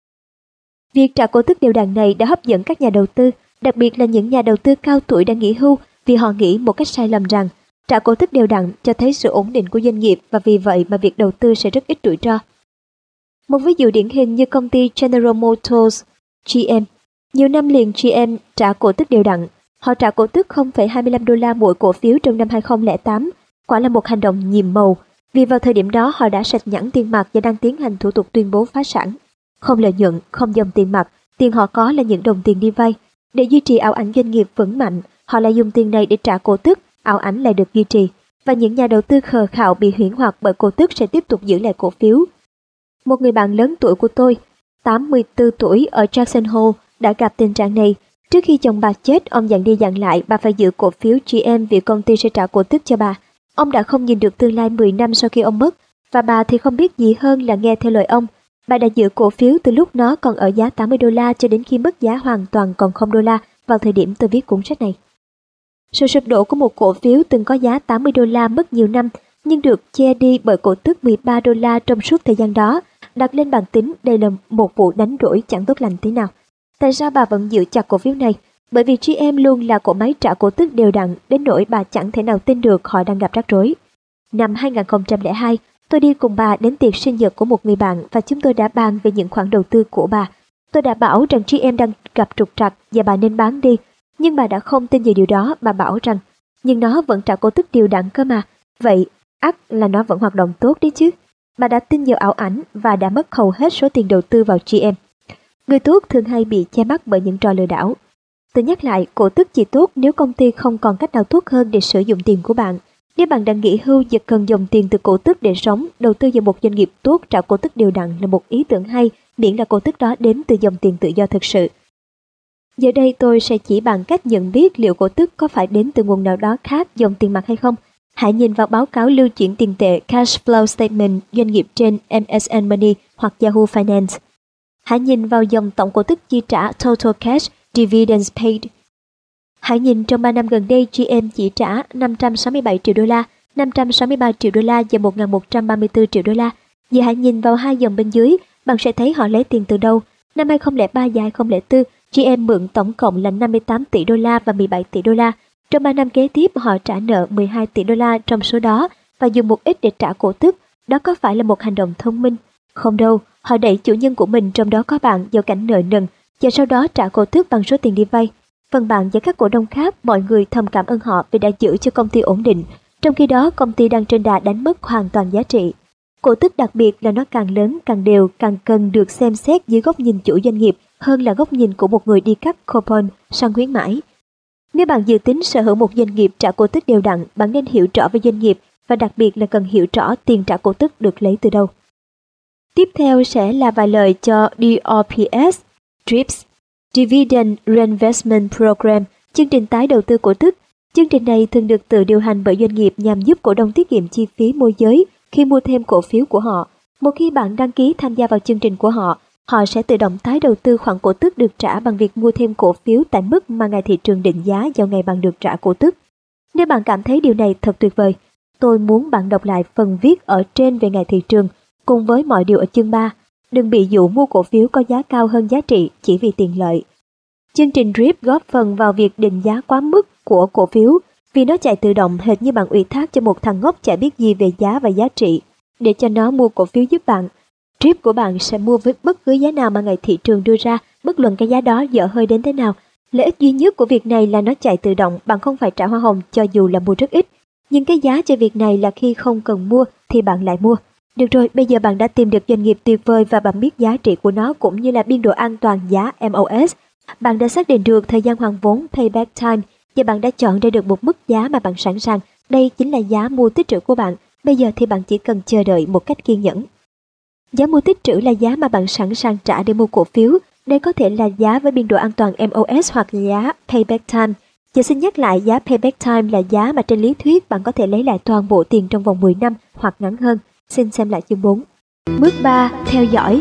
Việc trả cổ tức đều đặn này đã hấp dẫn các nhà đầu tư, đặc biệt là những nhà đầu tư cao tuổi đang nghỉ hưu, vì họ nghĩ một cách sai lầm rằng trả cổ tức đều đặn cho thấy sự ổn định của doanh nghiệp, và vì vậy mà việc đầu tư sẽ rất ít rủi ro. Một ví dụ điển hình như công ty General Motors, giê em. Nhiều năm liền giê em trả cổ tức đều đặn. Họ trả cổ tức không phẩy hai mươi lăm đô la mỗi cổ phiếu trong năm hai không không tám, quả là một hành động nhiệm màu, vì vào thời điểm đó họ đã sạch nhẵn tiền mặt và đang tiến hành thủ tục tuyên bố phá sản. Không lợi nhuận, không dòng tiền mặt, tiền họ có là những đồng tiền đi vay. Để duy trì ảo ảnh doanh nghiệp vững mạnh, họ lại dùng tiền này để trả cổ tức, ảo ảnh lại được duy trì, và những nhà đầu tư khờ khạo bị huyễn hoặc bởi cổ tức sẽ tiếp tục giữ lại cổ phiếu. Một người bạn lớn tuổi của tôi, tám mươi tư tuổi ở Jackson Hole, đã gặp tình trạng này. Trước khi chồng bà chết, ông dặn đi dặn lại bà phải giữ cổ phiếu giê em vì công ty sẽ trả cổ tức cho bà. Ông đã không nhìn được tương lai mười năm sau khi ông mất, và bà thì không biết gì hơn là nghe theo lời ông. Bà đã giữ cổ phiếu từ lúc nó còn ở giá tám mươi đô la cho đến khi mất giá hoàn toàn còn không đô la vào thời điểm tôi viết cuốn sách này. Sự sụp đổ của một cổ phiếu từng có giá tám mươi đô la mất nhiều năm, nhưng được che đi bởi cổ tức mười ba đô la trong suốt thời gian đó, đặt lên bàn tính đây là một vụ đánh đổi chẳng tốt lành thế nào. Tại sao bà vẫn giữ chặt cổ phiếu này? Bởi vì giê em luôn là cỗ máy trả cổ tức đều đặn, đến nỗi bà chẳng thể nào tin được họ đang gặp rắc rối. Năm hai không không hai, tôi đi cùng bà đến tiệc sinh nhật của một người bạn và chúng tôi đã bàn về những khoản đầu tư của bà. Tôi đã bảo rằng giê em đang gặp trục trặc và bà nên bán đi, nhưng bà đã không tin vào điều đó mà bảo rằng nhưng nó vẫn trả cổ tức đều đặn cơ mà, vậy ắt là nó vẫn hoạt động tốt đấy chứ. Bà đã tin vào ảo ảnh và đã mất hầu hết số tiền đầu tư vào giê em. Người tốt thường hay bị che mắt bởi những trò lừa đảo. Tôi nhắc lại, cổ tức chỉ tốt nếu công ty không còn cách nào tốt hơn để sử dụng tiền của bạn. Nếu bạn đang nghỉ hưu và cần dùng tiền từ cổ tức để sống, đầu tư vào một doanh nghiệp tốt trả cổ tức đều đặn là một ý tưởng hay, miễn là cổ tức đó đến từ dòng tiền tự do thực sự. Giờ đây tôi sẽ chỉ bạn cách nhận biết liệu cổ tức có phải đến từ nguồn nào đó khác dòng tiền mặt hay không. Hãy nhìn vào báo cáo lưu chuyển tiền tệ Cash Flow Statement doanh nghiệp trên em ét en Money hoặc Yahoo Finance. Hãy nhìn vào dòng tổng cổ tức chi trả Total Cash Dividends Paid. Hãy nhìn trong ba năm gần đây giê em chỉ trả năm trăm sáu mươi bảy triệu đô la, năm trăm sáu mươi ba triệu đô la và một nghìn một trăm ba mươi tư triệu đô la. Giờ hãy nhìn vào hai dòng bên dưới, bạn sẽ thấy họ lấy tiền từ đâu. Năm hai không không ba và hai không không bốn, giê em mượn tổng cộng là năm mươi tám tỷ đô la và mười bảy tỷ đô la. Trong ba năm kế tiếp họ trả nợ mười hai tỷ đô la trong số đó và dùng một ít để trả cổ tức. Đó có phải là một hành động thông minh? Không đâu, họ đẩy chủ nhân của mình, trong đó có bạn, vào cảnh nợ nần và sau đó trả cổ tức bằng số tiền đi vay. Phần bạn và các cổ đông khác, mọi người thầm cảm ơn họ vì đã giữ cho công ty ổn định, trong khi đó công ty đang trên đà đánh mất hoàn toàn giá trị. Cổ tức đặc biệt là nó càng lớn, càng đều, càng cần được xem xét dưới góc nhìn chủ doanh nghiệp hơn là góc nhìn của một người đi cắt coupon sang khuyến mãi. Nếu bạn dự tính sở hữu một doanh nghiệp trả cổ tức đều đặn, bạn nên hiểu rõ về doanh nghiệp và đặc biệt là cần hiểu rõ tiền trả cổ tức được lấy từ đâu. Tiếp theo sẽ là vài lời cho đê rờ pê ét, đê i pê ét, Dividend Reinvestment Program, chương trình tái đầu tư cổ tức. Chương trình này thường được tự điều hành bởi doanh nghiệp nhằm giúp cổ đông tiết kiệm chi phí môi giới khi mua thêm cổ phiếu của họ. Một khi bạn đăng ký tham gia vào chương trình của họ, họ sẽ tự động tái đầu tư khoản cổ tức được trả bằng việc mua thêm cổ phiếu tại mức mà ngày thị trường định giá vào ngày bạn được trả cổ tức. Nếu bạn cảm thấy điều này thật tuyệt vời, tôi muốn bạn đọc lại phần viết ở trên về ngày thị trường cùng với mọi điều ở chương ba. Đừng bị dụ mua cổ phiếu có giá cao hơn giá trị chỉ vì tiền lợi. Chương trình đê i pê góp phần vào việc định giá quá mức của cổ phiếu vì nó chạy tự động, hệt như bạn ủy thác cho một thằng ngốc chả biết gì về giá và giá trị để cho nó mua cổ phiếu giúp bạn. đê i pê của bạn sẽ mua với bất cứ giá nào mà ngày thị trường đưa ra, bất luận cái giá đó dở hơi đến thế nào. Lợi ích duy nhất của việc này là nó chạy tự động, bạn không phải trả hoa hồng cho dù là mua rất ít. Nhưng cái giá cho việc này là khi không cần mua thì bạn lại mua. Được rồi, bây giờ bạn đã tìm được doanh nghiệp tuyệt vời và bạn biết giá trị của nó cũng như là biên độ an toàn giá em ô ét. Bạn đã xác định được thời gian hoàn vốn payback time và bạn đã chọn ra được một mức giá mà bạn sẵn sàng. Đây chính là giá mua tích trữ của bạn. Bây giờ thì bạn chỉ cần chờ đợi một cách kiên nhẫn. Giá mua tích trữ là giá mà bạn sẵn sàng trả để mua cổ phiếu. Đây có thể là giá với biên độ an toàn em ô ét hoặc giá payback time. Và xin nhắc lại, giá payback time là giá mà trên lý thuyết bạn có thể lấy lại toàn bộ tiền trong vòng mười năm hoặc ngắn hơn. Xin xem lại chương bốn. Bước ba. Theo dõi.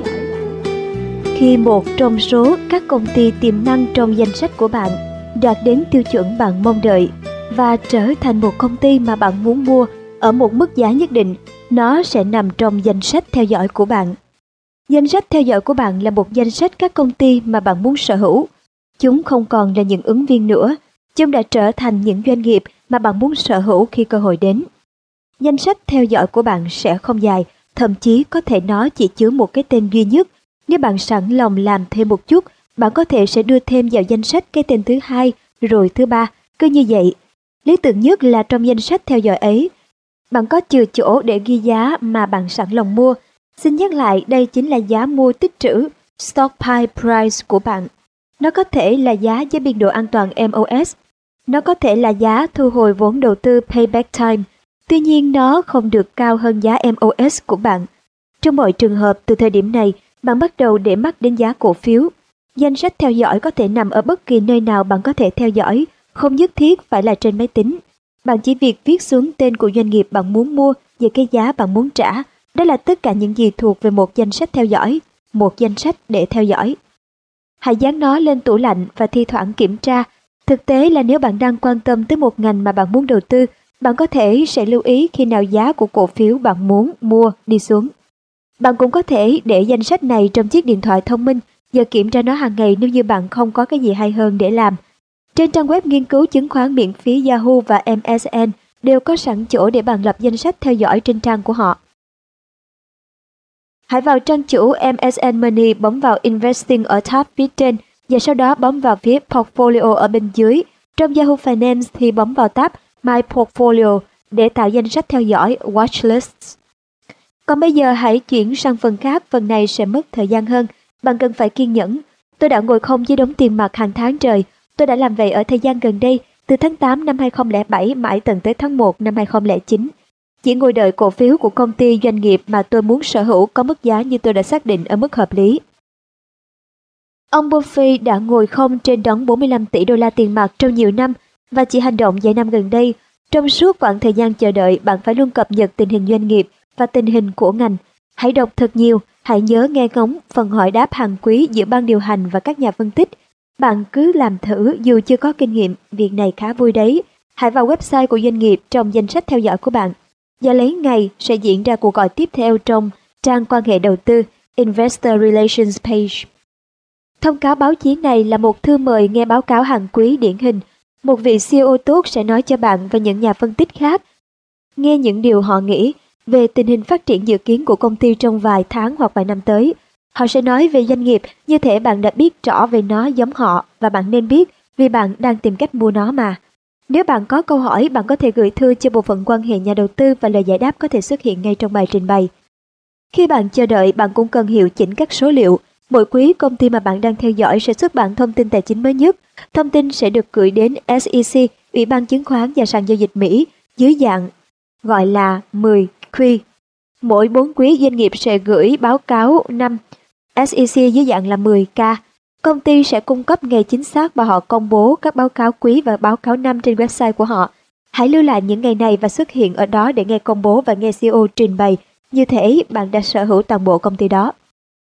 Khi một trong số các công ty tiềm năng trong danh sách của bạn đạt đến tiêu chuẩn bạn mong đợi và trở thành một công ty mà bạn muốn mua ở một mức giá nhất định, nó sẽ nằm trong danh sách theo dõi của bạn. Danh sách theo dõi của bạn là một danh sách các công ty mà bạn muốn sở hữu. Chúng không còn là những ứng viên nữa, chúng đã trở thành những doanh nghiệp mà bạn muốn sở hữu khi cơ hội đến. Danh sách theo dõi của bạn sẽ không dài, thậm chí có thể nó chỉ chứa một cái tên duy nhất. Nếu bạn sẵn lòng làm thêm một chút, bạn có thể sẽ đưa thêm vào danh sách cái tên thứ hai, rồi thứ ba, cứ như vậy. Lý tưởng nhất là trong danh sách theo dõi ấy, bạn có chừa chỗ để ghi giá mà bạn sẵn lòng mua. Xin nhắc lại, đây chính là giá mua tích trữ, stockpile price của bạn. Nó có thể là giá với biên độ an toàn em ô ét. Nó có thể là giá thu hồi vốn đầu tư payback time. Tuy nhiên nó không được cao hơn giá em ô ét của bạn. Trong mọi trường hợp, từ thời điểm này, bạn bắt đầu để mắt đến giá cổ phiếu. Danh sách theo dõi có thể nằm ở bất kỳ nơi nào bạn có thể theo dõi, không nhất thiết phải là trên máy tính. Bạn chỉ việc viết xuống tên của doanh nghiệp bạn muốn mua và cái giá bạn muốn trả. Đó là tất cả những gì thuộc về một danh sách theo dõi, một danh sách để theo dõi. Hãy dán nó lên tủ lạnh và thi thoảng kiểm tra. Thực tế là nếu bạn đang quan tâm tới một ngành mà bạn muốn đầu tư, bạn có thể sẽ lưu ý khi nào giá của cổ phiếu bạn muốn mua đi xuống. Bạn cũng có thể để danh sách này trong chiếc điện thoại thông minh và kiểm tra nó hàng ngày nếu như bạn không có cái gì hay hơn để làm. Trên trang web nghiên cứu chứng khoán miễn phí Yahoo và em ét en đều có sẵn chỗ để bạn lập danh sách theo dõi trên trang của họ. Hãy vào trang chủ em ét en Money, bấm vào Investing ở tab phía trên và sau đó bấm vào phía Portfolio ở bên dưới. Trong Yahoo Finance thì bấm vào tab My Portfolio để tạo danh sách theo dõi Watchlists. Còn bây giờ hãy chuyển sang phần khác, phần này sẽ mất thời gian hơn. Bạn cần phải kiên nhẫn. Tôi đã ngồi không với đống tiền mặt hàng tháng trời. Tôi đã làm vậy ở thời gian gần đây, từ tháng tám năm hai không không bảy mãi tận tới tháng một năm hai không không chín. Chỉ ngồi đợi cổ phiếu của công ty doanh nghiệp mà tôi muốn sở hữu có mức giá như tôi đã xác định ở mức hợp lý. Ông Buffett đã ngồi không trên đống bốn mươi lăm tỷ đô la tiền mặt trong nhiều năm và chỉ hành động vài năm gần đây. Trong suốt quãng thời gian chờ đợi, bạn phải luôn cập nhật tình hình doanh nghiệp và tình hình của ngành. Hãy đọc thật nhiều, hãy nhớ nghe ngóng phần hỏi đáp hàng quý giữa ban điều hành và các nhà phân tích. Bạn cứ làm thử dù chưa có kinh nghiệm, việc này khá vui đấy. Hãy vào website của doanh nghiệp trong danh sách theo dõi của bạn. Và lấy ngày sẽ diễn ra cuộc gọi tiếp theo trong trang quan hệ đầu tư Investor Relations page. Thông cáo báo chí này là một thư mời nghe báo cáo hàng quý điển hình. Một vị xê e ô tốt sẽ nói cho bạn và những nhà phân tích khác nghe những điều họ nghĩ về tình hình phát triển dự kiến của công ty trong vài tháng hoặc vài năm tới. Họ sẽ nói về doanh nghiệp như thể bạn đã biết rõ về nó giống họ và bạn nên biết vì bạn đang tìm cách mua nó mà. Nếu bạn có câu hỏi, bạn có thể gửi thư cho bộ phận quan hệ nhà đầu tư và lời giải đáp có thể xuất hiện ngay trong bài trình bày. Khi bạn chờ đợi, bạn cũng cần hiệu chỉnh các số liệu. Mỗi quý, công ty mà bạn đang theo dõi sẽ xuất bản thông tin tài chính mới nhất. Thông tin sẽ được gửi đến ét e xê, Ủy ban Chứng khoán và Sàn Giao dịch Mỹ, dưới dạng gọi là mười Q. Mỗi bốn quý, doanh nghiệp sẽ gửi báo cáo năm ét e xê dưới dạng là mười K. Công ty sẽ cung cấp ngày chính xác và họ công bố các báo cáo quý và báo cáo năm trên website của họ. Hãy lưu lại những ngày này và xuất hiện ở đó để nghe công bố và nghe xê e ô trình bày. Như thế, bạn đã sở hữu toàn bộ công ty đó.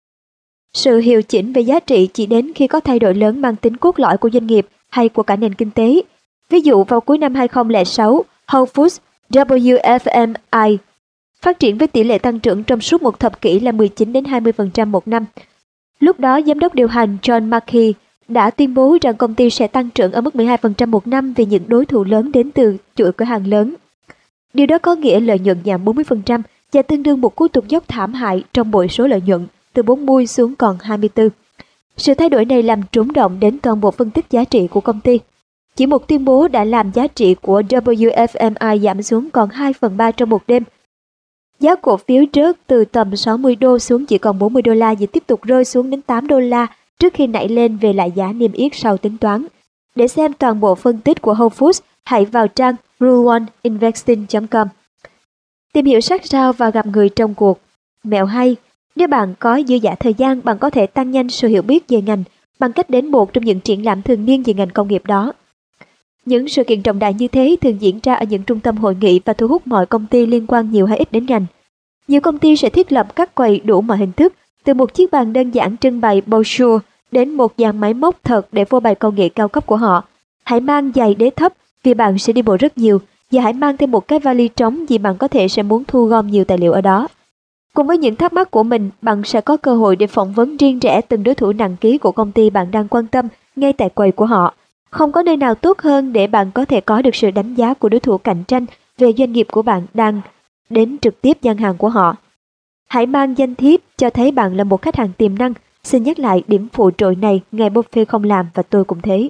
Sự hiệu chỉnh về giá trị chỉ đến khi có thay đổi lớn mang tính cốt lõi của doanh nghiệp hay của cả nền kinh tế. Ví dụ vào cuối năm hai không không sáu, Whole Foods W F M I phát triển với tỷ lệ tăng trưởng trong suốt một thập kỷ là mười chín đến hai mươi phần trăm một năm. Lúc đó, giám đốc điều hành John Mackey đã tuyên bố rằng công ty sẽ tăng trưởng ở mức mười hai phần trăm một năm vì những đối thủ lớn đến từ chuỗi cửa hàng lớn. Điều đó có nghĩa lợi nhuận giảm bốn mươi phần trăm và tương đương một cú tụt dốc thảm hại trong bội số lợi nhuận từ bốn mươi xuống còn hai mươi tư. Sự thay đổi này làm trúng động đến toàn bộ phân tích giá trị của công ty. Chỉ một tuyên bố đã làm giá trị của W F M I giảm xuống còn hai phần ba trong một đêm. Giá cổ phiếu rớt từ tầm sáu mươi đô xuống chỉ còn bốn mươi đô la và tiếp tục rơi xuống đến tám đô la trước khi nảy lên về lại giá niêm yết sau tính toán. Để xem toàn bộ phân tích của Whole Foods, hãy vào trang rule one investing chấm com. Tìm hiểu sát sao và gặp người trong cuộc. Mẹo hay, nếu bạn có dư dả thời gian, bạn có thể tăng nhanh sự hiểu biết về ngành bằng cách đến một trong những triển lãm thường niên về ngành công nghiệp đó. Những sự kiện trọng đại như thế thường diễn ra ở những trung tâm hội nghị và thu hút mọi công ty liên quan nhiều hay ít đến ngành. Nhiều công ty sẽ thiết lập các quầy đủ mọi hình thức, từ một chiếc bàn đơn giản trưng bày brochure đến một dàn máy móc thật để phô bày công nghệ cao cấp của họ. Hãy mang giày đế thấp vì bạn sẽ đi bộ rất nhiều, và hãy mang thêm một cái vali trống vì bạn có thể sẽ muốn thu gom nhiều tài liệu ở đó. Cùng với những thắc mắc của mình, bạn sẽ có cơ hội để phỏng vấn riêng rẽ từng đối thủ nặng ký của công ty bạn đang quan tâm ngay tại quầy của họ. Không có nơi nào tốt hơn để bạn có thể có được sự đánh giá của đối thủ cạnh tranh về doanh nghiệp của bạn đang đến trực tiếp gian hàng của họ. Hãy mang danh thiếp cho thấy bạn là một khách hàng tiềm năng. Xin nhắc lại điểm phụ trội này, ngài Buffett không làm và tôi cũng thế.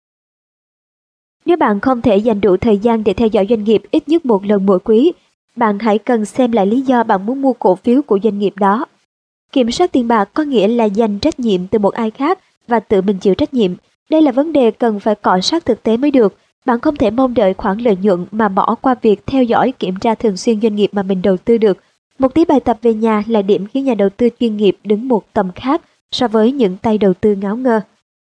Nếu bạn không thể dành đủ thời gian để theo dõi doanh nghiệp ít nhất một lần mỗi quý, bạn hãy cần xem lại lý do bạn muốn mua cổ phiếu của doanh nghiệp đó. Kiểm soát tiền bạc có nghĩa là dành trách nhiệm từ một ai khác và tự mình chịu trách nhiệm. Đây là vấn đề cần phải cọ sát thực tế mới được. Bạn không thể mong đợi khoản lợi nhuận mà bỏ qua việc theo dõi kiểm tra thường xuyên doanh nghiệp mà mình đầu tư được. Một tí bài tập về nhà là điểm khiến nhà đầu tư chuyên nghiệp đứng một tầm khác so với những tay đầu tư ngáo ngơ.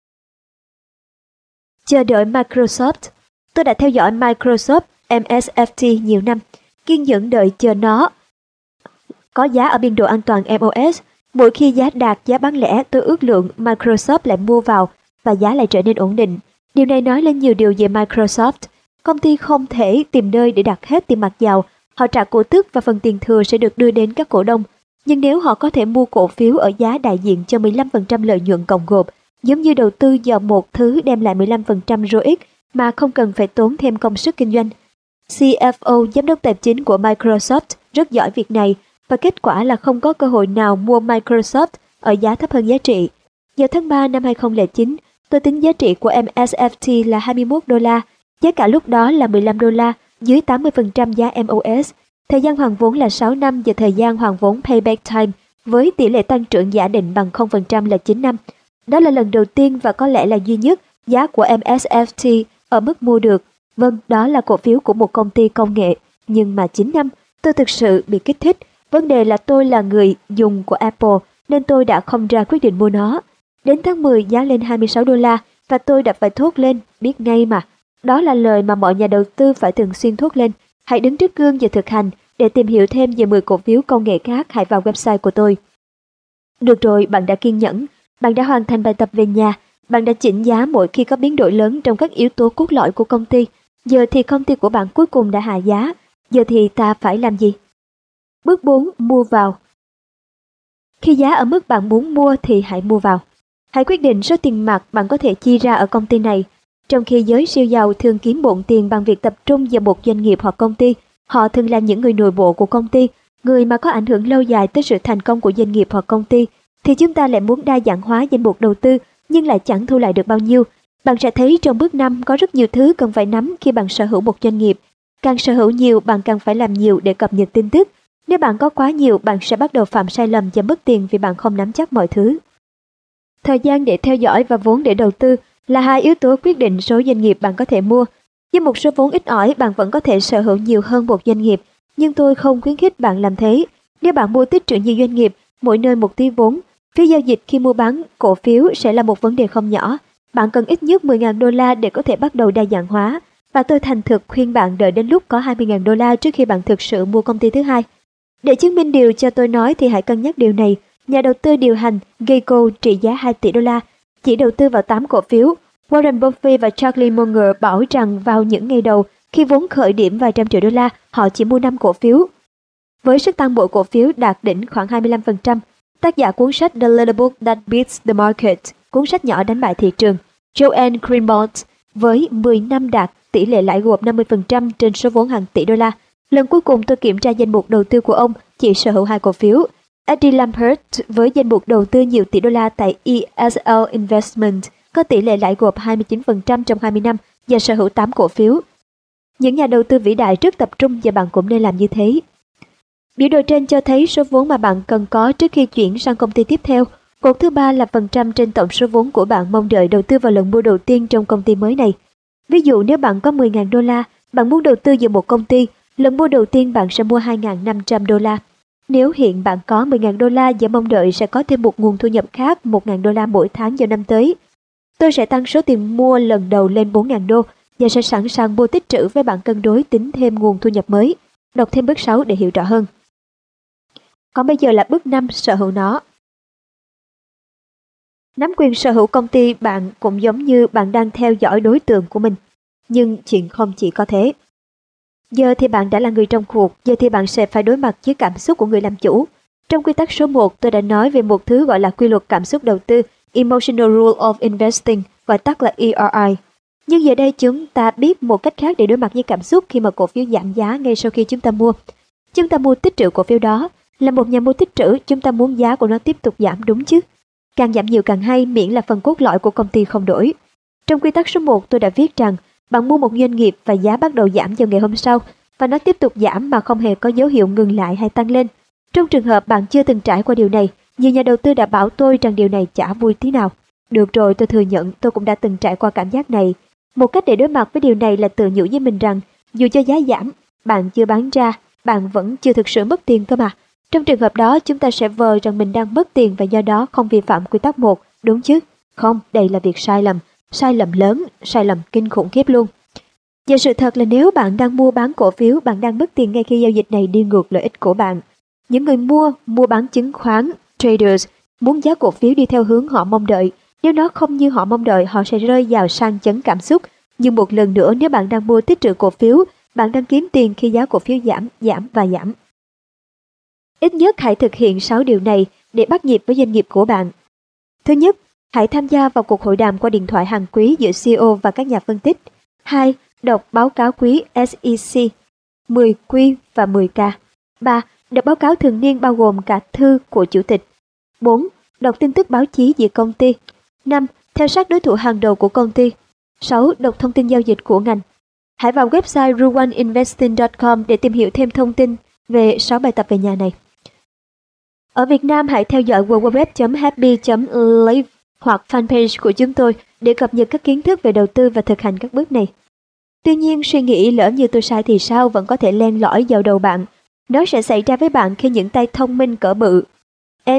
Chờ đợi Microsoft. Tôi đã theo dõi Microsoft M S F T nhiều năm, kiên nhẫn đợi chờ nó có giá ở biên độ an toàn M O S. Mỗi khi giá đạt giá bán lẻ, tôi ước lượng Microsoft lại mua vào và giá lại trở nên ổn định. Điều này nói lên nhiều điều về Microsoft. Công ty không thể tìm nơi để đặt hết tiền mặt vào. Họ trả cổ tức và phần tiền thừa sẽ được đưa đến các cổ đông. Nhưng nếu họ có thể mua cổ phiếu ở giá đại diện cho mười lăm phần trăm lợi nhuận cộng gộp, giống như đầu tư vào một thứ đem lại mười lăm phần trăm rờ o i mà không cần phải tốn thêm công sức kinh doanh. xê ép ô, giám đốc tài chính của Microsoft, rất giỏi việc này. và kết quả là không có cơ hội nào mua Microsoft ở giá thấp hơn giá trị. Vào tháng ba năm hai không không chín, tôi tính giá trị của em ét ép tê là hai mươi mốt đô la, giá cả lúc đó là mười lăm đô la, dưới tám mươi phần trăm giá em ô ét. Thời gian hoàn vốn là sáu năm và thời gian hoàn vốn payback time với tỷ lệ tăng trưởng giả định bằng không phần trăm là chín năm. Đó là lần đầu tiên và có lẽ là duy nhất giá của em ét ép tê ở mức mua được. Vâng, đó là cổ phiếu của một công ty công nghệ. Nhưng mà chín năm, tôi thực sự bị kích thích. Vấn đề là tôi là người dùng của Apple nên tôi đã không ra quyết định mua nó. Đến tháng mười giá lên hai mươi sáu đô la và tôi đã phải thốt lên, biết ngay mà. Đó là lời mà mọi nhà đầu tư phải thường xuyên thốt lên. Hãy đứng trước gương và thực hành. Để tìm hiểu thêm về mười cổ phiếu công nghệ khác, hãy vào website của tôi. Được rồi, bạn đã kiên nhẫn. Bạn đã hoàn thành bài tập về nhà. Bạn đã chỉnh giá mỗi khi có biến đổi lớn trong các yếu tố cốt lõi của công ty. Giờ thì công ty của bạn cuối cùng đã hạ giá. Giờ thì ta phải làm gì? Bước bốn. Mua vào. Khi giá ở mức bạn muốn mua thì hãy mua vào. Hãy quyết định số tiền mặt bạn có thể chi ra ở công ty này. Trong khi giới siêu giàu thường kiếm bộn tiền bằng việc tập trung vào một doanh nghiệp hoặc công ty, họ thường là những người nội bộ của công ty, người mà có ảnh hưởng lâu dài tới sự thành công của doanh nghiệp hoặc công ty, thì chúng ta lại muốn đa dạng hóa danh mục đầu tư nhưng lại chẳng thu lại được bao nhiêu. Bạn sẽ thấy trong bước năm có rất nhiều thứ cần phải nắm khi bạn sở hữu một doanh nghiệp. Càng sở hữu nhiều, bạn càng phải làm nhiều để cập nhật tin tức. Nếu bạn có quá nhiều, bạn sẽ bắt đầu phạm sai lầm và mất tiền vì bạn không nắm chắc mọi thứ. Thời gian để theo dõi và vốn để đầu tư là hai yếu tố quyết định số doanh nghiệp bạn có thể mua. Với một số vốn ít ỏi, bạn vẫn có thể sở hữu nhiều hơn một doanh nghiệp, nhưng tôi không khuyến khích bạn làm thế. Nếu bạn mua tích trữ nhiều doanh nghiệp, mỗi nơi một tí vốn, phí giao dịch khi mua bán cổ phiếu sẽ là một vấn đề không nhỏ. Bạn cần ít nhất mười nghìn đô la để có thể bắt đầu đa dạng hóa, và tôi thành thực khuyên bạn đợi đến lúc có hai mươi nghìn đô la trước khi bạn thực sự mua công ty thứ hai. Để chứng minh điều cho tôi nói thì hãy cân nhắc điều này. Nhà đầu tư điều hành Geico trị giá hai tỷ đô la, chỉ đầu tư vào tám cổ phiếu. Warren Buffett và Charlie Munger bảo rằng vào những ngày đầu, khi vốn khởi điểm vài trăm triệu đô la, họ chỉ mua năm cổ phiếu. Với sức tăng mỗi cổ phiếu đạt đỉnh khoảng hai mươi lăm phần trăm, tác giả cuốn sách The Little Book That Beats the Market, cuốn sách nhỏ đánh bại thị trường, Joanne Greenblatt, với mười năm đạt tỷ lệ lãi gộp năm mươi phần trăm trên số vốn hàng tỷ đô la. Lần cuối cùng tôi kiểm tra danh mục đầu tư của ông chỉ sở hữu hai cổ phiếu. Eddie Lampert với danh mục đầu tư nhiều tỷ đô la tại e ét lờ Investment có tỷ lệ lãi gộp hai mươi chín phần trăm trong hai mươi năm và sở hữu tám cổ phiếu. Những nhà đầu tư vĩ đại rất tập trung và bạn cũng nên làm như thế. Biểu đồ trên cho thấy số vốn mà bạn cần có trước khi chuyển sang công ty tiếp theo. Cột thứ ba là phần trăm trên tổng số vốn của bạn mong đợi đầu tư vào lần mua đầu tiên trong công ty mới này. Ví dụ nếu bạn có mười nghìn đô la, bạn muốn đầu tư vào một công ty, lần mua đầu tiên bạn sẽ mua hai nghìn năm trăm đô la. Nếu hiện bạn có mười nghìn đô la và mong đợi sẽ có thêm một nguồn thu nhập khác một nghìn đô la mỗi tháng vào năm tới, tôi sẽ tăng số tiền mua lần đầu lên bốn nghìn đô và sẽ sẵn sàng mua tích trữ với bạn cân đối tính thêm nguồn thu nhập mới. Đọc thêm bước sáu để hiểu rõ hơn. Còn bây giờ là bước năm, sở hữu nó. Nắm quyền sở hữu công ty bạn cũng giống như bạn đang theo dõi đối tượng của mình. Nhưng chuyện không chỉ có thế. Giờ thì bạn đã là người trong cuộc, giờ thì bạn sẽ phải đối mặt với cảm xúc của người làm chủ. Trong quy tắc số một, tôi đã nói về một thứ gọi là quy luật cảm xúc đầu tư, Emotional Rule of Investing, gọi tắt là E R I. Nhưng giờ đây chúng ta biết một cách khác để đối mặt với cảm xúc khi mà cổ phiếu giảm giá ngay sau khi chúng ta mua. Chúng ta mua tích trữ cổ phiếu đó. Là một nhà mua tích trữ, chúng ta muốn giá của nó tiếp tục giảm, đúng chứ? Càng giảm nhiều càng hay, miễn là phần cốt lõi của công ty không đổi. Trong quy tắc số một, tôi đã viết rằng bạn mua một doanh nghiệp và giá bắt đầu giảm vào ngày hôm sau, và nó tiếp tục giảm mà không hề có dấu hiệu ngừng lại hay tăng lên. Trong trường hợp bạn chưa từng trải qua điều này, nhiều nhà đầu tư đã bảo tôi rằng điều này chả vui tí nào. Được rồi, tôi thừa nhận tôi cũng đã từng trải qua cảm giác này. Một cách để đối mặt với điều này là tự nhủ với mình rằng dù cho giá giảm, bạn chưa bán ra, bạn vẫn chưa thực sự mất tiền cơ mà. Trong trường hợp đó, chúng ta sẽ vờ rằng mình đang mất tiền và do đó không vi phạm quy tắc một, đúng chứ? Không, đây là việc sai lầm, sai lầm lớn, sai lầm kinh khủng khiếp luôn. Và sự thật là nếu bạn đang mua bán cổ phiếu, bạn đang mất tiền ngay khi giao dịch này đi ngược lợi ích của bạn. Những người mua, mua bán chứng khoán, traders, muốn giá cổ phiếu đi theo hướng họ mong đợi. Nếu nó không như họ mong đợi, họ sẽ rơi vào sang chấn cảm xúc. Nhưng một lần nữa, nếu bạn đang mua tích trữ cổ phiếu, bạn đang kiếm tiền khi giá cổ phiếu giảm, giảm và giảm. Ít nhất hãy thực hiện sáu điều này để bắt nhịp với doanh nghiệp của bạn. Thứ nhất, hãy tham gia vào cuộc hội đàm qua điện thoại hàng quý giữa xê e ô và các nhà phân tích. Hai, đọc báo cáo quý S E C mười Q và mười K. Ba, Đọc báo cáo thường niên bao gồm cả thư của chủ tịch. bốn. Đọc tin tức báo chí về công ty. năm. Theo sát đối thủ hàng đầu của công ty. sáu. Đọc thông tin giao dịch của ngành. Hãy vào website ruan investing chấm com để tìm hiểu thêm thông tin về sáu bài tập về nhà này. Ở Việt Nam, hãy theo dõi w w w chấm happy chấm live hoặc fanpage của chúng tôi để cập nhật các kiến thức về đầu tư và thực hành các bước này. Tuy nhiên, suy nghĩ lỡ như tôi sai thì sao vẫn có thể len lỏi vào đầu bạn. Nó sẽ xảy ra với bạn khi những tay thông minh cỡ bự